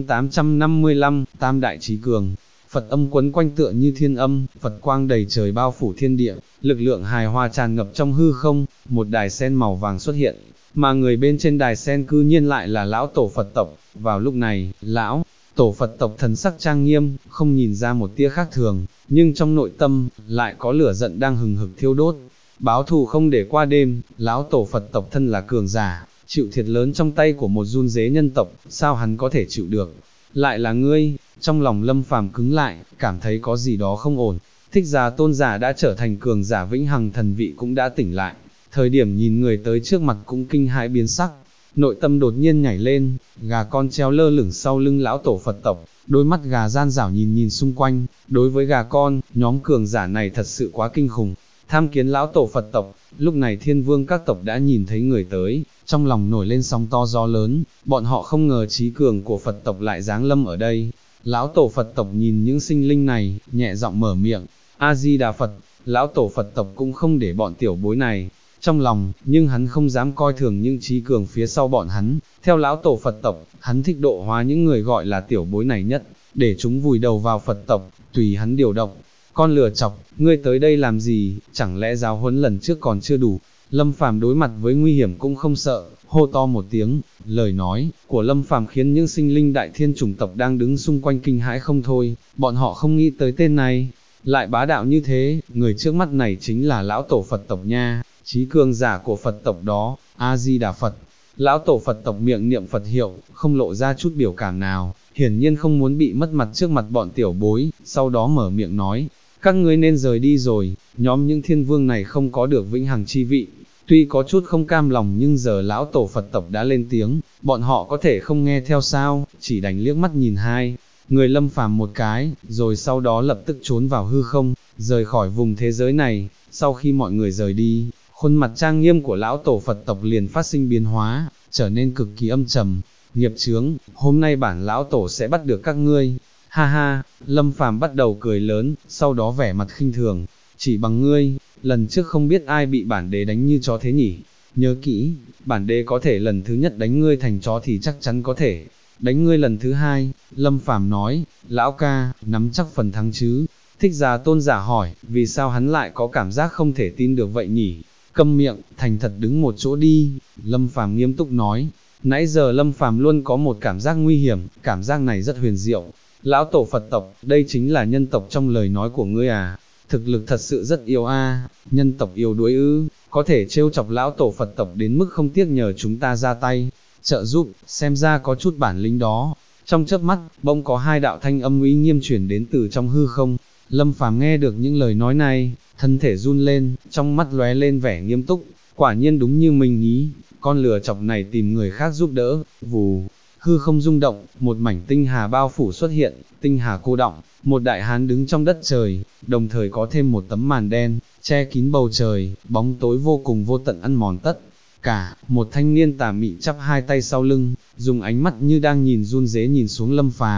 855, Tam Đại Chí Cường. Phật âm quấn quanh tựa như thiên âm, Phật quang đầy trời bao phủ thiên địa, lực lượng hài hòa tràn ngập trong hư không, một đài sen màu vàng xuất hiện, mà người bên trên đài sen cư nhiên lại là lão tổ Phật tộc. Vào lúc này, lão tổ Phật tộc thần sắc trang nghiêm, không nhìn ra một tia khác thường, nhưng trong nội tâm, lại có lửa giận đang hừng hực thiêu đốt. Báo thù không để qua đêm, lão tổ Phật tộc thân là cường giả, chịu thiệt lớn trong tay của một run dế nhân tộc, sao hắn có thể chịu được? Lại là ngươi. Trong lòng Lâm Phàm cứng lại, cảm thấy có gì đó không ổn. Thích Giả Tôn giả đã trở thành cường giả vĩnh hằng thần vị cũng đã tỉnh lại, thời điểm nhìn người tới trước mặt cũng kinh hãi biến sắc, nội tâm đột nhiên nhảy lên. Gà con treo lơ lửng sau lưng lão tổ Phật tộc, đôi mắt gà gian dảo nhìn nhìn xung quanh. Đối với gà con, nhóm cường giả này thật sự quá kinh khủng. Tham kiến lão tổ Phật tộc. Lúc này Thiên Vương các tộc đã nhìn thấy người tới, trong lòng nổi lên sóng to gió lớn, bọn họ không ngờ chí cường của Phật tộc lại giáng lâm ở đây. Lão tổ Phật tộc nhìn những sinh linh này, nhẹ giọng mở miệng, A-di-đà Phật. Lão tổ Phật tộc cũng không để bọn tiểu bối này trong lòng, nhưng hắn không dám coi thường những chí cường phía sau bọn hắn. Theo lão tổ Phật tộc, hắn thích độ hóa những người gọi là tiểu bối này nhất, để chúng vùi đầu vào Phật tộc, tùy hắn điều động. Con lừa chọc, ngươi tới đây làm gì, chẳng lẽ giáo huấn lần trước còn chưa đủ? Lâm Phàm đối mặt với nguy hiểm cũng không sợ, hô to một tiếng. Lời nói của Lâm Phàm khiến những sinh linh đại thiên chủng tộc đang đứng xung quanh kinh hãi không thôi, bọn họ không nghĩ tới tên này lại bá đạo như thế. Người trước mắt này chính là lão tổ Phật tộc nha, chí cường giả của Phật tộc đó. A-di-đà Phật. Lão tổ Phật tộc miệng niệm Phật hiệu, không lộ ra chút biểu cảm nào, hiển nhiên không muốn bị mất mặt trước mặt bọn tiểu bối. Sau đó mở miệng nói, các ngươi nên rời đi rồi. Nhóm những thiên vương này không có được vĩnh hằng chi vị, tuy có chút không cam lòng, nhưng giờ lão tổ Phật tộc đã lên tiếng, bọn họ có thể không nghe theo sao? Chỉ đành liếc mắt nhìn hai người Lâm Phàm một cái, rồi sau đó lập tức trốn vào hư không, rời khỏi vùng thế giới này. Sau khi mọi người rời đi, khuôn mặt trang nghiêm của lão tổ Phật tộc liền phát sinh biến hóa, trở nên cực kỳ âm trầm. Nghiệp chướng, hôm nay bản lão tổ sẽ bắt được các ngươi. Ha ha. Lâm Phàm bắt đầu cười lớn, sau đó vẻ mặt khinh thường, chỉ bằng ngươi, lần trước không biết ai bị bản đế đánh như chó thế nhỉ? Nhớ kỹ, bản đế có thể lần thứ nhất đánh ngươi thành chó thì chắc chắn có thể đánh ngươi lần thứ hai. Lâm Phàm nói, lão ca, nắm chắc phần thắng chứ? Thích Giả Tôn giả hỏi, vì sao hắn lại có cảm giác không thể tin được vậy nhỉ? Câm miệng, thành thật đứng một chỗ đi. Lâm Phàm nghiêm túc nói. Nãy giờ Lâm Phàm luôn có một cảm giác nguy hiểm, cảm giác này rất huyền diệu. Lão tổ Phật tộc, đây chính là nhân tộc trong lời nói của ngươi à? Thực lực thật sự rất yếu a. Nhân tộc yếu đuối ư? Có thể trêu chọc lão tổ Phật tộc đến mức không tiếc nhờ chúng ta ra tay trợ giúp, xem ra có chút bản lĩnh đó. Trong chớp mắt, bỗng có hai đạo thanh âm uy nghiêm chuyển đến từ trong hư không. Lâm Phàm nghe được những lời nói này, thân thể run lên, trong mắt lóe lên vẻ nghiêm túc. Quả nhiên đúng như mình nghĩ, con lừa chọc này tìm người khác giúp đỡ. Vù, hư không rung động, một mảnh tinh hà bao phủ xuất hiện, tinh hà cô đọng, một đại hán đứng trong đất trời, đồng thời có thêm một tấm màn đen, che kín bầu trời, bóng tối vô cùng vô tận ăn mòn tất cả. Một thanh niên tà mị chắp hai tay sau lưng, dùng ánh mắt như đang nhìn run rế nhìn xuống Lâm Phàm.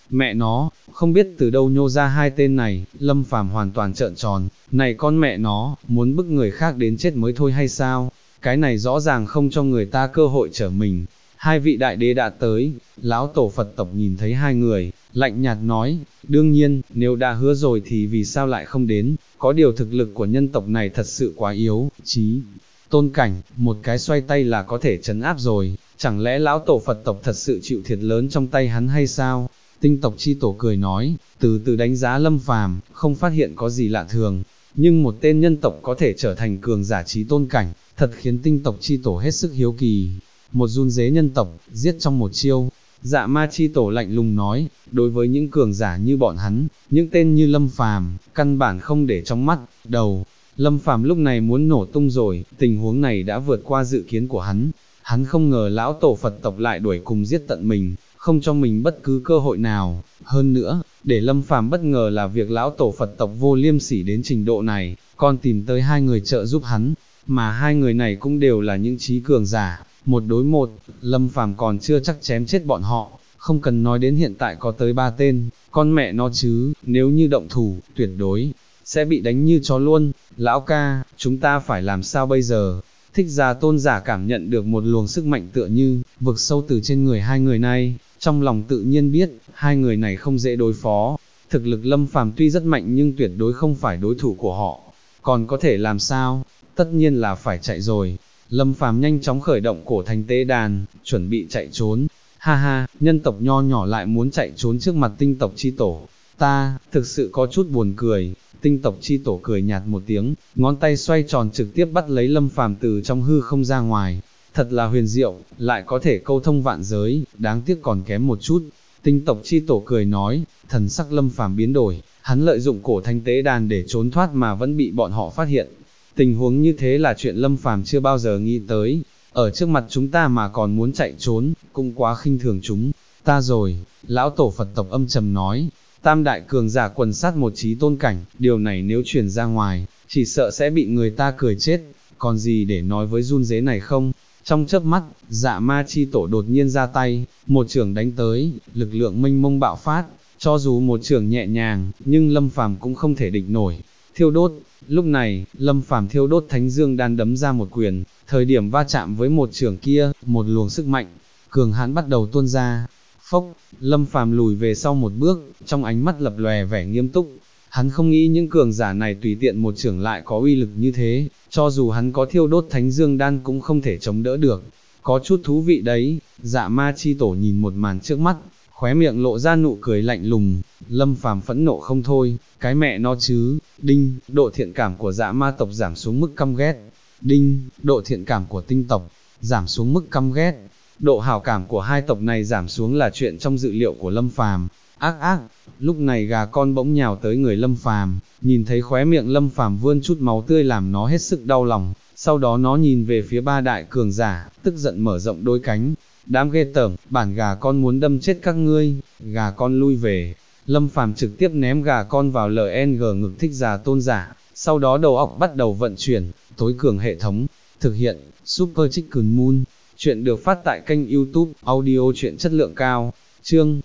Mẹ nó, không biết từ đâu nhô ra hai tên này, Lâm Phàm hoàn toàn trợn tròn, này con mẹ nó, muốn bức người khác đến chết mới thôi hay sao, cái này rõ ràng không cho người ta cơ hội trở mình. Hai vị đại đế đã tới, lão tổ Phật tộc nhìn thấy hai người, lạnh nhạt nói, đương nhiên, nếu đã hứa rồi thì vì sao lại không đến, có điều thực lực của nhân tộc này thật sự quá yếu, chí tôn cảnh, một cái xoay tay là có thể trấn áp rồi, chẳng lẽ lão tổ Phật tộc thật sự chịu thiệt lớn trong tay hắn hay sao? Tinh tộc chi tổ cười nói, từ từ đánh giá Lâm Phàm, không phát hiện có gì lạ thường, nhưng một tên nhân tộc có thể trở thành cường giả chí tôn cảnh, thật khiến tinh tộc chi tổ hết sức hiếu kỳ. Một run dế nhân tộc, giết trong một chiêu. Dạ ma chi tổ lạnh lùng nói, đối với những cường giả như bọn hắn, những tên như Lâm Phàm, căn bản không để trong mắt, đầu. Lâm Phàm lúc này muốn nổ tung rồi, tình huống này đã vượt qua dự kiến của hắn. Hắn không ngờ lão tổ Phật tộc lại đuổi cùng giết tận mình, không cho mình bất cứ cơ hội nào. Hơn nữa, để Lâm Phàm bất ngờ là việc lão tổ Phật tộc vô liêm sỉ đến trình độ này, còn tìm tới hai người trợ giúp hắn, mà hai người này cũng đều là những trí cường giả. Một đối một, Lâm Phàm còn chưa chắc chém chết bọn họ, không cần nói đến hiện tại có tới 3 tên, con mẹ nó chứ, nếu như động thủ, tuyệt đối sẽ bị đánh như chó luôn. Lão ca, chúng ta phải làm sao bây giờ? Thích Giả tôn giả cảm nhận được một luồng sức mạnh tựa như vực sâu từ trên người hai người này, trong lòng tự nhiên biết, hai người này không dễ đối phó. Thực lực Lâm Phàm tuy rất mạnh nhưng tuyệt đối không phải đối thủ của họ. Còn có thể làm sao? Tất nhiên là phải chạy rồi. Lâm Phàm nhanh chóng khởi động cổ thành tế đàn, chuẩn bị chạy trốn. Ha ha, nhân tộc nho nhỏ lại muốn chạy trốn trước mặt tinh tộc chi tổ. Ta, thực sự có chút buồn cười. Tinh tộc chi tổ cười nhạt một tiếng, ngón tay xoay tròn trực tiếp bắt lấy Lâm Phàm từ trong hư không ra ngoài. Thật là huyền diệu, lại có thể câu thông vạn giới, đáng tiếc còn kém một chút. Tinh tộc chi tổ cười nói, thần sắc Lâm Phàm biến đổi, hắn lợi dụng cổ thành tế đàn để trốn thoát mà vẫn bị bọn họ phát hiện. Tình huống như thế là chuyện Lâm Phàm chưa bao giờ nghĩ tới, ở trước mặt chúng ta mà còn muốn chạy trốn, cũng quá khinh thường chúng ta rồi. Lão tổ Phật tộc âm trầm nói, tam đại cường giả quần sát một chí tôn cảnh, điều này nếu truyền ra ngoài, chỉ sợ sẽ bị người ta cười chết, còn gì để nói với run dế này không? Trong chớp mắt, Dạ ma chi tổ đột nhiên ra tay, một chưởng đánh tới, lực lượng mênh mông bạo phát, cho dù một chưởng nhẹ nhàng, nhưng Lâm Phàm cũng không thể địch nổi. Thiêu đốt, lúc này, Lâm Phàm thiêu đốt thánh dương đan đấm ra một quyền, thời điểm va chạm với một chưởng kia, một luồng sức mạnh cường hãn bắt đầu tuôn ra. Phốc, Lâm Phàm lùi về sau một bước, trong ánh mắt lập lòe vẻ nghiêm túc. Hắn không nghĩ những cường giả này tùy tiện một chưởng lại có uy lực như thế, cho dù hắn có thiêu đốt thánh dương đan cũng không thể chống đỡ được. Có chút thú vị đấy. Dạ ma chi tổ nhìn một màn trước mắt, khóe miệng lộ ra nụ cười lạnh lùng. Lâm Phàm phẫn nộ không thôi, cái mẹ nó chứ. Đinh, độ thiện cảm của Dạ ma tộc giảm xuống mức căm ghét. Đinh, độ thiện cảm của tinh tộc giảm xuống mức căm ghét. Độ hảo cảm của hai tộc này giảm xuống là chuyện trong dự liệu của Lâm Phàm. Ác ác, lúc này gà con bỗng nhào tới người Lâm Phàm, nhìn thấy khóe miệng Lâm Phàm vươn chút máu tươi làm nó hết sức đau lòng, sau đó nó nhìn về phía ba đại cường giả, tức giận mở rộng đôi cánh. Đám ghê tởm, bản gà con muốn đâm chết các ngươi. Gà con lui về. Lâm Phàm trực tiếp ném gà con vào LNG ngực Thích Giả tôn giả, sau đó đầu óc bắt đầu vận chuyển, tối cường hệ thống, thực hiện, Super Chicken Moon. Chuyện được phát tại kênh YouTube, audio truyện chất lượng cao. Chương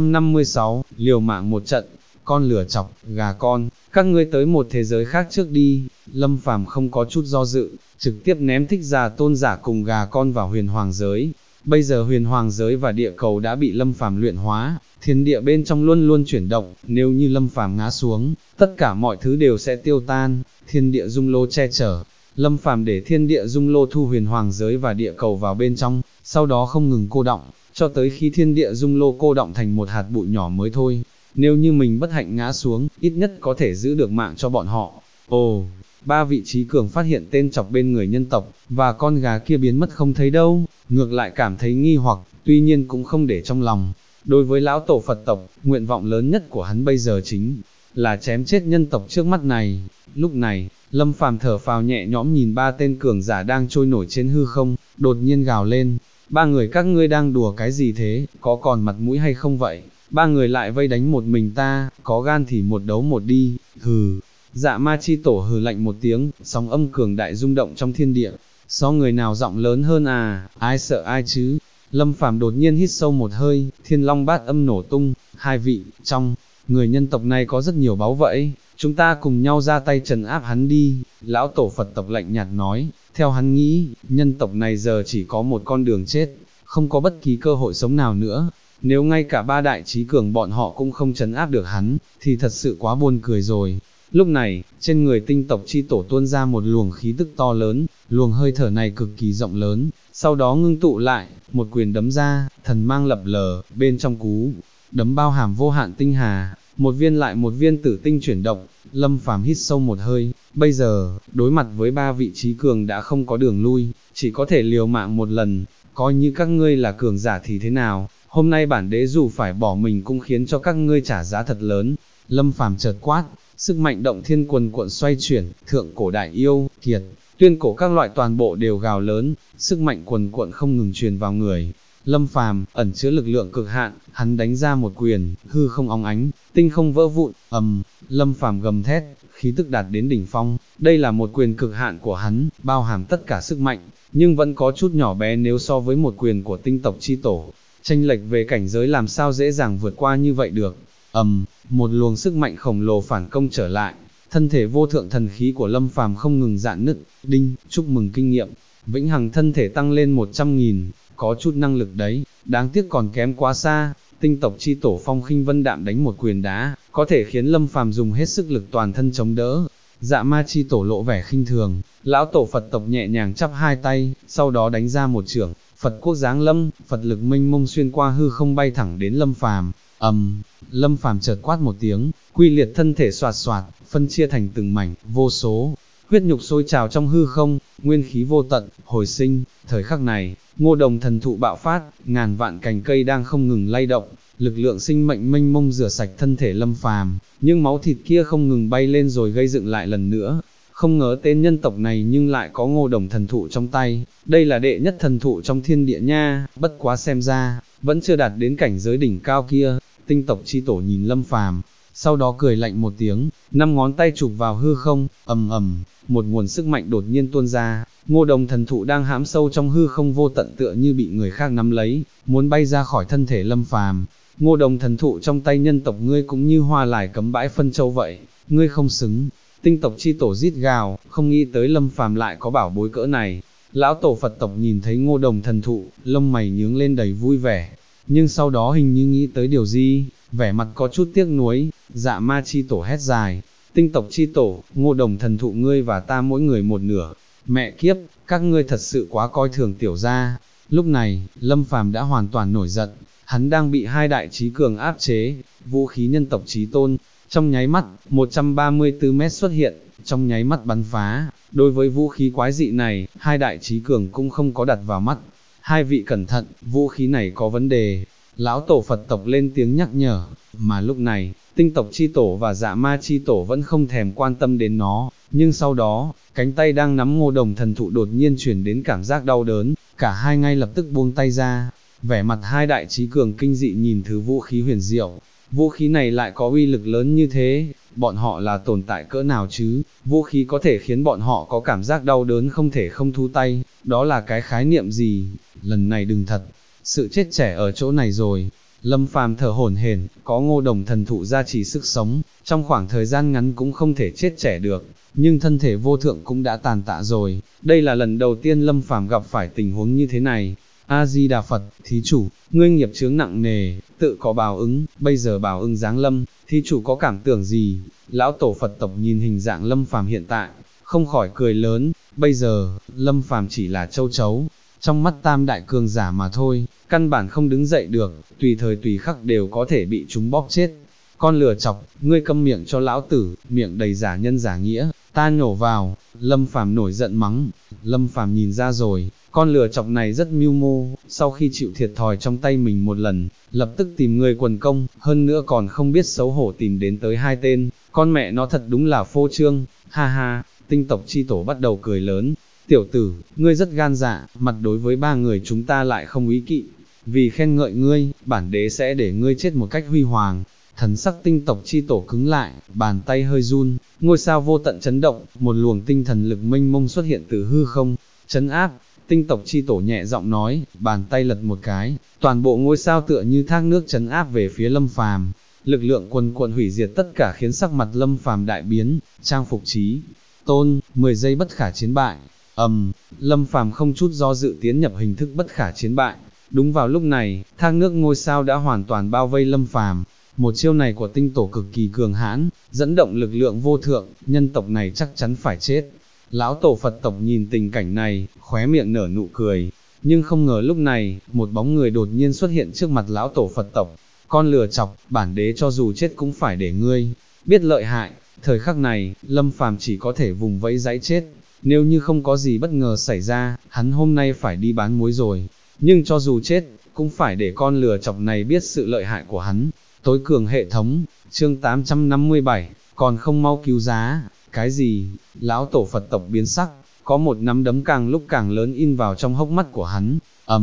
856, liều mạng một trận. Con lửa chọc, gà con, các ngươi tới một thế giới khác trước đi. Lâm Phàm không có chút do dự, trực tiếp ném Thích Giả tôn giả cùng gà con vào huyền hoàng giới. Bây giờ huyền hoàng giới và địa cầu đã bị Lâm Phàm luyện hóa, thiên địa bên trong luôn luôn chuyển động, nếu như Lâm Phàm ngã xuống, tất cả mọi thứ đều sẽ tiêu tan. Thiên địa dung lô che chở, Lâm Phàm để thiên địa dung lô thu huyền hoàng giới và địa cầu vào bên trong, sau đó không ngừng cô đọng, cho tới khi thiên địa dung lô cô đọng thành một hạt bụi nhỏ mới thôi. Nếu như mình bất hạnh ngã xuống, ít nhất có thể giữ được mạng cho bọn họ. Ồ, ba vị trí cường phát hiện tên chọc bên người nhân tộc, và con gà kia biến mất không thấy đâu, ngược lại cảm thấy nghi hoặc, tuy nhiên cũng không để trong lòng. Đối với lão tổ Phật tộc, nguyện vọng lớn nhất của hắn bây giờ chính là chém chết nhân tộc trước mắt này. Lúc này, Lâm Phàm thở phào nhẹ nhõm nhìn ba tên cường giả đang trôi nổi trên hư không, đột nhiên gào lên, ba người các ngươi đang đùa cái gì thế, có còn mặt mũi hay không vậy, ba người lại vây đánh một mình ta, có gan thì một đấu một đi, hừ. Dạ ma chi tổ hừ lạnh một tiếng, sóng âm cường đại rung động trong thiên địa, so người nào giọng lớn hơn à, ai sợ ai chứ. Lâm Phàm đột nhiên hít sâu một hơi, thiên long bát âm nổ tung, hai vị, trong người nhân tộc này có rất nhiều báu vậy, chúng ta cùng nhau ra tay trấn áp hắn đi, lão tổ Phật tộc lạnh nhạt nói, theo hắn nghĩ, nhân tộc này giờ chỉ có một con đường chết, không có bất kỳ cơ hội sống nào nữa, nếu ngay cả ba đại trí cường bọn họ cũng không trấn áp được hắn, thì thật sự quá buồn cười rồi. Lúc này, trên người tinh tộc chi tổ tuôn ra một luồng khí tức to lớn, luồng hơi thở này cực kỳ rộng lớn, sau đó ngưng tụ lại, một quyền đấm ra, thần mang lập lờ, bên trong cú đấm bao hàm vô hạn tinh hà, một viên lại một viên tử tinh chuyển động, Lâm Phàm hít sâu một hơi, bây giờ, đối mặt với ba vị trí cường đã không có đường lui, chỉ có thể liều mạng một lần, coi như các ngươi là cường giả thì thế nào, hôm nay bản đế dù phải bỏ mình cũng khiến cho các ngươi trả giá thật lớn. Lâm Phàm chợt quát, sức mạnh động thiên quần cuộn xoay chuyển, thượng cổ đại yêu, kiệt, tuyên cổ các loại toàn bộ đều gào lớn, sức mạnh quần cuộn không ngừng truyền vào người. Lâm Phàm ẩn chứa lực lượng cực hạn, hắn đánh ra một quyền, hư không óng ánh, tinh không vỡ vụn, Lâm Phàm gầm thét, khí tức đạt đến đỉnh phong, đây là một quyền cực hạn của hắn, bao hàm tất cả sức mạnh, nhưng vẫn có chút nhỏ bé nếu so với một quyền của tinh tộc chi tổ. Chênh lệch về cảnh giới làm sao dễ dàng vượt qua như vậy được. Một luồng sức mạnh khổng lồ phản công trở lại, thân thể vô thượng thần khí của Lâm Phàm không ngừng rạn nứt. Đinh, chúc mừng kinh nghiệm, vĩnh hằng thân thể tăng lên 100.000, có chút năng lực đấy, đáng tiếc còn kém quá xa. Tinh tộc chi tổ Phong Khinh Vân Đạm đánh một quyền đá, có thể khiến Lâm Phàm dùng hết sức lực toàn thân chống đỡ. Dạ ma chi tổ lộ vẻ khinh thường, lão tổ Phật tộc nhẹ nhàng chắp hai tay, sau đó đánh ra một chưởng, Phật quốc giáng lâm, Phật lực mênh mông xuyên qua hư không bay thẳng đến Lâm Phàm. Lâm Phàm chợt quát một tiếng, quy liệt thân thể xoạt xoạt, phân chia thành từng mảnh, vô số huyết nhục sôi trào trong hư không, nguyên khí vô tận, hồi sinh. Thời khắc này, Ngô Đồng thần thụ bạo phát, ngàn vạn cành cây đang không ngừng lay động, lực lượng sinh mệnh mênh mông rửa sạch thân thể Lâm Phàm, nhưng máu thịt kia không ngừng bay lên rồi gây dựng lại lần nữa. Không ngờ tên nhân tộc này nhưng lại có Ngô Đồng thần thụ trong tay, đây là đệ nhất thần thụ trong thiên địa nha, bất quá xem ra, vẫn chưa đạt đến cảnh giới đỉnh cao kia. Tinh tộc chi tổ nhìn Lâm Phàm, sau đó cười lạnh một tiếng, năm ngón tay chụp vào hư không, một nguồn sức mạnh đột nhiên tuôn ra, Ngô Đồng thần thụ đang hãm sâu trong hư không vô tận tựa như bị người khác nắm lấy, muốn bay ra khỏi thân thể Lâm Phàm. Ngô Đồng thần thụ trong tay nhân tộc ngươi cũng như hoa lải cấm bãi phân châu vậy, ngươi không xứng. Tinh tộc chi tổ rít gào, không nghĩ tới Lâm Phàm lại có bảo bối cỡ này. Lão tổ Phật tộc nhìn thấy Ngô Đồng thần thụ, lông mày nhướng lên đầy vui vẻ, nhưng sau đó hình như nghĩ tới điều gì, vẻ mặt có chút tiếc nuối. Dạ ma chi tổ hét dài, tinh tộc chi tổ, Ngô Đồng thần thụ ngươi và ta mỗi người một nửa. Mẹ kiếp, các ngươi thật sự quá coi thường tiểu gia. Lúc này, Lâm Phàm đã hoàn toàn nổi giận, hắn đang bị hai đại trí cường áp chế, vũ khí nhân tộc chí tôn. Trong nháy mắt, 134 mét xuất hiện, trong nháy mắt bắn phá. Đối với vũ khí quái dị này, hai đại trí cường cũng không có đặt vào mắt. Hai vị cẩn thận, vũ khí này có vấn đề. Lão tổ Phật tộc lên tiếng nhắc nhở, mà lúc này, tinh tộc chi tổ và dạ ma chi tổ vẫn không thèm quan tâm đến nó. Nhưng sau đó, cánh tay đang nắm Ngô Đồng thần thụ đột nhiên chuyển đến cảm giác đau đớn, cả hai ngay lập tức buông tay ra. Vẻ mặt hai đại trí cường kinh dị nhìn thứ vũ khí huyền diệu. Vũ khí này lại có uy lực lớn như thế, bọn họ là tồn tại cỡ nào chứ? Vũ khí có thể khiến bọn họ có cảm giác đau đớn không thể không thu tay, đó là cái khái niệm gì? Lần này đừng thật, sự chết trẻ ở chỗ này rồi. Lâm Phàm thở hổn hển, có Ngô Đồng thần thụ gia trì sức sống, trong khoảng thời gian ngắn cũng không thể chết trẻ được, nhưng thân thể vô thượng cũng đã tàn tạ rồi. Đây là lần đầu tiên Lâm Phàm gặp phải tình huống như thế này. A-di-đà Phật, thí chủ, ngươi nghiệp chướng nặng nề, tự có báo ứng, bây giờ báo ứng giáng lâm, thí chủ có cảm tưởng gì? Lão tổ Phật tộc nhìn hình dạng Lâm Phàm hiện tại, không khỏi cười lớn. Bây giờ, Lâm Phàm chỉ là châu chấu, trong mắt tam đại cường giả mà thôi, căn bản không đứng dậy được, tùy thời tùy khắc đều có thể bị chúng bóp chết. Con lừa chọc, ngươi câm miệng cho lão tử, miệng đầy giả nhân giả nghĩa, ta nhổ vào. Lâm Phàm nổi giận mắng. Lâm Phàm nhìn ra rồi, con lừa chọc này rất mưu mô, sau khi chịu thiệt thòi trong tay mình một lần, lập tức tìm người quần công, hơn nữa còn không biết xấu hổ tìm đến tới hai tên, con mẹ nó thật đúng là phô trương. Ha ha, tinh tộc chi tổ bắt đầu cười lớn. Tiểu tử, ngươi rất gan dạ, mặt đối với ba người chúng ta lại không ý kỵ. Vì khen ngợi ngươi, bản đế sẽ để ngươi chết một cách huy hoàng. Thần sắc tinh tộc chi tổ cứng lại, bàn tay hơi run, ngôi sao vô tận chấn động, một luồng tinh thần lực mênh mông xuất hiện từ hư không, trấn áp. Tinh tộc chi tổ nhẹ giọng nói, bàn tay lật một cái, toàn bộ ngôi sao tựa như thác nước trấn áp về phía Lâm Phàm. Lực lượng quần quần hủy diệt tất cả khiến sắc mặt Lâm Phàm đại biến, trang phục chí tôn, 10 giây bất khả chiến bại. Lâm Phàm không chút do dự tiến nhập hình thức bất khả chiến bại. Đúng vào lúc này, thác nước ngôi sao đã hoàn toàn bao vây Lâm Phàm. Một chiêu này của tinh tổ cực kỳ cường hãn, dẫn động lực lượng vô thượng, nhân tộc này chắc chắn phải chết. Lão tổ Phật tộc nhìn tình cảnh này, khóe miệng nở nụ cười. Nhưng không ngờ lúc này, một bóng người đột nhiên xuất hiện trước mặt lão tổ Phật tộc. Con lừa chọc, bản đế cho dù chết cũng phải để ngươi biết lợi hại. Thời khắc này, Lâm Phàm chỉ có thể vùng vẫy giãy chết. Nếu như không có gì bất ngờ xảy ra, hắn hôm nay phải đi bán muối rồi. Nhưng cho dù chết, cũng phải để con lừa chọc này biết sự lợi hại của hắn. Tối cường hệ thống, chương 857, còn không mau cứu giá. Cái gì? Lão tổ Phật tộc biến sắc, có một nắm đấm càng lúc càng lớn in vào trong hốc mắt của hắn.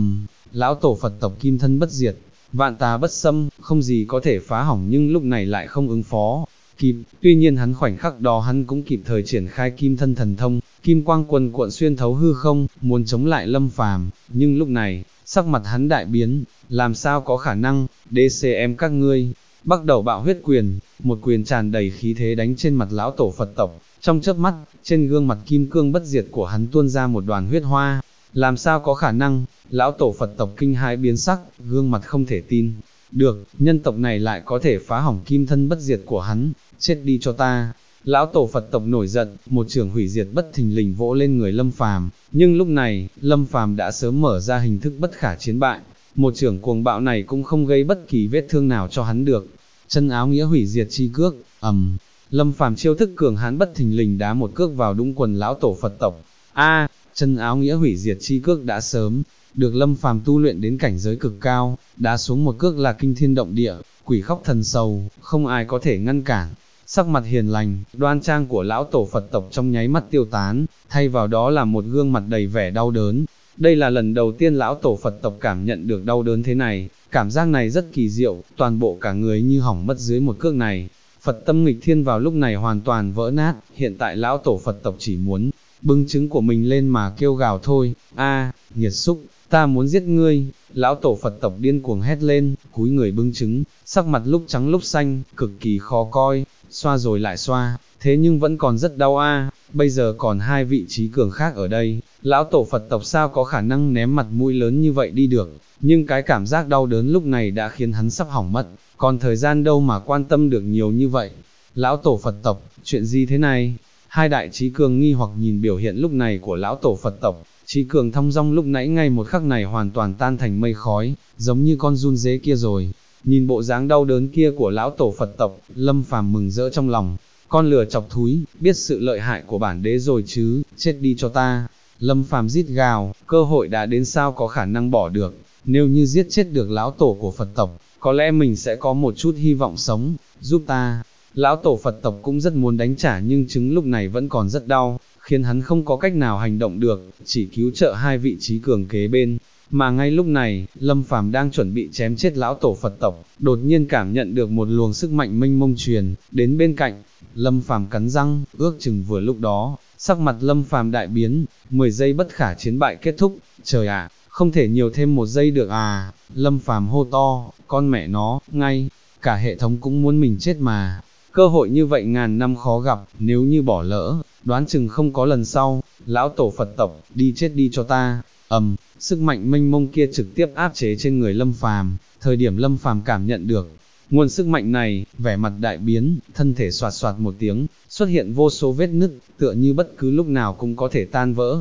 Lão tổ Phật tộc kim thân bất diệt, vạn tà bất xâm, không gì có thể phá hỏng, nhưng lúc này lại không ứng phó kịp. Tuy nhiên hắn khoảnh khắc đó hắn cũng kịp thời triển khai kim thân thần thông, kim quang quần cuộn xuyên thấu hư không, muốn chống lại Lâm Phàm. Nhưng lúc này, sắc mặt hắn đại biến, làm sao có khả năng? DCM các ngươi. Bắt đầu bạo huyết quyền, một quyền tràn đầy khí thế đánh trên mặt lão tổ Phật tộc. Trong chớp mắt, trên gương mặt kim cương bất diệt của hắn tuôn ra một đoàn huyết hoa. Làm sao có khả năng? Lão tổ Phật tộc kinh hãi biến sắc, gương mặt không thể tin được, nhân tộc này lại có thể phá hỏng kim thân bất diệt của hắn. Chết đi cho ta! Lão tổ Phật tộc nổi giận, một chưởng hủy diệt bất thình lình vỗ lên người Lâm Phàm. Nhưng lúc này, Lâm Phàm đã sớm mở ra hình thức bất khả chiến bại. Một chưởng cuồng bạo này cũng không gây bất kỳ vết thương nào cho hắn được. Chân áo nghĩa hủy diệt chi cước, Lâm Phàm chiêu thức cường hãn bất thình lình đá một cước vào đúng quần lão tổ Phật tộc. Chân áo nghĩa hủy diệt chi cước đã sớm được Lâm Phàm tu luyện đến cảnh giới cực cao, đá xuống một cước là kinh thiên động địa, quỷ khóc thần sầu, không ai có thể ngăn cản. Sắc mặt hiền lành, đoan trang của lão tổ Phật tộc trong nháy mắt tiêu tán, thay vào đó là một gương mặt đầy vẻ đau đớn. Đây là lần đầu tiên lão tổ Phật tộc cảm nhận được đau đớn thế này, cảm giác này rất kỳ diệu, toàn bộ cả người như hỏng mất dưới một cước này. Phật tâm nghịch thiên vào lúc này hoàn toàn vỡ nát, hiện tại lão tổ Phật tộc chỉ muốn bưng trứng của mình lên mà kêu gào thôi. Nghiệt xúc, ta muốn giết ngươi! Lão tổ Phật tộc điên cuồng hét lên, cúi người bưng trứng, sắc mặt lúc trắng lúc xanh, cực kỳ khó coi, xoa rồi lại xoa, thế nhưng vẫn còn rất đau Bây giờ còn hai vị trí cường khác ở đây, lão tổ Phật tộc sao có khả năng ném mặt mũi lớn như vậy đi được, nhưng cái cảm giác đau đớn lúc này đã khiến hắn sắp hỏng mất, còn thời gian đâu mà quan tâm được nhiều như vậy. Lão tổ Phật tộc, chuyện gì thế này? Hai đại trí cường nghi hoặc nhìn biểu hiện lúc này của lão tổ Phật tộc. Trí cường thong dong lúc nãy ngay một khắc này hoàn toàn tan thành mây khói, giống như con giun dế kia rồi. Nhìn bộ dáng đau đớn kia của lão tổ Phật tộc, Lâm Phàm mừng rỡ trong lòng. Con lừa chọc thúi, biết sự lợi hại của bản đế rồi chứ, chết đi cho ta. Lâm Phàm rít gào, cơ hội đã đến sao có khả năng bỏ được. Nếu như giết chết được lão tổ của Phật tộc, có lẽ mình sẽ có một chút hy vọng sống, giúp ta. Lão tổ Phật tộc cũng rất muốn đánh trả nhưng trứng lúc này vẫn còn rất đau, khiến hắn không có cách nào hành động được, chỉ cứu trợ hai vị trí cường kế bên. Mà ngay lúc này, Lâm Phàm đang chuẩn bị chém chết lão tổ Phật tộc, đột nhiên cảm nhận được một luồng sức mạnh mênh mông truyền đến bên cạnh. Lâm Phàm cắn răng, ước chừng vừa lúc đó, sắc mặt Lâm Phàm đại biến, 10 giây bất khả chiến bại kết thúc. Trời ạ, không thể nhiều thêm một giây được Lâm Phàm hô to, con mẹ nó, ngay cả hệ thống cũng muốn mình chết mà. Cơ hội như vậy ngàn năm khó gặp, nếu như bỏ lỡ, đoán chừng không có lần sau. Lão tổ Phật tộc, đi chết đi cho ta. Sức mạnh mênh mông kia trực tiếp áp chế trên người Lâm Phàm. Thời điểm Lâm Phàm cảm nhận được nguồn sức mạnh này, vẻ mặt đại biến, thân thể xoạt xoạt một tiếng, xuất hiện vô số vết nứt, tựa như bất cứ lúc nào cũng có thể tan vỡ.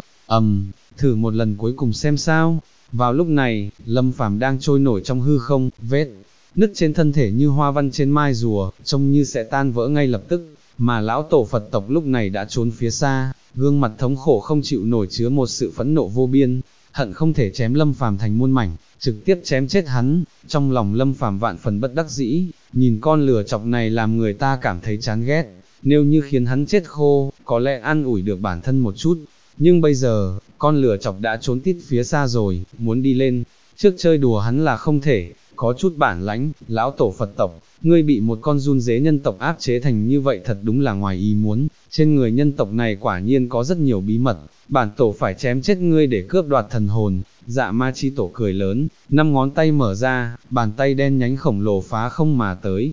Thử một lần cuối cùng xem sao. Vào lúc này, Lâm Phàm đang trôi nổi trong hư không, vết nứt trên thân thể như hoa văn trên mai rùa, trông như sẽ tan vỡ ngay lập tức, mà lão tổ Phật tộc lúc này đã trốn phía xa, gương mặt thống khổ không chịu nổi chứa một sự phẫn nộ vô biên, hận không thể chém Lâm Phàm thành muôn mảnh, trực tiếp chém chết hắn. Trong lòng Lâm Phàm vạn phần bất đắc dĩ, nhìn con lừa chọc này làm người ta cảm thấy chán ghét, nếu như khiến hắn chết khô, có lẽ an ủi được bản thân một chút, nhưng bây giờ, con lừa chọc đã trốn tít phía xa rồi, muốn đi lên trước chơi đùa hắn là không thể. có chút bản lãnh, lão tổ Phật tộc, ngươi bị một con run dế nhân tộc áp chế thành như vậy thật đúng là ngoài ý muốn, trên người nhân tộc này quả nhiên có rất nhiều bí mật, bản tổ phải chém chết ngươi để cướp đoạt thần hồn. Dạ ma chi tổ cười lớn, 5 ngón tay mở ra, bàn tay đen nhánh khổng lồ phá không mà tới,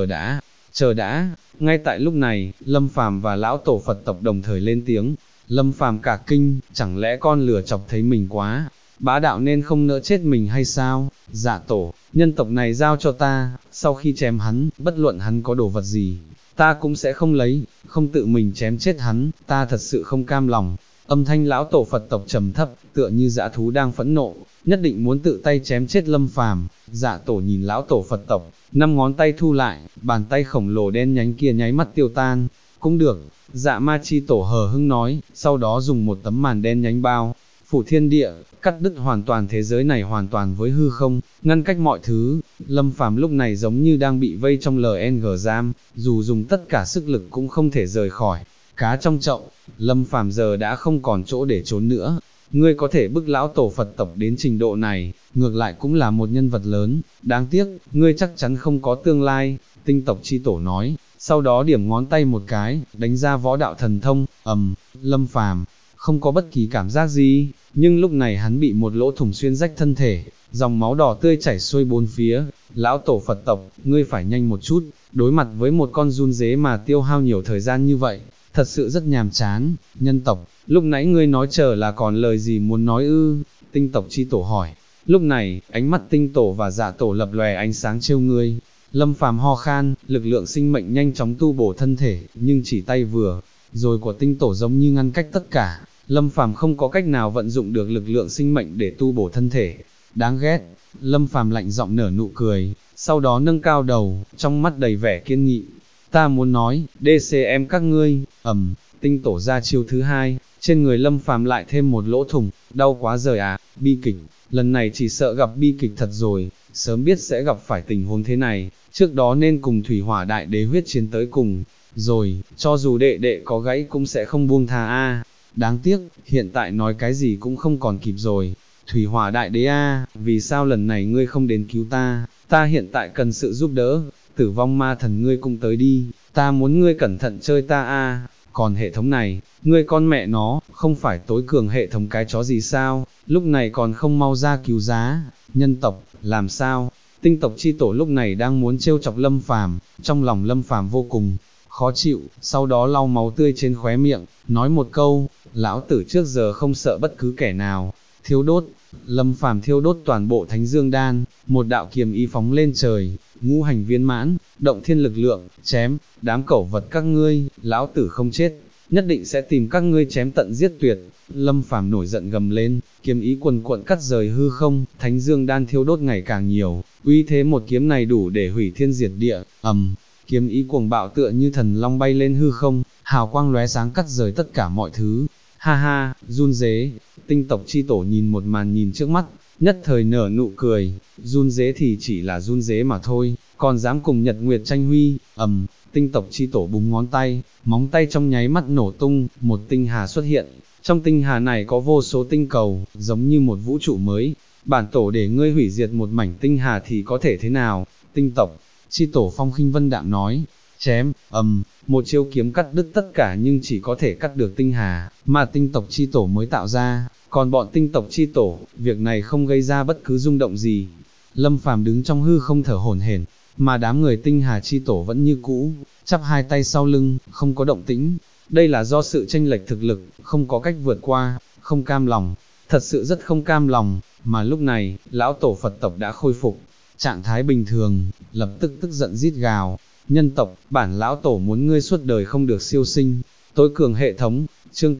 chờ đã, ngay tại lúc này, Lâm Phàm và lão tổ Phật tộc đồng thời lên tiếng, Lâm Phàm cả kinh, chẳng lẽ con lừa chọc thấy mình quá, bá đạo nên không nỡ chết mình hay sao, dạ tổ, nhân tộc này giao cho ta, sau khi chém hắn, bất luận hắn có đồ vật gì, ta cũng sẽ không lấy, không tự mình chém chết hắn, ta thật sự không cam lòng. Âm thanh lão tổ Phật tộc trầm thấp, tựa như dã thú đang phẫn nộ, nhất định muốn tự tay chém chết Lâm Phàm. Dạ tổ nhìn lão tổ Phật tộc, 5 ngón tay thu lại, bàn tay khổng lồ đen nhánh kia nháy mắt tiêu tan. Cũng được, dạ ma chi tổ hờ hững nói, sau đó dùng một tấm màn đen nhánh bao phủ thiên địa, cắt đứt hoàn toàn thế giới này hoàn toàn với hư không, ngăn cách mọi thứ. Lâm Phàm lúc này giống như đang bị vây trong LNG giam, dù dùng tất cả sức lực cũng không thể rời khỏi. Cá trong chậu, Lâm Phàm giờ đã không còn chỗ để trốn nữa. Ngươi có thể bức lão tổ Phật tộc đến trình độ này, ngược lại cũng là một nhân vật lớn, đáng tiếc, ngươi chắc chắn không có tương lai, tinh tộc chi tổ nói, sau đó điểm ngón tay một cái, đánh ra võ đạo thần thông, Lâm Phàm không có bất kỳ cảm giác gì, nhưng lúc này hắn bị một lỗ thủng xuyên rách thân thể, dòng máu đỏ tươi chảy xuôi bốn phía. Lão tổ Phật tộc, ngươi phải nhanh một chút, đối mặt với một con run dế mà tiêu hao nhiều thời gian như vậy, thật sự rất nhàm chán. Nhân tộc, lúc nãy ngươi nói chờ là còn lời gì muốn nói ư? Tinh tộc chi tổ hỏi. Lúc này, ánh mắt tinh tổ và dạ tổ lập lòe ánh sáng trêu ngươi. Lâm Phàm ho khan, lực lượng sinh mệnh nhanh chóng tu bổ thân thể, nhưng chỉ tay vừa rồi của tinh tổ giống như ngăn cách tất cả. Lâm Phàm không có cách nào vận dụng được lực lượng sinh mệnh để tu bổ thân thể. Đáng ghét, Lâm Phàm lạnh giọng nở nụ cười, sau đó nâng cao đầu, trong mắt đầy vẻ kiên nghị. Ta muốn nói, DCM các ngươi, tinh tổ ra chiêu thứ hai, trên người Lâm Phàm lại thêm một lỗ thủng, đau quá rời à, bi kịch, lần này chỉ sợ gặp bi kịch thật rồi, sớm biết sẽ gặp phải tình huống thế này, trước đó nên cùng Thủy Hỏa Đại Đế huyết chiến tới cùng, rồi, cho dù đệ đệ có gãy cũng sẽ không buông tha a. Đáng tiếc, hiện tại nói cái gì cũng không còn kịp rồi. Thủy Hỏa Đại Đế a, vì sao lần này ngươi không đến cứu ta, ta hiện tại cần sự giúp đỡ, Tử Vong Ma Thần ngươi cũng tới đi, ta muốn ngươi cẩn thận chơi ta a. Còn hệ thống này, ngươi con mẹ nó, không phải tối cường hệ thống cái chó gì sao, lúc này còn không mau ra cứu giá. Nhân tộc, làm sao? Tinh tộc chi tổ lúc này đang muốn trêu chọc Lâm Phàm, trong lòng Lâm Phàm vô cùng khó chịu, sau đó lau máu tươi trên khóe miệng, nói một câu, lão tử trước giờ không sợ bất cứ kẻ nào. Thiêu đốt, Lâm Phàm thiêu đốt toàn bộ Thánh Dương Đan, một đạo kiềm ý phóng lên trời, ngũ hành viên mãn, động thiên lực lượng, chém, đám cẩu vật các ngươi, lão tử không chết, nhất định sẽ tìm các ngươi chém tận giết tuyệt. Lâm Phàm nổi giận gầm lên, kiếm ý quần cuộn cắt rời hư không, Thánh Dương Đan thiêu đốt ngày càng nhiều, uy thế một kiếm này đủ để hủy thiên diệt địa. Kiếm ý cuồng bạo tựa như thần long bay lên hư không, hào quang lóe sáng cắt rời tất cả mọi thứ. Ha ha, run dế, tinh tộc chi tổ nhìn một màn nhìn trước mắt, nhất thời nở nụ cười, run dế thì chỉ là run dế mà thôi, còn dám cùng Nhật Nguyệt tranh huy. Tinh tộc chi tổ búng ngón tay, móng tay trong nháy mắt nổ tung, một tinh hà xuất hiện, trong tinh hà này có vô số tinh cầu, giống như một vũ trụ mới. Bản tổ để ngươi hủy diệt một mảnh tinh hà thì có thể thế nào? Tinh tộc chi tổ phong khinh vân đạm nói, chém, một chiêu kiếm cắt đứt tất cả nhưng chỉ có thể cắt được tinh hà, mà tinh tộc chi tổ mới tạo ra, còn bọn tinh tộc chi tổ, việc này không gây ra bất cứ rung động gì. Lâm Phàm đứng trong hư không thở hổn hển, mà đám người tinh hà chi tổ vẫn như cũ, chắp hai tay sau lưng, không có động tĩnh. Đây là do sự chênh lệch thực lực, không có cách vượt qua, không cam lòng, thật sự rất không cam lòng, mà lúc này, lão tổ Phật tộc đã khôi phục trạng thái bình thường, lập tức tức giận rít gào, nhân tộc, bản lão tổ muốn ngươi suốt đời không được siêu sinh. Tối cường hệ thống, chương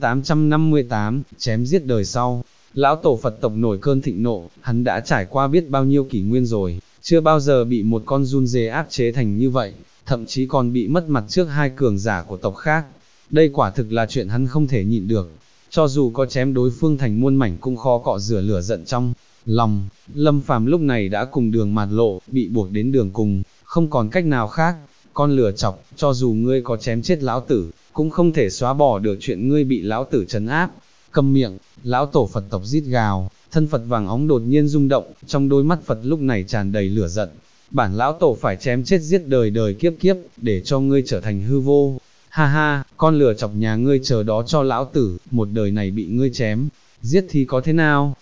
858, chém giết đời sau. Lão tổ Phật tộc nổi cơn thịnh nộ, hắn đã trải qua biết bao nhiêu kỷ nguyên rồi, chưa bao giờ bị một con run dế áp chế thành như vậy, thậm chí còn bị mất mặt trước hai cường giả của tộc khác. Đây quả thực là chuyện hắn không thể nhịn được, cho dù có chém đối phương thành muôn mảnh cũng khó cọ rửa lửa giận trong lòng. Lâm Phàm lúc này đã cùng đường mạt lộ, bị buộc đến đường cùng, không còn cách nào khác. Con lừa chọc, cho dù ngươi có chém chết lão tử, cũng không thể xóa bỏ được chuyện ngươi bị lão tử trấn áp. Câm miệng, lão tổ Phật tộc rít gào, thân Phật vàng óng đột nhiên rung động, trong đôi mắt Phật lúc này tràn đầy lửa giận. Bản lão tổ phải chém chết giết đời đời kiếp kiếp, để cho ngươi trở thành hư vô. Ha ha, con lừa chọc nhà ngươi chờ đó cho lão tử, một đời này bị ngươi chém, giết thì có thế nào,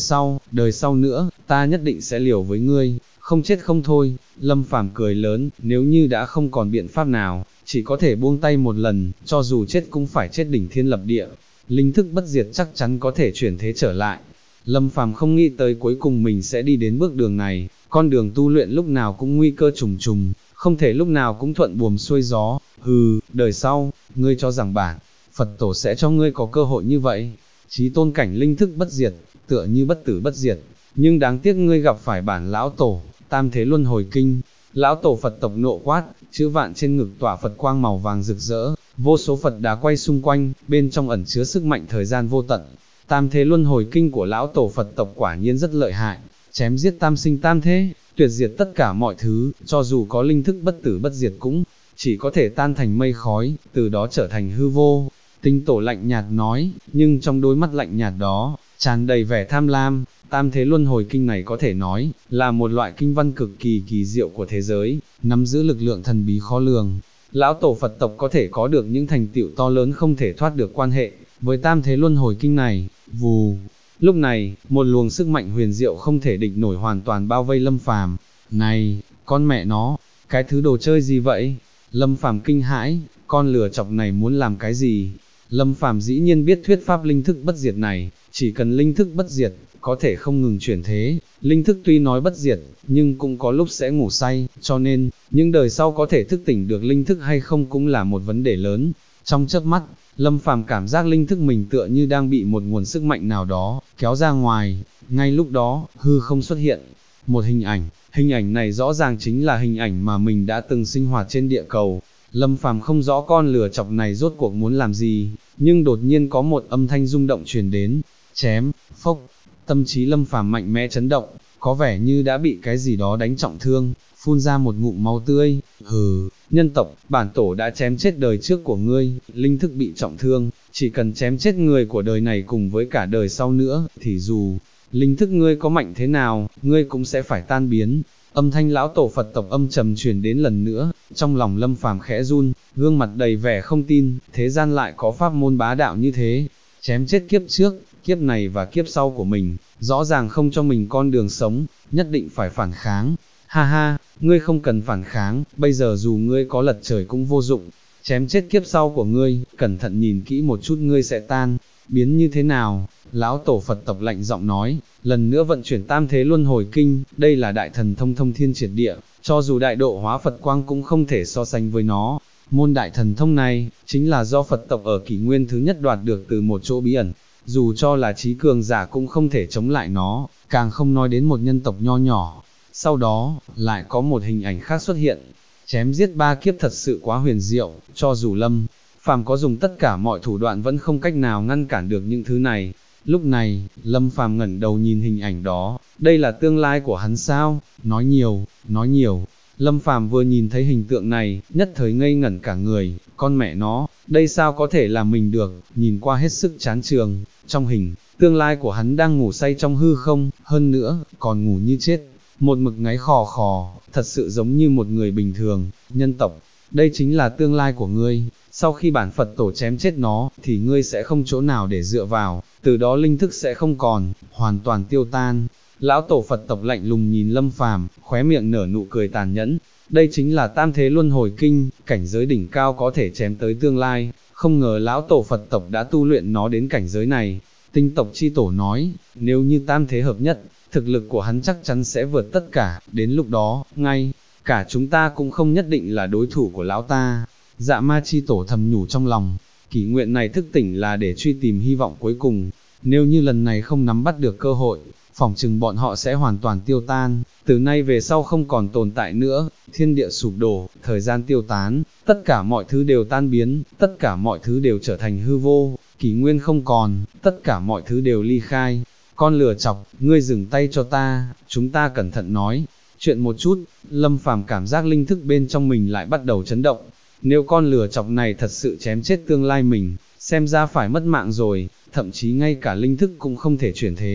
đời sau nữa, ta nhất định sẽ liều với ngươi, không chết không thôi. Lâm Phàm cười lớn, nếu như đã không còn biện pháp nào, chỉ có thể buông tay một lần, cho dù chết cũng phải chết đỉnh thiên lập địa. Linh thức bất diệt chắc chắn có thể chuyển thế trở lại. Lâm Phàm không nghĩ tới cuối cùng mình sẽ đi đến bước đường này, con đường tu luyện lúc nào cũng nguy cơ trùng trùng, không thể lúc nào cũng thuận buồm xuôi gió. Đời sau, ngươi cho rằng bản Phật tổ sẽ cho ngươi có cơ hội như vậy? Chí tôn cảnh linh thức bất diệt, tựa như bất tử bất diệt, nhưng đáng tiếc ngươi gặp phải bản lão tổ, tam thế luân hồi kinh. Lão tổ Phật tộc nộ quát, chữ vạn trên ngực tỏa Phật quang màu vàng rực rỡ, vô số Phật đá quay xung quanh, bên trong ẩn chứa sức mạnh thời gian vô tận. Tam thế luân hồi kinh của lão tổ Phật tộc quả nhiên rất lợi hại, chém giết tam sinh tam thế, tuyệt diệt tất cả mọi thứ, cho dù có linh thức bất tử bất diệt cũng chỉ có thể tan thành mây khói, từ đó trở thành hư vô. Tinh tổ lạnh nhạt nói, nhưng trong đôi mắt lạnh nhạt đó, tràn đầy vẻ tham lam. Tam thế luân hồi kinh này có thể nói, là một loại kinh văn cực kỳ kỳ diệu của thế giới, nắm giữ lực lượng thần bí khó lường. Lão tổ Phật tộc có thể có được những thành tựu to lớn không thể thoát được quan hệ với tam thế luân hồi kinh này. Vù, lúc này, một luồng sức mạnh huyền diệu không thể địch nổi hoàn toàn bao vây Lâm Phàm. Này, con mẹ nó, cái thứ đồ chơi gì vậy? Lâm Phàm kinh hãi, con lừa chọc này muốn làm cái gì? Lâm Phàm dĩ nhiên biết thuyết pháp linh thức bất diệt này, chỉ cần linh thức bất diệt, có thể không ngừng chuyển thế. Linh thức tuy nói bất diệt, nhưng cũng có lúc sẽ ngủ say, cho nên, những đời sau có thể thức tỉnh được linh thức hay không cũng là một vấn đề lớn. Trong chớp mắt, Lâm Phàm cảm giác linh thức mình tựa như đang bị một nguồn sức mạnh nào đó kéo ra ngoài. Ngay lúc đó, hư không xuất hiện một hình ảnh này rõ ràng chính là hình ảnh mà mình đã từng sinh hoạt trên địa cầu. Lâm Phàm không rõ con lừa chọc này rốt cuộc muốn làm gì, nhưng đột nhiên có một âm thanh rung động truyền đến, chém, phốc. Tâm trí Lâm Phàm mạnh mẽ chấn động, có vẻ như đã bị cái gì đó đánh trọng thương, phun ra một ngụm máu tươi. Nhân tộc, bản tổ đã chém chết đời trước của ngươi, linh thức bị trọng thương, chỉ cần chém chết người của đời này cùng với cả đời sau nữa, thì dù linh thức ngươi có mạnh thế nào, ngươi cũng sẽ phải tan biến. Âm thanh lão tổ Phật tộc âm trầm truyền đến lần nữa, trong lòng Lâm Phàm khẽ run, gương mặt đầy vẻ không tin, thế gian lại có pháp môn bá đạo như thế, chém chết kiếp trước, kiếp này và kiếp sau của mình, rõ ràng không cho mình con đường sống, nhất định phải phản kháng. Ha ha, ngươi không cần phản kháng, bây giờ dù ngươi có lật trời cũng vô dụng, chém chết kiếp sau của ngươi, cẩn thận nhìn kỹ một chút ngươi sẽ tan biến như thế nào. Lão tổ Phật tộc lạnh giọng nói, lần nữa vận chuyển tam thế luân hồi kinh, đây là đại thần thông thông thiên triệt địa, cho dù đại độ hóa Phật quang cũng không thể so sánh với nó. Môn đại thần thông này, chính là do Phật tộc ở kỷ nguyên thứ nhất đoạt được từ một chỗ bí ẩn, dù cho là trí cường giả cũng không thể chống lại nó, càng không nói đến một nhân tộc nho nhỏ. Sau đó, lại có một hình ảnh khác xuất hiện, chém giết ba kiếp thật sự quá huyền diệu, cho dù Lâm Phàm có dùng tất cả mọi thủ đoạn vẫn không cách nào ngăn cản được những thứ này. Lúc này, Lâm Phàm ngẩng đầu nhìn hình ảnh đó, đây là tương lai của hắn sao? Nói nhiều. Lâm Phàm vừa nhìn thấy hình tượng này, nhất thời ngây ngẩn cả người, con mẹ nó, đây sao có thể là mình được, nhìn qua hết sức chán trường. Trong hình, tương lai của hắn đang ngủ say trong hư không, hơn nữa, còn ngủ như chết, một mực ngáy khò khò, thật sự giống như một người bình thường. Nhân tộc, đây chính là tương lai của ngươi, sau khi bản Phật tổ chém chết nó, thì ngươi sẽ không chỗ nào để dựa vào, từ đó linh thức sẽ không còn, hoàn toàn tiêu tan. Lão tổ Phật tộc lạnh lùng nhìn Lâm Phàm, khóe miệng nở nụ cười tàn nhẫn, đây chính là tam thế luân hồi kinh, cảnh giới đỉnh cao có thể chém tới tương lai, không ngờ lão tổ Phật tộc đã tu luyện nó đến cảnh giới này. Tinh tộc chi tổ nói, nếu như tam thế hợp nhất, thực lực của hắn chắc chắn sẽ vượt tất cả, đến lúc đó, ngay cả chúng ta cũng không nhất định là đối thủ của lão ta. Dạ ma chi tổ thầm nhủ trong lòng, kỷ nguyện này thức tỉnh là để truy tìm hy vọng cuối cùng, nếu như lần này không nắm bắt được cơ hội, phỏng chừng bọn họ sẽ hoàn toàn tiêu tan, từ nay về sau không còn tồn tại nữa, thiên địa sụp đổ, thời gian tiêu tán, tất cả mọi thứ đều tan biến, tất cả mọi thứ đều trở thành hư vô, kỷ nguyên không còn, tất cả mọi thứ đều ly khai. Con lừa chọc, ngươi dừng tay cho ta, chúng ta cẩn thận nói chuyện một chút. Lâm Phàm cảm giác linh thức bên trong mình lại bắt đầu chấn động, nếu con lừa chọc này thật sự chém chết tương lai mình, xem ra phải mất mạng rồi, thậm chí ngay cả linh thức cũng không thể chuyển thế.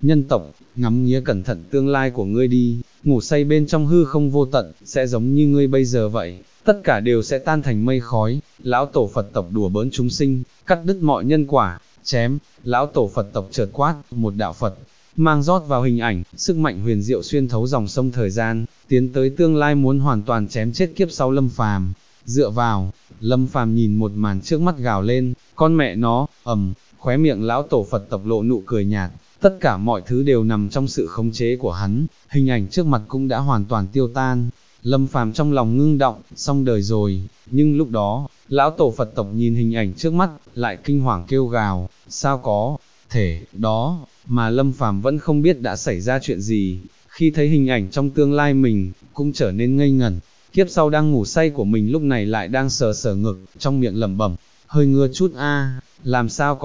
nhân tộc, ngắm nghía cẩn thận tương lai của ngươi đi, ngủ say bên trong hư không vô tận, sẽ giống như ngươi bây giờ vậy, tất cả đều sẽ tan thành mây khói, lão tổ Phật tộc đùa bỡn chúng sinh, cắt đứt mọi nhân quả, chém, lão tổ Phật tộc chợt quát, một đạo Phật, mang rót vào hình ảnh, sức mạnh huyền diệu xuyên thấu dòng sông thời gian, tiến tới tương lai muốn hoàn toàn chém chết kiếp sau Lâm Phàm. Dựa vào, Lâm Phàm nhìn một màn trước mắt gào lên, con mẹ nó, khóe miệng lão tổ Phật tộc lộ nụ cười nhạt, tất cả mọi thứ đều nằm trong sự khống chế của hắn, hình ảnh trước mặt cũng đã hoàn toàn tiêu tan. Lâm Phàm trong lòng ngưng động, xong đời rồi, nhưng lúc đó, lão tổ Phật tộc nhìn hình ảnh trước mắt, lại kinh hoàng kêu gào, sao có thể đó, mà Lâm Phàm vẫn không biết đã xảy ra chuyện gì, khi thấy hình ảnh trong tương lai mình, cũng trở nên ngây ngẩn, kiếp sau đang ngủ say của mình lúc này lại đang sờ sờ ngực, trong miệng lẩm bẩm, hơi ngứa chút a, làm sao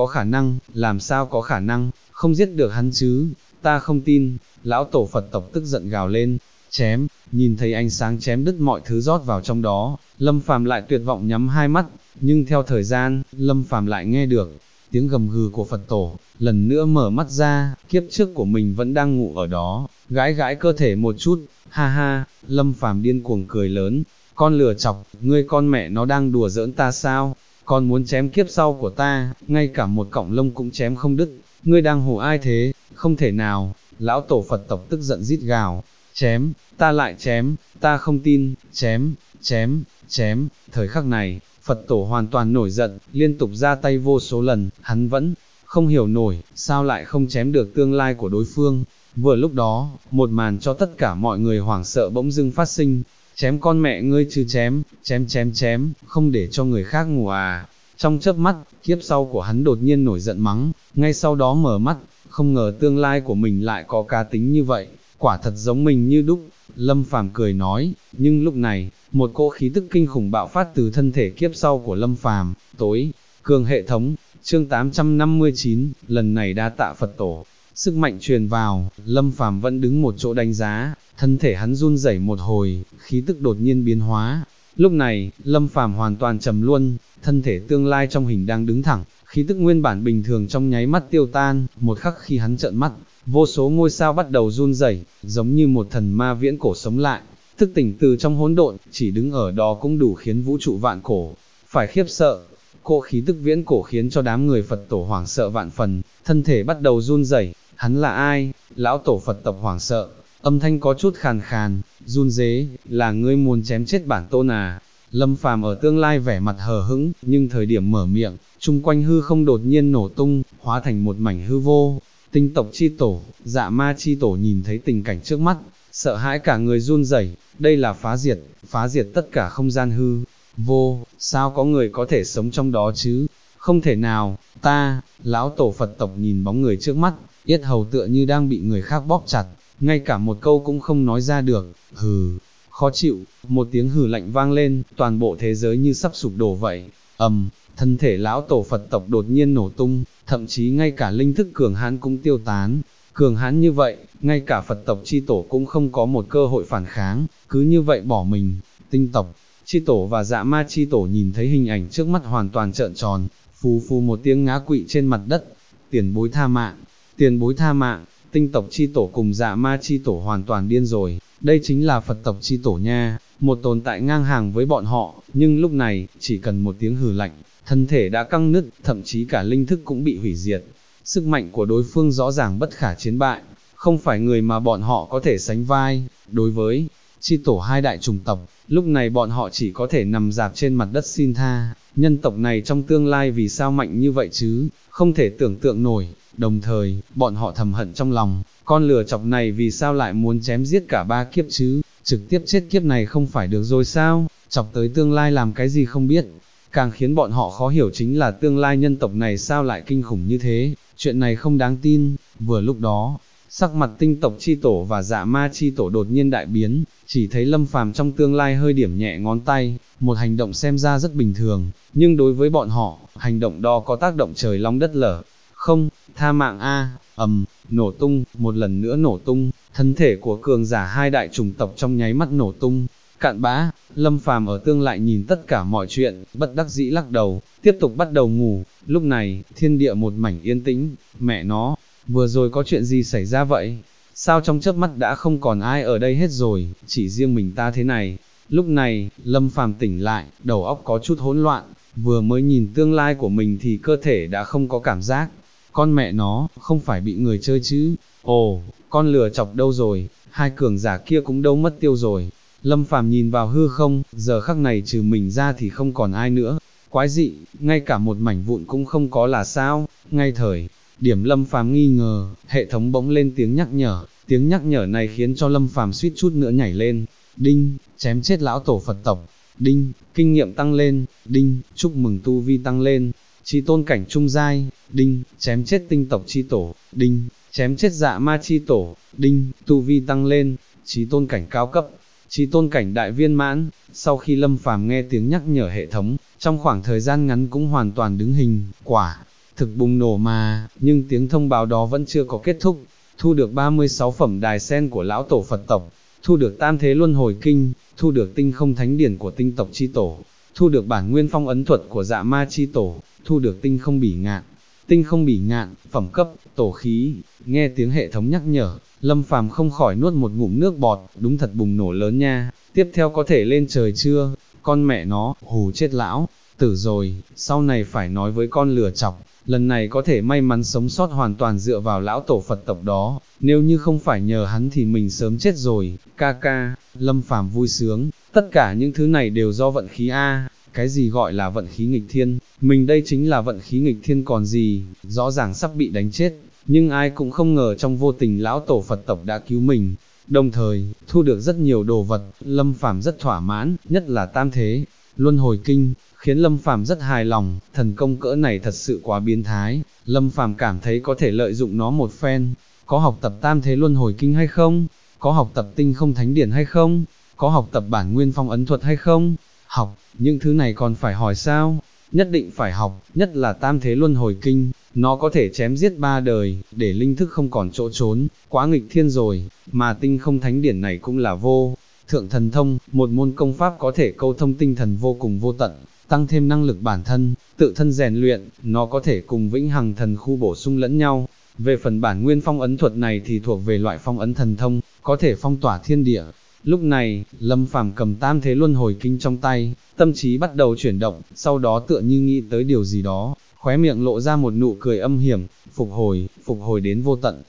có khả năng, không giết được hắn chứ, ta không tin, lão tổ Phật tộc tức giận gào lên, chém, nhìn thấy ánh sáng chém đứt mọi thứ rót vào trong đó, Lâm Phàm lại tuyệt vọng nhắm hai mắt, nhưng theo thời gian, Lâm Phàm lại nghe được tiếng gầm gừ của Phật tổ, lần nữa mở mắt ra, kiếp trước của mình vẫn đang ngủ ở đó, gãi gãi cơ thể một chút, ha ha, Lâm Phàm điên cuồng cười lớn, con lừa chọc, ngươi con mẹ nó đang đùa giỡn ta sao, con muốn chém kiếp sau của ta, ngay cả một cọng lông cũng chém không đứt, ngươi đang hù ai thế, không thể nào, lão tổ Phật tộc tức giận rít gào, chém, ta lại chém, ta không tin, chém, chém, chém, thời khắc này, Phật tổ hoàn toàn nổi giận, liên tục ra tay vô số lần, hắn vẫn không hiểu nổi, sao lại không chém được tương lai của đối phương. Vừa lúc đó, một màn cho tất cả mọi người hoảng sợ bỗng dưng phát sinh, chém con mẹ ngươi chứ chém, chém, không để cho người khác ngủ à. Trong chớp mắt, kiếp sau của hắn đột nhiên nổi giận mắng, ngay sau đó mở mắt, không ngờ tương lai của mình lại có cá tính như vậy, quả thật giống mình như đúc. Lâm Phàm cười nói, nhưng lúc này, một cỗ khí tức kinh khủng bạo phát từ thân thể kiếp sau của Lâm Phàm. Tối cường hệ thống, chương 859, lần này đa tạ Phật tổ. Sức mạnh truyền vào, Lâm Phàm vẫn đứng một chỗ đánh giá, thân thể hắn run rẩy một hồi, khí tức đột nhiên biến hóa. Lúc này, Lâm Phàm hoàn toàn trầm luân, thân thể tương lai trong hình đang đứng thẳng, khí tức nguyên bản bình thường trong nháy mắt tiêu tan, một khắc khi hắn trợn mắt, vô số ngôi sao bắt đầu run rẩy, giống như một thần ma viễn cổ sống lại, thức tỉnh từ trong hỗn độn, chỉ đứng ở đó cũng đủ khiến vũ trụ vạn cổ phải khiếp sợ. Cỗ khí tức viễn cổ khiến cho đám người Phật tổ hoảng sợ vạn phần, thân thể bắt đầu run rẩy. Hắn là ai? Lão tổ Phật tộc hoảng sợ, âm thanh có chút khàn khàn, run rế, là ngươi muốn chém chết bản tôn à? Lâm Phàm ở tương lai vẻ mặt hờ hững, nhưng thời điểm mở miệng, chung quanh hư không đột nhiên nổ tung, hóa thành một mảnh hư vô. Tinh tộc chi tổ, Dạ Ma chi tổ nhìn thấy tình cảnh trước mắt, sợ hãi cả người run rẩy, đây là phá diệt tất cả không gian hư vô, sao có người có thể sống trong đó chứ? Không thể nào, lão tổ Phật tộc nhìn bóng người trước mắt, yết hầu tựa như đang bị người khác bóp chặt, ngay cả một câu cũng không nói ra được, hừ, khó chịu, một tiếng hừ lạnh vang lên, toàn bộ thế giới như sắp sụp đổ vậy, thân thể lão tổ Phật tộc đột nhiên nổ tung, thậm chí ngay cả linh thức cường hãn cũng tiêu tán, cường hãn như vậy, ngay cả Phật tộc chi tổ cũng không có một cơ hội phản kháng, cứ như vậy bỏ mình. Tinh tộc chi tổ và Dạ Ma chi tổ nhìn thấy hình ảnh trước mắt hoàn toàn trợn tròn, phù phù một tiếng ngã quỵ trên mặt đất, tiền bối tha mạng, tinh tộc chi tổ cùng Dạ Ma chi tổ hoàn toàn điên rồi, đây chính là Phật tộc chi tổ nha, một tồn tại ngang hàng với bọn họ, nhưng lúc này, chỉ cần một tiếng hừ lạnh, thân thể đã căng nứt, thậm chí cả linh thức cũng bị hủy diệt, sức mạnh của đối phương rõ ràng bất khả chiến bại, không phải người mà bọn họ có thể sánh vai. Đối với chi tổ hai đại chủng tộc, lúc này bọn họ chỉ có thể nằm dạp trên mặt đất xin tha, nhân tộc này trong tương lai vì sao mạnh như vậy chứ, không thể tưởng tượng nổi. Đồng thời, bọn họ thầm hận trong lòng, con lừa chọc này vì sao lại muốn chém giết cả ba kiếp chứ, trực tiếp chết kiếp này không phải được rồi sao, chọc tới tương lai làm cái gì không biết. Càng khiến bọn họ khó hiểu chính là tương lai nhân tộc này sao lại kinh khủng như thế, chuyện này không đáng tin. Vừa lúc đó, sắc mặt tinh tộc chi tổ và Dạ Ma chi tổ đột nhiên đại biến, chỉ thấy Lâm Phàm trong tương lai hơi điểm nhẹ ngón tay, một hành động xem ra rất bình thường, nhưng đối với bọn họ, hành động đó có tác động trời long đất lở. Không, tha mạng a, nổ tung, một lần nữa nổ tung, thân thể của cường giả hai đại chủng tộc trong nháy mắt nổ tung. Cạn bã, Lâm Phàm ở tương lại nhìn tất cả mọi chuyện, bất đắc dĩ lắc đầu, tiếp tục bắt đầu ngủ. Lúc này, thiên địa một mảnh yên tĩnh, mẹ nó, vừa rồi có chuyện gì xảy ra vậy? Sao trong chớp mắt đã không còn ai ở đây hết rồi, chỉ riêng mình ta thế này? Lúc này, Lâm Phàm tỉnh lại, đầu óc có chút hỗn loạn, vừa mới nhìn tương lai của mình thì cơ thể đã không có cảm giác. Con mẹ nó, không phải bị người chơi chứ? Ồ, con lừa chọc đâu rồi? Hai cường giả kia cũng đâu mất tiêu rồi. Lâm Phàm nhìn vào hư không, giờ khắc này trừ mình ra thì không còn ai nữa. Quái dị, ngay cả một mảnh vụn cũng không có là sao? Ngay thời điểm Lâm Phàm nghi ngờ, hệ thống bỗng lên tiếng nhắc nhở này khiến cho Lâm Phàm suýt chút nữa nhảy lên. Đinh, chém chết lão tổ Phật tộc. Đinh, kinh nghiệm tăng lên. Đinh, chúc mừng tu vi tăng lên. Chí tôn cảnh trung giai. Đinh, chém chết tinh tộc chi tổ. Đinh, chém chết dạ ma chi tổ. Đinh, tu vi tăng lên. Chí tôn cảnh cao cấp. Chí tôn cảnh đại viên mãn. Sau khi Lâm Phàm nghe tiếng nhắc nhở hệ thống, trong khoảng thời gian ngắn cũng hoàn toàn đứng hình, quả thực bùng nổ mà, nhưng tiếng thông báo đó vẫn chưa có kết thúc. Thu được 36 phẩm đài sen của lão tổ Phật tộc, thu được tam thế luân hồi kinh, thu được tinh không thánh điển của tinh tộc chi tổ, thu được bản nguyên phong ấn thuật của dạ ma chi tổ, thu được tinh không bỉ ngạn. Tinh không bỉ ngạn, phẩm cấp, tổ khí. Nghe tiếng hệ thống nhắc nhở, Lâm Phàm không khỏi nuốt một ngụm nước bọt, đúng thật bùng nổ lớn nha, tiếp theo có thể lên trời chưa? Con mẹ nó, hù chết lão tử rồi, sau này phải nói với con lừa chọc, lần này có thể may mắn sống sót hoàn toàn dựa vào lão tổ Phật tộc đó, nếu như không phải nhờ hắn thì mình sớm chết rồi, ca ca. Lâm Phàm vui sướng, tất cả những thứ này đều do vận khí a. Cái gì gọi là vận khí nghịch thiên, mình đây chính là vận khí nghịch thiên còn gì, rõ ràng sắp bị đánh chết, nhưng ai cũng không ngờ trong vô tình lão tổ Phật tộc đã cứu mình, đồng thời, thu được rất nhiều đồ vật, Lâm Phàm rất thỏa mãn, nhất là tam thế, luân hồi kinh, khiến Lâm Phàm rất hài lòng, thần công cỡ này thật sự quá biến thái, Lâm Phàm cảm thấy có thể lợi dụng nó một phen, có học tập tam thế luân hồi kinh hay không? Có học tập tinh không thánh điển hay không? Có học tập bản nguyên phong ấn thuật hay không? Học, những thứ này còn phải hỏi sao? Nhất định phải học, nhất là tam thế luân hồi kinh, nó có thể chém giết ba đời, để linh thức không còn chỗ trốn, quá nghịch thiên rồi, mà tinh không thánh điển này cũng là vô thượng thần thông, một môn công pháp có thể câu thông tinh thần vô cùng vô tận, tăng thêm năng lực bản thân, tự thân rèn luyện, nó có thể cùng vĩnh hằng thần khu bổ sung lẫn nhau. Về phần bản nguyên phong ấn thuật này thì thuộc về loại phong ấn thần thông, có thể phong tỏa thiên địa. Lúc này, Lâm Phàm cầm tam thế luân hồi kinh trong tay, tâm trí bắt đầu chuyển động, sau đó tựa như nghĩ tới điều gì đó, khóe miệng lộ ra một nụ cười âm hiểm, phục hồi đến vô tận,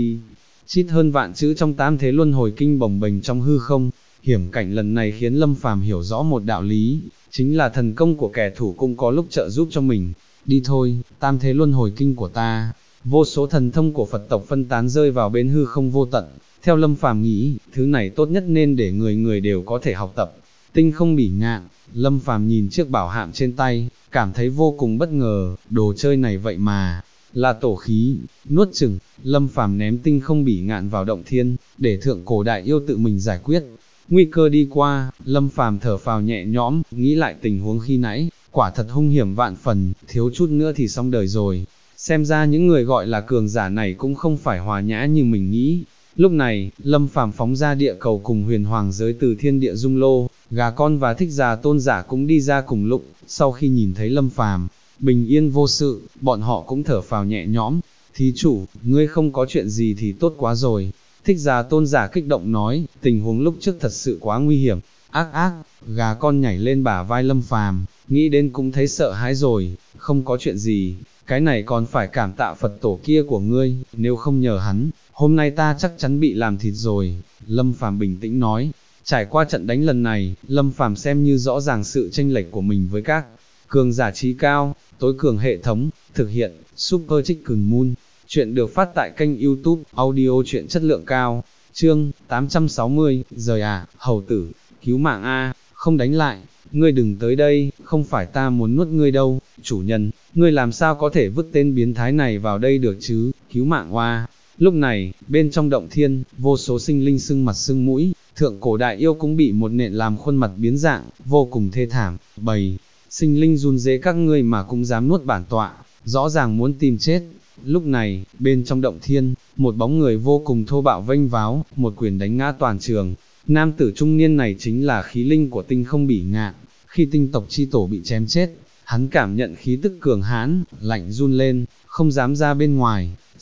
chít hơn vạn chữ trong tam thế luân hồi kinh bồng bềnh trong hư không. Hiểm cảnh lần này khiến Lâm Phàm hiểu rõ một đạo lý, chính là thần công của kẻ thù cũng có lúc trợ giúp cho mình. Đi thôi, tam thế luân hồi kinh của ta. Vô số thần thông của Phật tộc phân tán rơi vào bên hư không vô tận. Theo Lâm Phàm nghĩ, thứ này tốt nhất nên để người người đều có thể học tập. Tinh không bỉ ngạn, Lâm Phàm nhìn chiếc bảo hạm trên tay, cảm thấy vô cùng bất ngờ, đồ chơi này vậy mà là tổ khí. Nuốt chừng, Lâm Phàm ném tinh không bỉ ngạn vào động thiên, để thượng cổ đại yêu tự mình giải quyết. Nguy cơ đi qua, Lâm Phàm thở phào nhẹ nhõm, nghĩ lại tình huống khi nãy, quả thật hung hiểm vạn phần, thiếu chút nữa thì xong đời rồi. Xem ra những người gọi là cường giả này cũng không phải hòa nhã như mình nghĩ. Lúc này, Lâm Phàm phóng ra địa cầu cùng huyền hoàng giới từ thiên địa dung lô, gà con và thích già tôn giả cũng đi ra cùng lúc, sau khi nhìn thấy Lâm Phàm bình yên vô sự, bọn họ cũng thở phào nhẹ nhõm. Thí chủ, ngươi không có chuyện gì thì tốt quá rồi. Thích già tôn giả kích động nói, tình huống lúc trước thật sự quá nguy hiểm. Ác, gà con nhảy lên bả vai Lâm Phàm, nghĩ đến cũng thấy sợ hãi rồi, không có chuyện gì, cái này còn phải cảm tạ Phật tổ kia của ngươi, nếu không nhờ hắn, hôm nay ta chắc chắn bị làm thịt rồi. Lâm Phàm bình tĩnh nói, trải qua trận đánh lần này, Lâm Phàm xem như rõ ràng sự chênh lệch của mình với các cường giả trí cao, tối cường hệ thống, thực hiện, Super Chicken Moon. Chuyện được phát tại kênh YouTube, audio chuyện chất lượng cao, chương 860, rời hầu tử, cứu mạng không đánh lại, ngươi đừng tới đây, không phải ta muốn nuốt ngươi đâu, chủ nhân, ngươi làm sao có thể vứt tên biến thái này vào đây được chứ, cứu mạng oa. Lúc này, bên trong động thiên, vô số sinh linh sưng mặt sưng mũi, thượng cổ đại yêu cũng bị một nện làm khuôn mặt biến dạng, vô cùng thê thảm, bầy sinh linh run rế các ngươi mà cũng dám nuốt bản tọa, rõ ràng muốn tìm chết. Lúc này, bên trong động thiên, một bóng người vô cùng thô bạo vênh váo, một quyền đánh ngã toàn trường. Nam tử trung niên này chính là khí linh của tinh không bỉ ngạn. Khi tinh tộc chi tổ bị chém chết, hắn cảm nhận khí tức cường hãn, lạnh run lên, không dám ra bên ngoài.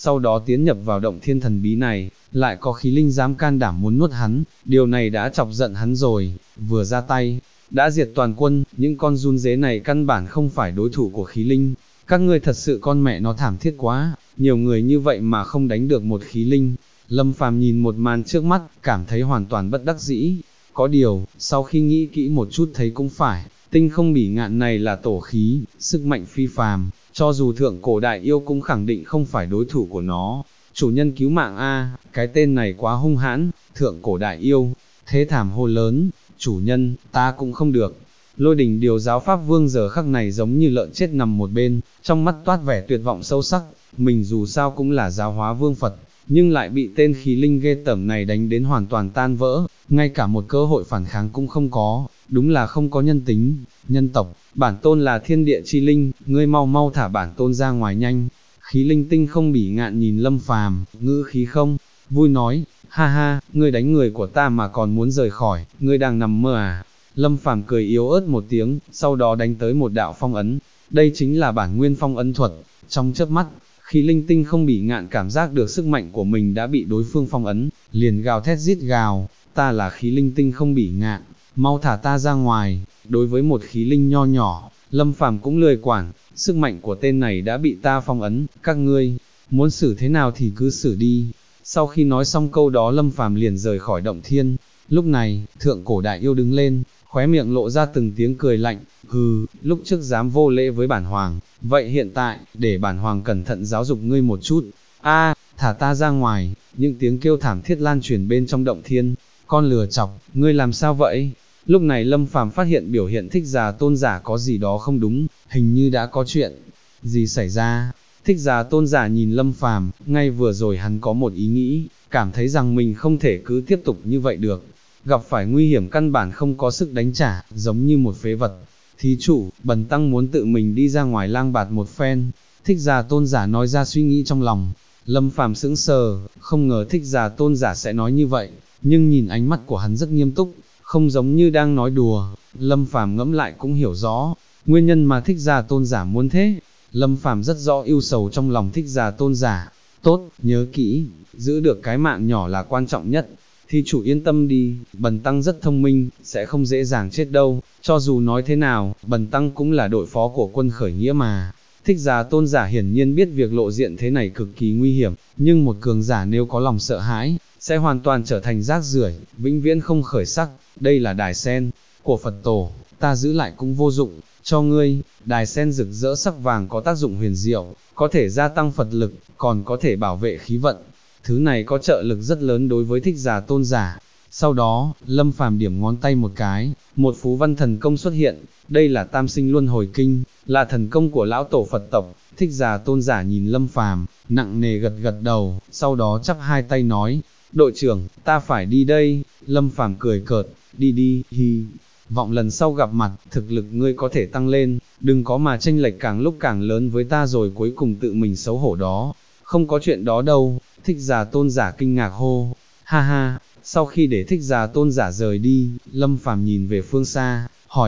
sau đó tiến nhập vào động thiên thần bí này, lại có khí linh dám can đảm muốn nuốt hắn, điều này đã chọc giận hắn rồi, vừa ra tay, đã diệt toàn quân, những con run dế này căn bản không phải đối thủ của khí linh, các ngươi thật sự con mẹ nó thảm thiết quá, nhiều người như vậy mà không đánh được một khí linh. Lâm Phàm nhìn một màn trước mắt, cảm thấy hoàn toàn bất đắc dĩ, có điều, sau khi nghĩ kỹ một chút thấy cũng phải, tinh không bỉ ngạn này là tổ khí, sức mạnh phi phàm, cho dù thượng cổ đại yêu cũng khẳng định không phải đối thủ của nó. Chủ nhân cứu mạng a, cái tên này quá hung hãn, thượng cổ đại yêu, thế thảm hô lớn, chủ nhân, ta cũng không được. Lôi Đình Điều giáo pháp vương giờ khắc này giống như lợn chết nằm một bên, trong mắt toát vẻ tuyệt vọng sâu sắc, mình dù sao cũng là giáo hóa vương Phật, nhưng lại bị tên khí linh ghê tởm này đánh đến hoàn toàn tan vỡ, ngay cả một cơ hội phản kháng cũng không có, đúng là không có nhân tính. Nhân tộc, bản tôn là thiên địa chi linh, ngươi mau mau thả bản tôn ra ngoài nhanh. Khí linh tinh không bỉ ngạn nhìn Lâm Phàm, ngữ khí không vui nói, ha ha, ngươi đánh người của ta mà còn muốn rời khỏi, ngươi đang nằm mơ à? Lâm Phàm cười yếu ớt một tiếng, sau đó đánh tới một đạo phong ấn, đây chính là bản nguyên phong ấn thuật. Trong chớp mắt, khí linh tinh không bỉ ngạn cảm giác được sức mạnh của mình đã bị đối phương phong ấn, liền gào thét rít gào, ta là khí linh tinh không bỉ ngạn, mau thả ta ra ngoài. Đối với một khí linh nho nhỏ, Lâm Phàm cũng lười quản, sức mạnh của tên này đã bị ta phong ấn, các ngươi muốn xử thế nào thì cứ xử đi. Sau khi nói xong câu đó Lâm Phàm liền rời khỏi động thiên. Lúc này, thượng cổ đại yêu đứng lên, khóe miệng lộ ra từng tiếng cười lạnh, hừ, lúc trước dám vô lễ với bản hoàng, vậy hiện tại, để bản hoàng cẩn thận giáo dục ngươi một chút. A, thả ta ra ngoài. Những tiếng kêu thảm thiết lan truyền bên trong động thiên. Con lừa chọc, ngươi làm sao vậy? Lúc này Lâm Phàm phát hiện biểu hiện Thích Già Tôn Giả có gì đó không đúng, hình như đã có chuyện gì xảy ra. Thích Già Tôn Giả nhìn Lâm Phàm, ngay vừa rồi hắn có một ý nghĩ, cảm thấy rằng mình không thể cứ tiếp tục như vậy được, gặp phải nguy hiểm căn bản không có sức đánh trả, giống như một phế vật. Thí chủ, bần tăng muốn tự mình đi ra ngoài lang bạt một phen. Thích Già Tôn Giả nói ra suy nghĩ trong lòng. Lâm Phàm sững sờ, không ngờ Thích Già Tôn Giả sẽ nói như vậy, nhưng nhìn ánh mắt của hắn rất nghiêm túc, không giống như đang nói đùa. Lâm Phàm ngẫm lại cũng hiểu rõ, nguyên nhân mà Thích Già Tôn Giả muốn thế. Lâm Phàm rất rõ ưu sầu trong lòng Thích Già Tôn Giả. Tốt, nhớ kỹ, giữ được cái mạng nhỏ là quan trọng nhất. Thí chủ yên tâm đi, bần tăng rất thông minh, sẽ không dễ dàng chết đâu, cho dù nói thế nào, bần tăng cũng là đội phó của quân khởi nghĩa mà. Thích Già Tôn Giả hiển nhiên biết việc lộ diện thế này cực kỳ nguy hiểm, nhưng một cường giả nếu có lòng sợ hãi, sẽ hoàn toàn trở thành rác rưởi, vĩnh viễn không khởi sắc. Đây là đài sen của Phật tổ, ta giữ lại cũng vô dụng, cho ngươi. Đài sen rực rỡ sắc vàng có tác dụng huyền diệu, có thể gia tăng Phật lực, còn có thể bảo vệ khí vận. Thứ này có trợ lực rất lớn đối với Thích Già Tôn Giả. Sau đó, Lâm Phàm điểm ngón tay một cái, một phú văn thần công xuất hiện, đây là Tam Sinh Luân Hồi Kinh, là thần công của lão tổ Phật tộc. Thích Già Tôn Giả nhìn Lâm Phàm, nặng nề gật gật đầu, sau đó chắp hai tay nói, đội trưởng, ta phải đi đây. Lâm Phàm cười cợt, đi đi, hi, vọng lần sau gặp mặt, thực lực ngươi có thể tăng lên, đừng có mà chênh lệch càng lúc càng lớn với ta rồi cuối cùng tự mình xấu hổ đó. Không có chuyện đó đâu. Thích Già Tôn Giả kinh ngạc hô, ha ha. Sau khi để Thích Già Tôn Giả rời đi, Lâm Phàm nhìn về phương xa, hỏi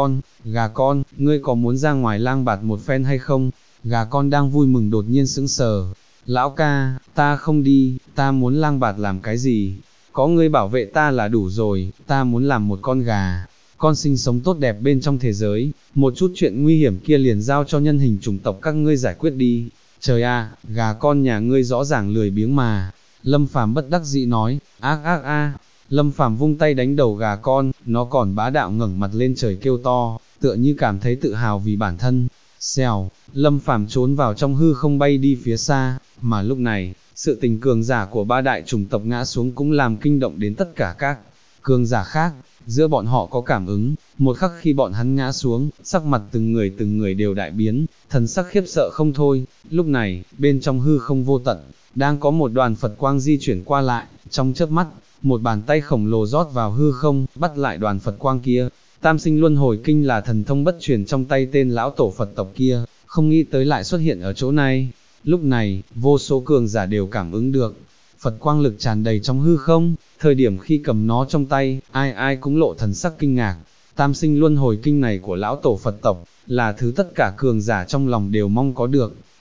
gà con, ngươi có muốn ra ngoài lang bạt một phen hay không? Gà con đang vui mừng đột nhiên sững sờ, lão ca, ta không đi, ta muốn lang bạt làm cái gì? Có ngươi bảo vệ ta là đủ rồi, ta muốn làm một con gà, con sinh sống tốt đẹp bên trong thế giới, một chút chuyện nguy hiểm kia liền giao cho nhân hình chủng tộc các ngươi giải quyết đi. Trời à, gà con nhà ngươi rõ ràng lười biếng mà. Lâm Phàm bất đắc dĩ nói, ác ác a. Lâm Phàm vung tay đánh đầu gà con, nó còn bá đạo ngẩng mặt lên trời kêu to, tựa như cảm thấy tự hào vì bản thân. Xèo, Lâm Phàm trốn vào trong hư không bay đi phía xa, mà lúc này, sự tình cường giả của ba đại chủng tộc ngã xuống cũng làm kinh động đến tất cả các cường giả khác. Giữa bọn họ có cảm ứng, một khắc khi bọn hắn ngã xuống, sắc mặt từng người đều đại biến, thần sắc khiếp sợ không thôi. Lúc này, bên trong hư không vô tận, đang có một đoàn Phật quang di chuyển qua lại, trong chớp mắt, một bàn tay khổng lồ rót vào hư không, bắt lại đoàn Phật quang kia. Tam Sinh Luân Hồi Kinh là thần thông bất truyền trong tay tên lão tổ Phật tộc kia, không nghĩ tới lại xuất hiện ở chỗ này. Lúc này, vô số cường giả đều cảm ứng được, Phật quang lực tràn đầy trong hư không, thời điểm khi cầm nó trong tay, ai ai cũng lộ thần sắc kinh ngạc. Tam Sinh Luân Hồi Kinh này của lão tổ Phật tộc, là thứ tất cả cường giả trong lòng đều mong có được,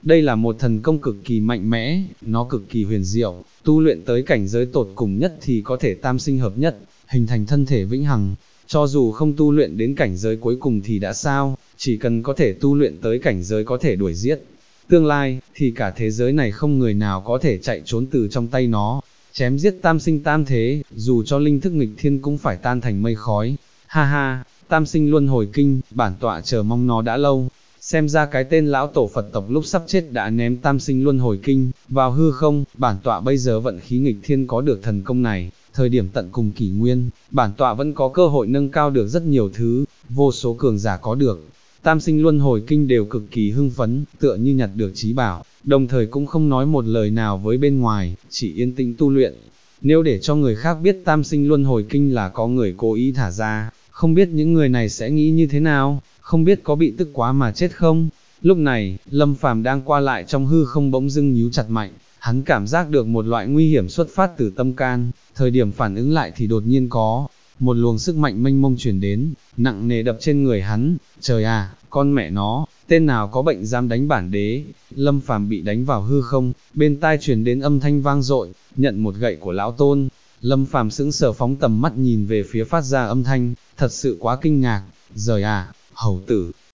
Đây là một thần công cực kỳ mạnh mẽ, nó cực kỳ huyền diệu, tu luyện tới cảnh giới tột cùng nhất thì có thể tam sinh hợp nhất, hình thành thân thể vĩnh hằng. Cho dù không tu luyện đến cảnh giới cuối cùng thì đã sao, chỉ cần có thể tu luyện tới cảnh giới có thể đuổi giết tương lai, thì cả thế giới này không người nào có thể chạy trốn từ trong tay nó. Chém giết tam sinh tam thế, dù cho linh thức nghịch thiên cũng phải tan thành mây khói. Ha ha, tam sinh luân hồi kinh, bản tọa chờ mong nó đã lâu. Xem ra cái tên lão tổ Phật tộc lúc sắp chết đã ném tam sinh luân hồi kinh vào hư không, bản tọa bây giờ vận khí nghịch thiên có được thần công này, thời điểm tận cùng kỷ nguyên, bản tọa vẫn có cơ hội nâng cao được rất nhiều thứ, vô số cường giả có được tam sinh luân hồi kinh đều cực kỳ hưng phấn, tựa như nhặt được trí bảo, đồng thời cũng không nói một lời nào với bên ngoài, chỉ yên tĩnh tu luyện. Nếu để cho người khác biết tam sinh luân hồi kinh là có người cố ý thả ra, không biết những người này sẽ nghĩ như thế nào, không biết có bị tức quá mà chết không. Lúc này, Lâm Phàm đang qua lại trong hư không bỗng dưng nhíu chặt mạnh, hắn cảm giác được một loại nguy hiểm xuất phát từ tâm can, thời điểm phản ứng lại thì đột nhiên có một luồng sức mạnh mênh mông truyền đến, nặng nề đập trên người hắn. Trời à, con mẹ nó, tên nào có bệnh dám đánh bản đế. Lâm Phàm bị đánh vào hư không, bên tai truyền đến âm thanh vang dội, nhận một gậy của lão tôn. Lâm Phàm sững sờ phóng tầm mắt nhìn về phía phát ra âm thanh, thật sự quá kinh ngạc. Giời à, hầu tử,